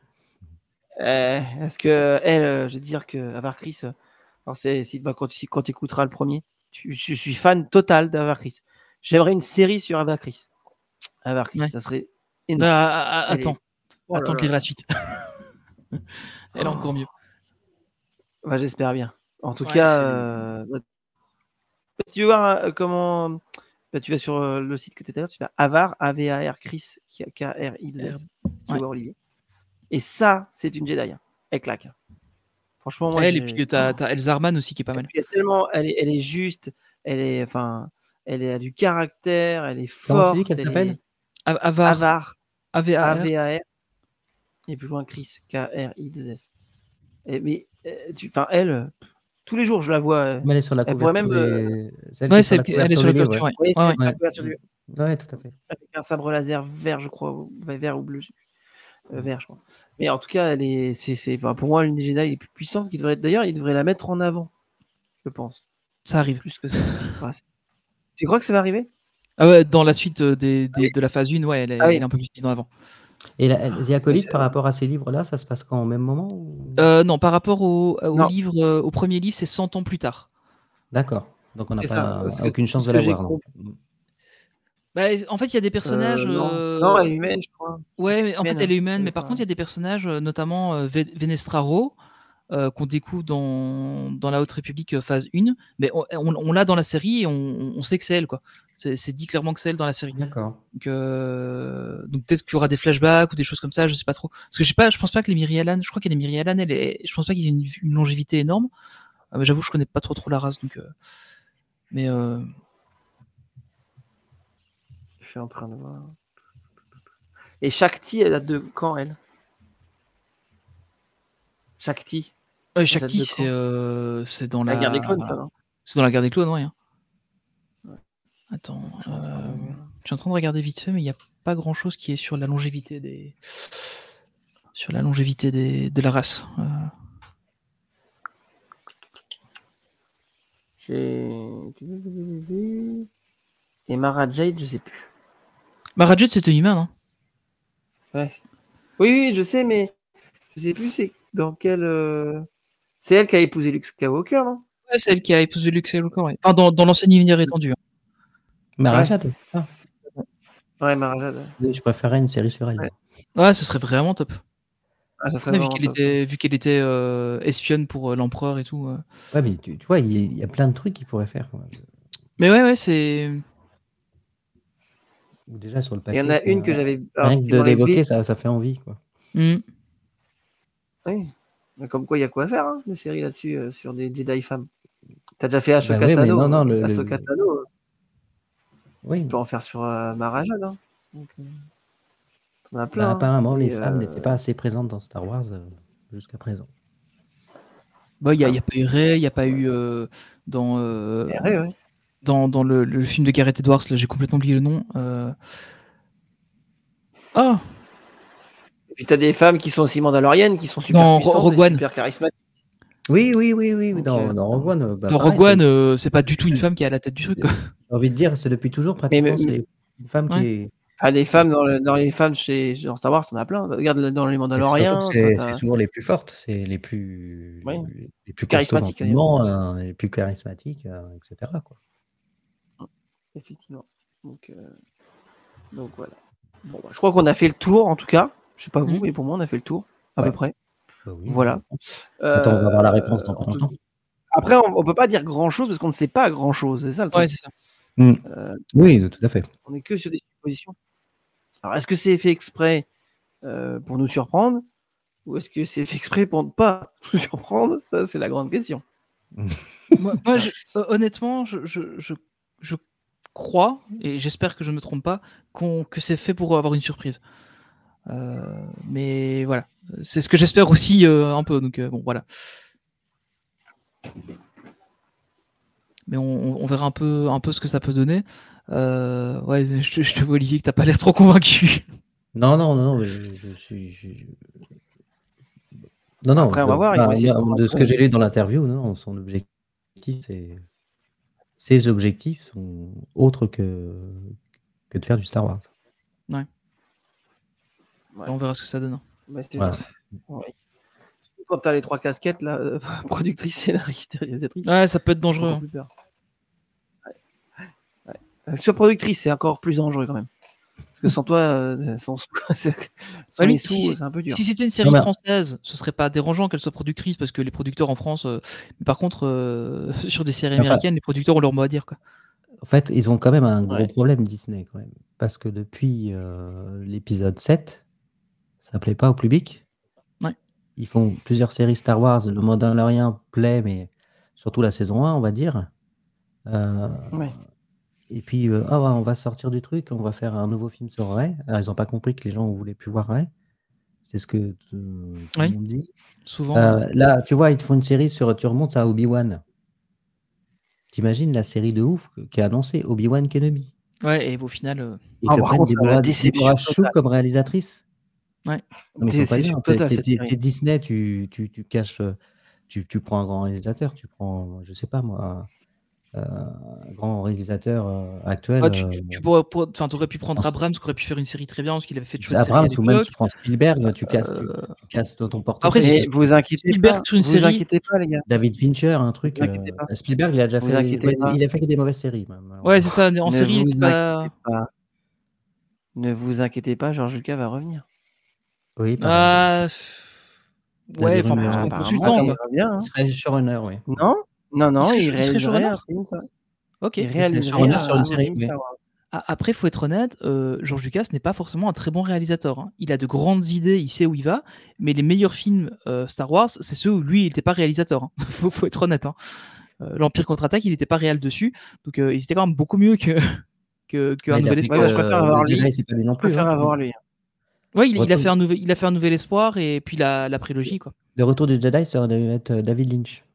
Euh, Parce que elle, euh, je vais te dire que Avar Kriss, euh, alors c'est si, bah, quand, tu- quand tu écouteras le premier, tu- je suis fan total d'Avar Kriss. J'aimerais une série sur Avar Kriss. Avar Kriss, Ouais. ça serait Ah, énorme. ah, ah, Elle est- attends, Oh là attends de là lire là. la suite. Elle est encore mieux. Bah, j'espère bien. En tout Ouais, cas, c'est- euh, bah, si tu veux voir euh, comment, bah, tu vas sur euh, le site que tu étais là, tu vas Avar, A V A R, Kriss, K R I deux S. Tu Ouais. vois Olivier. Et ça, c'est une Jedi. Hein. Elle claque. Franchement, moi, Elle, et j'ai. puis t'as, Oh. t'as Elsa Arman aussi qui est pas Et mal. puis, elle est tellement, elle est, elle est juste, elle est, enfin, elle a du caractère, elle est Comment tu dis forte, qu'elle elle s'appelle? est A- Avar, avare, A V A R. A V A R, et plus loin Chris, K R I deux S. Et, mais, euh, tu, enfin, elle, euh, tous les jours, je la vois. euh, Mais elle est sur la Elle pourrait couverture même, euh, des. C'est elle qui Ouais, est sur c'est, la elle est couverture sur la du livre, couverture, ouais. ouais. Oui, c'est Ouais, la ouais. Ouais. couverture du- Ouais, tout à fait. avec un sabre laser vert, je crois, ou vert ou bleu, je sais plus. Euh, vert, je crois. Mais en tout cas, elle est, c'est, c'est, enfin, pour moi, l'une des Jedi les plus puissantes qui devrait être. D'ailleurs, il devrait la mettre en avant, je pense, Ça arrive. plus que ça. Voilà. Tu crois que ça va arriver? Ah ouais, dans la suite euh, des, des- oui. de la phase un, ouais, elle est, Ah oui. elle est un peu plus mise en avant. Et la, The Acolyte, c'est- par rapport à ces livres-là, ça se passe quand au même moment ou- Euh, non, par rapport au, au Non. livre, euh, au premier livre, c'est cent ans plus tard. D'accord. Donc on n'a C'est ça, pas parce que- aucune chance ce de que la j'ai voir. non. Bah, en fait, il y a des personnages. Euh, non. euh, non, elle est humaine, je crois. Ouais, mais en fait, humaine, elle est hein. humaine, Elle mais est par pas- contre, il y a des personnages, euh, notamment euh, Ve- Venestraro, euh, qu'on découvre dans, dans la Haute République euh, phase un, mais on, on- on l'a dans la série et on, on sait que c'est elle, quoi. C'est, c'est dit clairement que c'est elle dans la série. D'accord. Donc, euh, donc peut-être qu'il y aura des flashbacks ou des choses comme ça, je sais pas trop. Parce que je sais pas, je pense pas que les Mirialan, je crois qu'elle est Mirialan, elle est, je pense pas qu'il y ait une, une longévité énorme. Euh, mais j'avoue, je connais pas trop trop la race, donc. euh, mais euh, Je suis en train de voir. Et Shakti, elle date de quand, elle? Shakti. ouais, date Shakti, de c'est, quand euh, c'est dans La la. guerre des clones, ça, non? C'est dans la guerre des clones, ouais. hein. Ouais. Attends, Je suis en train de euh, voir. je suis en train de regarder vite fait, mais il n'y a pas grand chose qui est sur la longévité des. Sur la longévité des, de la race. Euh, J'ai. Et Mara Jade, je sais plus. Mara Jade, c'était une humaine, hein. Ouais. Oui, oui, je sais, mais je sais plus c'est dans quel. euh, C'est elle qui a épousé Luke Skywalker, non? Ouais, c'est elle qui a épousé Luke Skywalker, ouais. Enfin, dans, dans l'ancien univers étendu. hein. Marajad, c'est ça. Ouais, Mara Jade. Je préférais une série sur elle. Ouais. Ouais, ce serait vraiment top. Ah, ça serait Ouais, vu vraiment qu'elle top. était, vu qu'elle était euh, espionne pour euh, l'empereur et tout. euh. Ouais, mais tu, tu vois, il y, a- il y a plein de trucs qu'il pourrait faire. quoi. Mais ouais, ouais, c'est. Ou déjà sur le Il papier. y en a ça- une que j'avais. alors, Rien ce que qui de m'aurait l'évoquer, oublié- ça, ça fait envie. Quoi. Hmm. Oui. Mais comme quoi, il y a quoi faire, hein, des séries là-dessus, euh, sur des Jedi femmes. T'as déjà fait Ahsoka Bah ouais, mais Tano. non, non, hein. le- le- Ahsoka Tano, euh, Oui, tu peux en faire sur euh, Mara Jade. Hein. Donc, euh, t'en as plein. bah, hein. apparemment, les Et, femmes euh, n'étaient pas assez présentes dans Star Wars euh, jusqu'à présent. Bah, il n'y a, Ah. y a pas eu Rey, il n'y a pas eu euh, dans, euh, et ouais, ouais. dans, dans le, le film de Gareth Edwards, là j'ai complètement oublié le nom. Euh... Oh, Et puis t'as des femmes qui sont aussi mandaloriennes, qui sont super Dans puissantes, Rogue et One. super charismatiques. Oui, oui, oui, oui. Donc, Dans, euh, dans Rogue One, bah, Dans pareil, Rogue One, c'est- euh, c'est pas du tout une femme qui est à la tête du truc. Quoi. j'ai envie de dire, c'est depuis toujours mais, pratiquement, mais- c'est une femme Ouais. qui est. ah, des femmes dans, le- dans les femmes chez dans Star Wars, t'en as plein. Regarde dans les Et surtout que Mandaloriens, c'est t'as- c'est souvent les plus fortes, c'est les plus, Oui. les plus Charismatiques, costauds dans le mouvement, euh, les plus charismatiques, euh, et cetera quoi. effectivement. Donc, euh, donc voilà. Bon, bah, je crois qu'on a fait le tour en tout cas. Je sais pas vous, Mhm. mais pour moi on a fait le tour à Ouais. peu près. Bah oui, Voilà. Attends, on va avoir la réponse Euh, dans pas en tout- longtemps. Après, on, on peut pas dire grand chose parce qu'on ne sait pas grand chose. C'est ça le truc. Ouais, c'est ça. Mm. Euh, Oui, tout à fait. on est que sur des suppositions. Alors, est-ce que c'est fait exprès euh, pour nous surprendre ou est-ce que c'est fait exprès pour ne pas nous surprendre? Ça, c'est la grande question. moi, moi, je- euh, honnêtement, je, je, je, je crois, et j'espère que je ne me trompe pas, qu'on, que c'est fait pour avoir une surprise. Euh, mais voilà, c'est ce que j'espère aussi euh, un peu. Donc euh, bon, voilà. Mais on, on verra un peu, un peu ce que ça peut donner. Euh, ouais, je, te- je te vois Olivier que t'as pas l'air trop convaincu. Non, non, non, non, mais je, je suis. je- Non, non. Après, on va je- voir, ils enfin, vont essayer de de comprendre. ce que j'ai lu dans l'interview, non, son objectif, c'est. Ses objectifs sont autres que, que de faire du Star Wars. Ouais. On verra ce que ça donne. Mais c'est- Voilà. ouais. Quand t'as les trois casquettes là, euh, productrice, scénariste, réalisatrice. Ouais, ça peut être j'ai dangereux. beaucoup plus peur. Ouais. Ouais. Euh, Sur productrice, c'est encore plus dangereux quand même. Parce que sans toi, euh, sans, sans Ouais, les mais sous, si c'est- c'est un peu dur. Si c'était une série Non, mais- française, ce serait pas dérangeant qu'elle soit productrice parce que les producteurs en France. euh, Mais par contre, euh, sur des séries Enfin- américaines, les producteurs ont leur mot à dire. Quoi. En fait, ils ont quand même un gros Ouais. problème, Disney, quand même. Parce que depuis euh, l'épisode sept, ça plaît pas au public. Ouais. Ils font plusieurs séries Star Wars. Le Mandalorian plaît, mais surtout la saison un, on va dire. Euh, Ouais. Et puis, euh, ah ouais, on va sortir du truc, on va faire un nouveau film sur Rey. Alors, ils n'ont pas compris que les gens ne voulaient plus voir Rey. C'est ce que euh, tout Oui. le monde dit. Souvent. Euh, là, tu vois, ils te font une série sur. Tu remontes à Obi-Wan. T'imagines la série de ouf qui a annoncé Obi-Wan Kenobi. Ouais, et au final. euh, Ils Ah, te par prennent contre, ça va Deborah, la déception Deborah Chow totale. comme réalisatrice. Ouais. Non, mais ils sont pas Déception bien. T'es, totale, t'es- cette t'es- série. t'es Disney, tu, tu, tu caches. euh, Tu, tu prends un grand réalisateur, tu prends, je sais pas moi, euh, un grand réalisateur euh, actuel. Ouais, tu, euh, tu, tu pourrais, pour- enfin, t'aurais pu prendre pense- Abrams, qui aurait pu faire une série très bien, parce qu'il avait fait de chouettes séries Abrams à ou même l'époque. tu prends Spielberg, tu casses, tu, Euh, tu casses ton Après, portefeuille. c'est- Mais vous inquiétez Spielberg pas, sur une vous série- inquiétez pas les gars. David Fincher, un truc. Vous inquiétez euh, pas. Spielberg, il a déjà Vous fait. inquiétez ouais, pas. il a fait que des mauvaises séries. Même, Ouais, c'est ça. En Ne série, il vous était pas. inquiétez pas. Ne vous inquiétez pas, George Lucas va revenir. Oui, par Ah, Il y a ouais, des enfin, rumeurs. parce qu'en apparemment, consultant, il quoi. revient, hein. Il serait showrunner, oui. Non, non, non, serait- il, il serait réaliserait showrunner un film, ça. Ok. Il serait réaliserait showrunner un sur une nouveau série, film mais- Star Wars. Ah, Après, faut être honnête, euh, George Lucas n'est pas forcément un très bon réalisateur. hein. Il a de grandes idées, il sait où il va, mais les meilleurs films euh, Star Wars, c'est ceux où lui, il n'était pas réalisateur. hein. faut, faut être honnête. hein. Euh, L'Empire contre-attaque, il n'était pas réel dessus, donc euh, il était quand même beaucoup mieux que que, que Ouais, un il a nouvel fait espoir. Ouais, que, je préfère euh, avoir le lui. Jedi, c'est pas lui non Je plus. préfère hein. avoir lui. Ouais, il, il a Retour- fait un nouvel, il a fait un nouvel espoir et puis la, la prélogie, quoi. Le retour du Jedi, ça aurait dû être euh, David Lynch.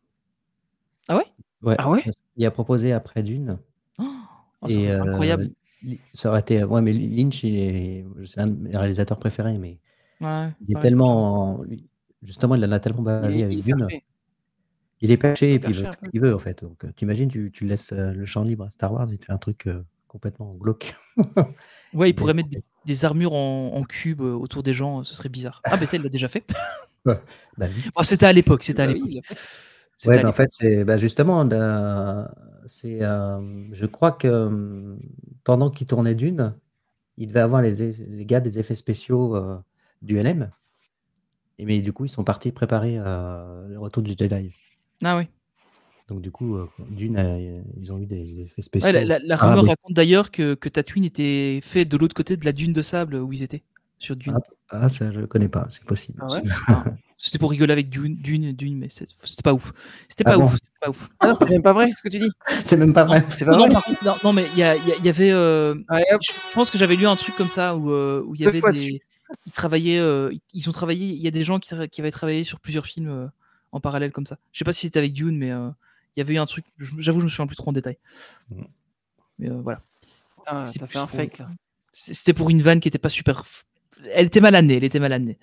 Ah ouais Ouais. Ah ouais Il a proposé après Dune. Oh, ça Et, serait euh, incroyable. li- ça aurait été. Ouais, mais Lynch, il est, c'est un de mes réalisateurs préférés, mais Ouais, il est pareil. tellement. lui- Justement, il en a tellement Il bavé est, avec il est Dune. parfait. Il est perché et puis il perché veut un faire peu. ce qu'il veut, en fait. Donc, euh, t'imagines, tu, tu laisses euh, le champ libre à Star Wars, il te fait un truc euh, complètement glauque. Ouais, il pourrait mettre des, des armures en, en cube euh, autour des gens, euh, ce serait bizarre. Ah, mais ça, il l'a déjà fait. Bah oui. Bon, c'était à l'époque, c'était à Bah oui, l'époque. il a fait. C'était Ouais, à mais en l'époque. fait, c'est bah, justement, euh, c'est, euh, je crois que euh, pendant qu'il tournait Dune, il devait avoir les, les gars des effets spéciaux euh, du L M. Et mais du coup, ils sont partis préparer euh, le retour du Jedi. Ah oui. Donc du coup, euh, Dune, euh, ils ont eu des effets spéciaux. Ouais, la, la- la arabes. rumeur raconte d'ailleurs que, que Tatooine était fait de l'autre côté de la dune de sable où ils étaient, sur Dune. Ah, ah, ça, je connais pas, c'est possible. Ah ouais Ah, c'était pour rigoler avec Dune, Dune, Dune, mais c'est- c'était pas ouf. C'était Ah pas bon ouf. C'était pas ouf. Ah non, c'est même pas vrai ce que tu dis. c'est même pas vrai. C'est pas Non, non, vrai. par contre, non, non, mais il y, a- il y a- il y avait. euh, Allez, hop. je pense que j'avais lu un truc comme ça où euh, où il y Deux avait fois de des. suite. Ils travaillaient. euh, ils- ils ont travaillé. Il y a des gens qui, tra- qui avaient travaillé sur plusieurs films euh, en parallèle comme ça. Je sais pas si c'était avec Dune, mais euh, il y avait eu un truc. je- J'avoue, je me souviens plus trop en détail. Mm. Mais euh, voilà. Putain, C'est T'as plus fait un pour- fake là. C'est- C'était pour une vanne qui était pas super f- Elle était mal amenée, elle était mal amenée.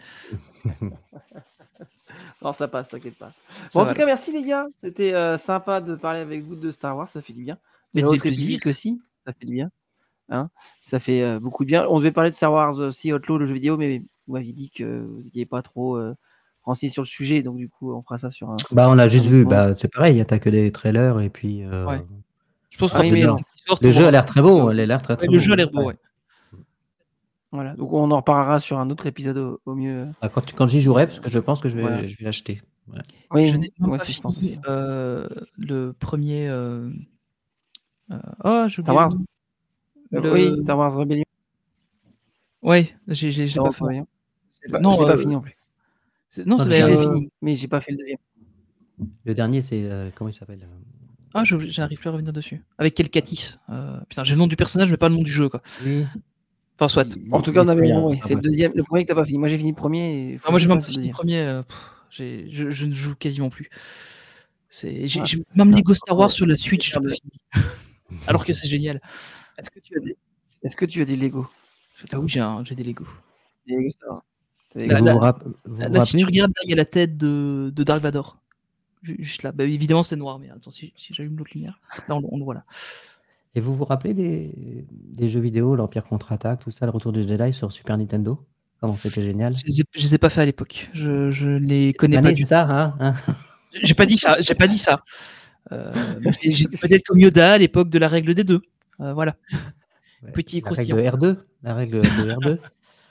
Non, ça passe, t'inquiète pas. Ça Bon, en va, tout cas, merci les gars. C'était euh, sympa de parler avec vous de Star Wars, ça fait du bien. Mais De ça fait l'autre plaisir. République aussi, ça fait du bien. Hein, ça fait euh, beaucoup de bien. On devait parler de Star Wars aussi, Outlaw, le jeu vidéo, mais vous m'aviez dit que vous n'étiez pas trop euh, renseigné sur le sujet, donc du coup, on fera ça sur un. Bah, on l'a juste un vu. autre moment. Bah, c'est pareil, t'as que des trailers et puis. euh, Ouais. Je pense Ah qu'on oui, va mais peut-être non. attendre qu'il sorte Le pour jeu a voir. l'air très beau. Il a l'air très très Ouais, beau. le jeu a l'air beau, ouais. Voilà, donc on en reparlera sur un autre épisode au, au mieux. Ah, quand tu- quand j'y jouerai, parce que je pense que je vais, Voilà. je vais l'acheter. Ouais. Oui, Je n'ai même moi pas aussi, je pense fini aussi. euh, le premier. Euh... euh, Oh, j'ai Star oublié Wars le nom. Euh, Le- Oui, Star Wars Rebellion. Ouais, j'ai, j'ai, j'ai Star pas Wars fait. Rebellion. Bah, Non, je l'ai euh, pas fini non plus. c'est- Non, Ah, c'est Si, je d'ailleurs. l'ai euh, fini, mais j'ai pas fait le deuxième. Le dernier, c'est. euh, comment il s'appelle euh, Ah, je- j'arrive plus à revenir dessus. Avec quel Katis euh... Putain, j'ai le nom du personnage, mais pas le nom du jeu, quoi. Oui. Enfin, soit. Il- En tout il cas, est on avait très bien. bon, oui, Ah, c'est le bref. deuxième, le premier que t'as pas fini. Moi, j'ai fini le premier. Et faut Ah, moi, que j'ai je même fasse pas le fini le deuxième. premier. euh, pff, j'ai- je, je ne joue quasiment plus. C'est... J'ai, Ouais. j'ai- Même Ouais. Lego Star Wars Ouais. sur la Switch, je l'ai pas Ouais. fini. Alors que c'est génial. Est-ce que tu as des, Est-ce que tu as des Lego? Je te Ah oui, coupe. j'ai, un- j'ai des Lego. Des Lego Star Wars. T'as des Et Là, Lego vous là, vous, rap- vous là, vous là, si tu rappelez regardes, là, il y a la tête de, de Dark Vador. Ju- Juste là. Bah, évidemment, c'est noir, mais attends, si, si j'allume l'autre lumière. Là, on, le- on le voit là. Et vous vous rappelez des, des jeux vidéo, l'Empire contre-attaque, tout ça, le retour du Jedi sur Super Nintendo? Comment c'était génial. Je les ai, je les ai pas fait à l'époque. Je, je les connais Mané, pas c'est du ça, hein, hein tout. J'ai pas dit ça. J'ai pas dit ça. Euh, mais j'ai- j'étais peut-être comme Yoda à l'époque de la règle des deux. Euh, voilà. Ouais. Petit et La règle croustillant. de R deux. La règle de R deux.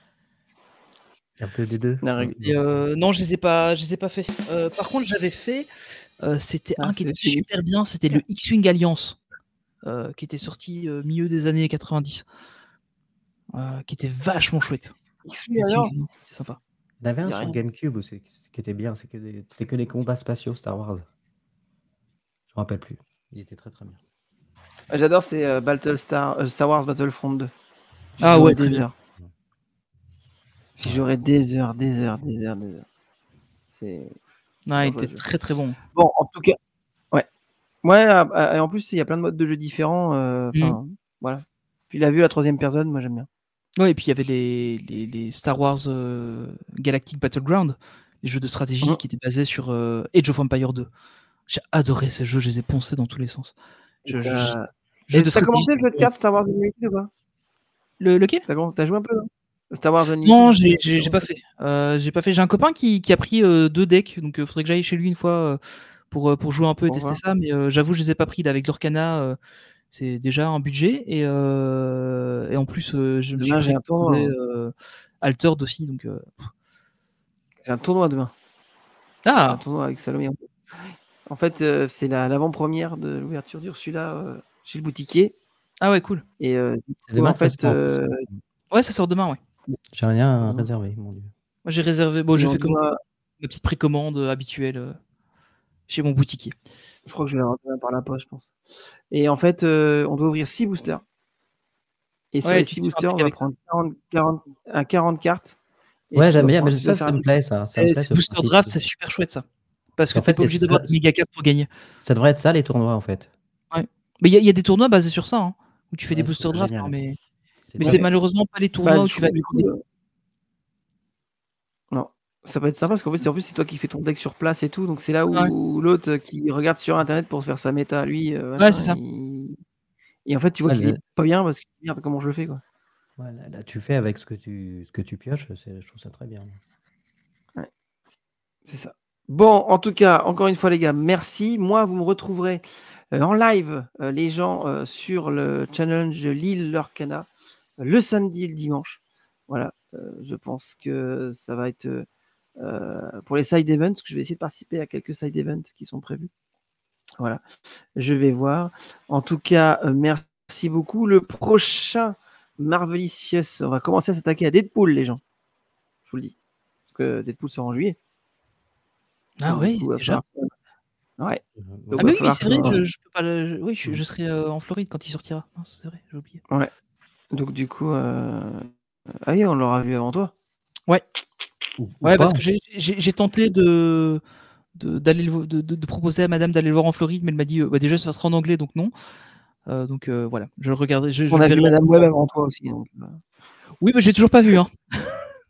R deux D deux. La règle- Et, euh, non, je les ai pas, je les ai pas fait. Euh, par contre, j'avais fait. euh, c'était Ah, un qui c'est était fini. super bien. C'était le X-Wing Alliance, euh, qui était sorti euh, milieu des années quatre-vingt-dix, euh, qui était vachement chouette. X-Wing Alliance. C'était sympa. Il y en avait un Y a sur rien. GameCube aussi, qui était bien, c'est que des- c'était que des combats spatiaux Star Wars. Je me rappelle plus. Il était très très bien. Ah, J'adore, c'est euh, Battlestar, euh, Star Wars Battlefront deux. J'y Ah jouerai ouais, très des bien. heures. J'y jouerai des heures, des heures, des heures, des heures. C'est Non, il Ouais, était je- très très bon. bon, en tout cas, ouais, ouais. ah, ah, Et en plus, il y a plein de modes de jeux différents. euh, Enfin, voilà. Puis la vue à la troisième personne, moi j'aime bien. Ouais, et puis il y avait les, les, les Star Wars euh, Galactic Battleground, les jeux de stratégie Mhm. qui étaient basés sur euh, Age of Empire deux. J'ai adoré ces jeux, je les ai poncés dans tous les sens. Je, je- Euh, jeux et de T'as commencé stratégie, le jeu de cartes Star Wars Unlimited ou pas? Le, lequel? T'as commencé- T'as joué un peu, non? Star Wars Unlimited. Non, j'ai j'ai- j'ai pas fait. Euh, j'ai pas fait. J'ai un copain qui, qui a pris euh, deux decks, donc il faudrait que j'aille chez lui une fois euh, pour, euh, pour jouer un peu et Pour tester voir. ça. Mais euh, j'avoue, je les ai pas pris. Là, avec l'Orcana, euh, c'est déjà un budget et, euh, et en plus, euh, je me suis Demain, j'ai un tournoi, précommandé, hein. euh, Altered aussi. Donc, euh, J'ai un tournoi demain. J'ai un ah, tournoi avec Salomé. En fait, euh, c'est la- l'avant-première de l'ouverture d'Ursula euh, chez le boutiquier. ah ouais, cool. Et euh, du C'est coup, demain en que ça fait, se prend, en plus. euh, Ouais, ça sort demain. Ouais. J'ai rien Mhm. réservé, mon dieu. Moi, j'ai réservé. Bon, j'ai on fait comme doit- ma petite précommande euh, habituelle euh, chez mon boutiquier. je crois que je vais l'avoir demain par la poste, je pense. Et en fait, euh, on doit ouvrir six boosters. Et sur Ouais, les tu six te fais un boosters, on deck va avec prendre quarante, quarante, un quarante cartes. Et Ouais, tu j'aime dois bien, mais prendre- tu ça, dois ça faire me un- plaît, ça. Ça me Et plaît, ces ce booster principe. draft, c'est super chouette ça. Parce que En t'es fait, pas c'est- obligé d'avoir ça- des méga cartes pour gagner. Ça devrait être ça, les tournois, en fait. Mais il y, a- il y a des tournois basés sur ça, hein, où tu fais Ouais, des je booster trouve draft, génial. hein, mais, C'est mais top. c'est malheureusement pas les tournois Bah, où du tu coup- vas du coup, euh, non, ça peut être sympa parce qu'en fait, en plus, c'est toi qui fais ton deck sur place et tout. Donc, c'est là où Ouais. l'autre euh, qui regarde sur internet pour faire sa méta, lui. euh, Ouais, machin, c'est ça. il- Et en fait, tu vois Ouais, qu'il le- est pas bien parce que merde, comment je le fais, quoi. Ouais, là, là, tu fais avec ce que tu, ce que tu pioches, c'est- je trouve ça très bien. C'est ça. Bon, en tout cas, encore une fois, les gars, merci. Moi, vous me retrouverez euh, en live, euh, les gens, euh, sur le challenge Lille Lorcana, euh, le samedi et le dimanche. Voilà, euh, je pense que ça va être euh, pour les side events, que je vais essayer de participer à quelques side events qui sont prévus. Voilà, je vais voir. En tout cas, euh, merci beaucoup. Le prochain Marvelicious, on va commencer à s'attaquer à Deadpool, les gens. Je vous le dis. Parce que Deadpool sort en juillet. Ah Donc, du oui, coup, va déjà. falloir- Ouais. Donc, Ah va mais oui, falloir c'est vrai, que- je, je peux pas le- je- oui, je, je serai euh, en Floride quand il sortira. Mince, c'est vrai, j'ai oublié. Donc du coup, euh... ah oui, on l'aura vu avant toi. Ouais, Ou- ou ouais, parce pas. que j'ai- j'ai j'ai tenté de, de, d'aller le vo- de, de- de proposer à madame d'aller le voir en Floride, mais elle m'a dit euh, bah, déjà ça sera en anglais, donc non. Euh, donc euh, voilà, je le regardais. Je, je On le a vu verrai. Madame Web avant toi aussi. Donc, euh, Oui, mais j'ai toujours pas vu. Hein.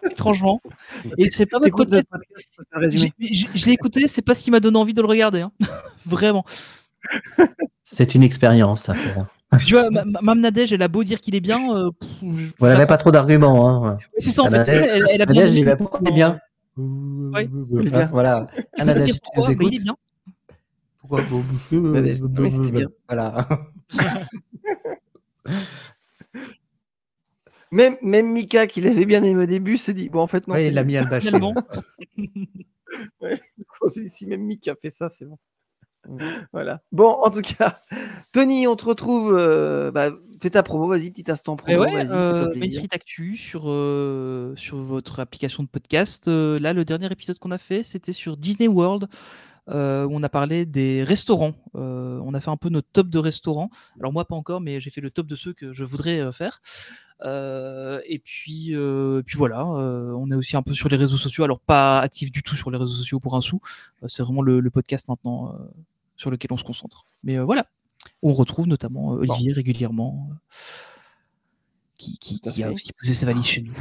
étrangement. Et c'est pas votre T'écoutes podcast. notre podcast pour faire le résumé. J'ai- j'ai- Je l'ai écouté, c'est pas ce qui m'a donné envie de le regarder. hein. Vraiment. C'est une expérience à faire. Tu vois, ma- ma- Mme Nadège, elle a beau dire qu'il est bien. euh, pff, je- Vous n'avez pas trop d'arguments. Hein. Ouais, c'est ça, en Ah, fait. Nadège- Elle, elle a bien Nadège, dit il va que- pourquoi il est bien. Ouais. Hein, Voilà. Ah, Je peux Nadège, dire tu pourquoi, nous mais il écoutes. est bien. Pourquoi bon, monsieur, Nadège. euh, Oui, c'était bien. Voilà. Même, même Mika, qui l'avait bien aimé au début, se dit bon, en fait, non. Ouais, c'est il l'a bon. mis à le bâcher. Finalement. Ouais. On s'est dit, si même Mika fait ça, c'est bon. Voilà. Bon, en tout cas, Tony, on te retrouve. euh, bah, fais ta promo, vas-y, petit instant Et promo. ouais, vas-y, euh, fais-toi Main plaisir. Street Actu sur, euh, sur votre application de podcast. Euh, là, le dernier épisode qu'on a fait, c'était sur Disney World, euh, où on a parlé des restaurants. Euh, on a fait un peu notre top de restaurants. Alors moi, pas encore, mais j'ai fait le top de ceux que je voudrais euh, faire. Euh, et puis, euh, puis voilà, euh, on est aussi un peu sur les réseaux sociaux. Alors pas actif du tout sur les réseaux sociaux pour un sou. Euh, c'est vraiment le, le podcast maintenant euh, sur lequel on se concentre. Mais euh, voilà, on retrouve notamment euh, Olivier régulièrement, euh, qui, qui, Tout à qui a fait. aussi posé sa valise chez nous.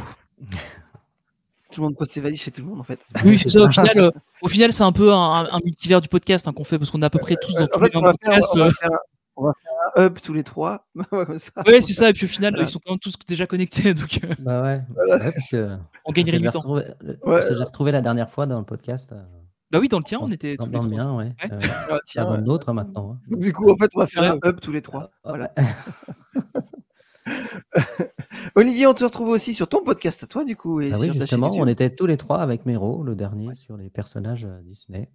Tout le monde pose ses valises chez tout le monde, en fait. Oui, c'est ça. Au final, euh, au final, c'est un peu un, un multivers du podcast hein, qu'on fait parce qu'on est à peu près tous dans En tous les fait, on mêmes va, faire, podcasts. on, va euh. faire un, on va faire un hub tous les trois. Comme ça. Ouais, c'est ça. Et puis au final, Voilà. ils sont quand même tous déjà connectés, donc euh, Bah ouais. Voilà, Ouais, parce que on gagnerait on s'est du déjà temps. retrouvé, le- on Ouais. s'est déjà retrouvé la dernière fois dans le podcast. euh, Bah oui, dans le tien, dans, on était dans- tous les dans le trois. mien, ouais. Ouais. Euh, Ah, pas tiens, dans ouais. le nôtre hein, maintenant. hein. Donc, du coup, en fait, on va faire Ouais. un hub tous les trois. Ah, Voilà. ouais. Olivier, on te retrouve aussi sur ton podcast à toi, du coup. Et Ah sur oui, ta chaîne justement, YouTube. on était tous les trois avec Mero, le dernier, sur les personnages euh, Disney.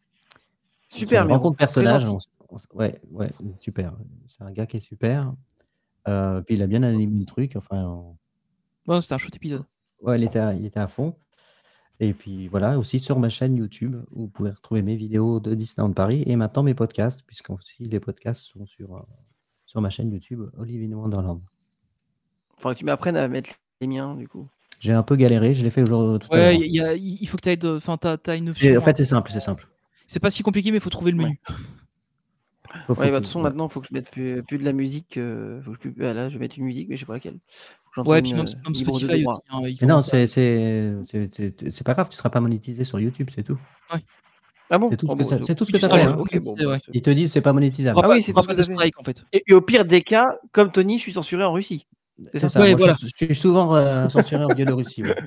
Super, Sur une Miro. rencontre Très personnage. gentil. on s- on s- ouais, ouais, super. C'est un gars qui est super. Euh, puis il a bien animé le truc. Enfin, on- Bon, c'était un chouette épisode. ouais, il était, à, il était à fond. Et puis voilà, aussi sur ma chaîne YouTube, où vous pouvez retrouver mes vidéos de Disneyland Paris et maintenant mes podcasts, puisque aussi les podcasts sont sur, euh, sur ma chaîne YouTube Olivier Wonderland. Faudrait que tu m'apprennes à mettre les miens, du coup. J'ai un peu galéré, je l'ai fait aujourd'hui tout à l'heure. Ouais, il y a- il faut que tu ailles. Enfin, t'as t'as une C'est- option. En fait, c'est simple, c'est simple. C'est pas si compliqué, mais il faut trouver le menu. Faut- faut Ouais, bah, de que- toute façon, ouais. maintenant, il faut que je mette plus, plus de la musique. euh, faut que je, plus- ah, là, je vais mettre une musique, mais je sais pas laquelle. Faut que Ouais, j'entende puis une, même, euh, même libre de Spotify droit. aussi. hein, il Mais non, commence à- c'est c'est- c'est- c'est- c'est pas grave, tu seras pas monétisé sur YouTube, c'est tout. Ah bon C'est tout ce Oh, que bon, ça- c'est- c'est tout ce Oui, que tu t'as fait. seras hein. Ok, bon, c'est bah, vrai. c'est- Ils te disent c'est pas monétisable. Ah oui, c'est pas tout ce que de vous avez. strike en fait. Et, et au pire des cas, comme Tony, je suis censuré en Russie. C'est ça ça. Ouais, moi, voilà. je, suis- je suis souvent euh, censuré en Biélorussie. ouais.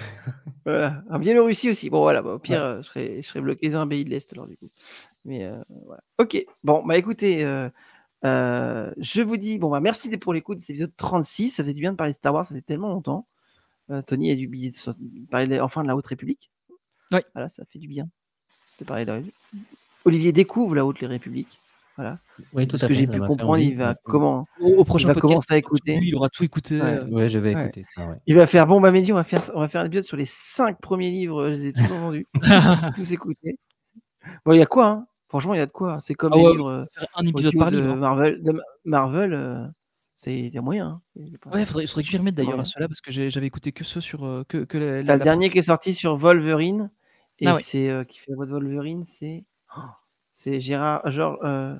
Voilà. En Biélorussie aussi. Bon, voilà. Bah, au pire, Ouais. euh, je, serais, je serais bloqué dans un pays de l'Est, alors, du coup. Mais euh, voilà. Ok. Bon, bah écoutez, euh, euh, je vous dis, bon, bah merci pour l'écoute de cet épisode trente-six. Ça faisait du bien de parler de Star Wars, ça fait tellement longtemps. Euh, Tony a du billet de so- parler de- enfin de la Haute République. Ouais. Voilà, ça fait du bien de parler de la Olivier découvre la Haute République. Voilà. Oui, tout Ce à que fait. j'ai ça pu m'a fait comprendre, envie. il va comment Au, au prochain va podcast, commencer à il aura tout écouter. vu, il aura tout écouté. Ouais. euh, Ouais, je vais Ouais. écouter ça. Ouais. Il va faire bon bah Mehdi, on va faire on va faire un épisode sur les cinq premiers livres, je les ai tous vendus, tous écoutés. Bon, il y a quoi hein franchement, il y a de quoi. C'est comme Ah les ouais, livres euh, faire un épisode audio par de livre. hein. Marvel, de Ma- Marvel, euh, c'est il y a moyen. Hein. C'est pas- Ouais, faudrait, faudrait que je m'y remette d'ailleurs Ouais. à ceux-là parce que j'ai- j'avais écouté que ceux sur euh, que, que la, T'as la- le la- dernier qui est sorti sur Wolverine et Ah ouais. c'est euh, qui fait la voix de Wolverine, c'est oh, c'est Gérard genre euh,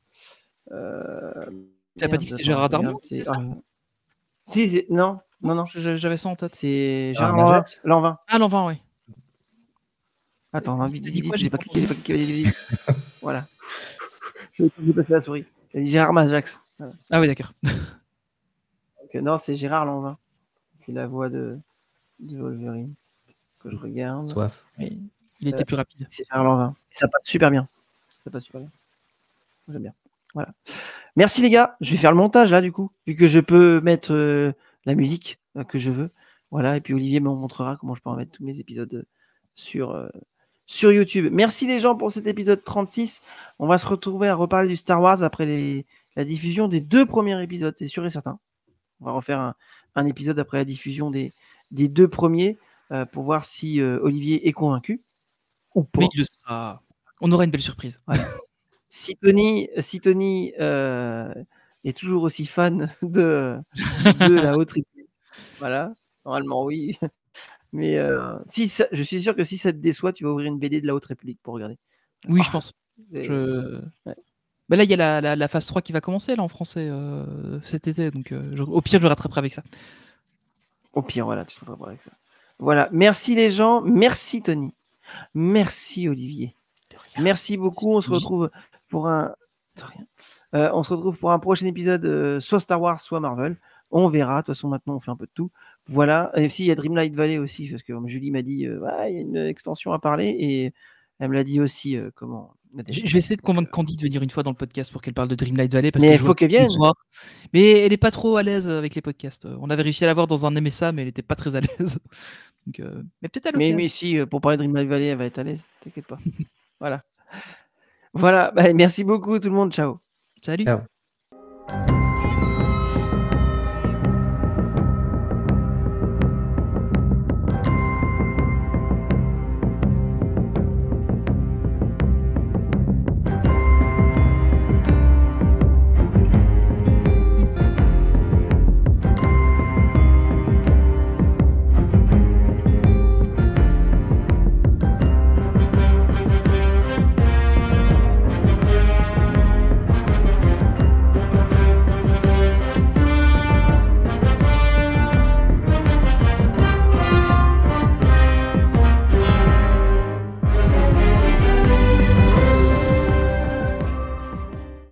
euh, T'as pas merde, dit que c'était attends, Gérard je Darmon, regarde, c'est ça euh, Si, c'est- non, non, non. Je- J'avais ça en tête. C'est Ah, Gérard Majax Lanvin. Ah, l'envin, ouais. Attends, hein, T'as vite, dit vite, quoi, vite, j'ai j'ai pas pas cliqué, j'ai pas cliqué, vas-y, vas-y. Voilà. J'ai j'ai passé la souris. Il a dit Gérard Majax. Voilà. Ah oui, d'accord. Donc, euh, non, c'est Gérard Lanvin. C'est la voix de, de Wolverine. Que je regarde. Soif. Oui, il était plus rapide. C'est Gérard Lanvin. Et ça passe super bien. Ça passe super bien. J'aime bien. Voilà. Merci les gars. Je vais faire le montage là du coup, vu que je peux mettre euh, la musique euh, que je veux. Voilà. Et puis Olivier me montrera comment je peux en mettre tous mes épisodes euh, sur, euh, sur YouTube. Merci les gens pour cet épisode trente-six. On va se retrouver à reparler du Star Wars après les, la diffusion des deux premiers épisodes, c'est sûr et certain. On va refaire un, un épisode après la diffusion des, des deux premiers euh, pour voir si euh, Olivier est convaincu ou pas. Mais il le sera. On aura une belle surprise. Si Tony, si Tony euh, est toujours aussi fan de, de la Haute République, voilà, normalement oui. Mais euh, si ça, je suis sûr que si ça te déçoit, tu vas ouvrir une B D de la Haute République pour regarder. Oui, je pense. Et- Je... Ouais. Bah là, il y a la, la, la phase trois qui va commencer là en français euh, cet été. Donc, euh, je- au pire, je le rattraperai avec ça. Au pire, voilà, tu seras pas prêt avec ça. Voilà. Merci les gens. Merci Tony. Merci Olivier. Merci beaucoup. On se retrouve pour un. De rien. Euh, on se retrouve pour un prochain épisode, euh, soit Star Wars, soit Marvel. On verra. De toute façon, maintenant, on fait un peu de tout. Voilà. Et si, il y a Dreamlight Valley aussi, parce que euh, Julie m'a dit, euh, ouais, il y a une extension à parler, et elle me l'a dit aussi. Euh, comment Je je vais essayer de convaincre Candy de venir une fois dans le podcast pour qu'elle parle de Dreamlight Valley. Parce Mais que il je faut vois qu'elle tous les vienne. soirs. Mais elle est pas trop à l'aise avec les podcasts. On avait réussi à l'avoir dans un M S A, mais elle était pas très à l'aise. Donc, euh, mais peut-être à Mais, l'occasion. mais si, euh, pour parler de Dreamlight Valley, elle va être à l'aise. T'inquiète pas. Voilà. Voilà. Bah, merci beaucoup tout le monde. Ciao. Salut. Ciao.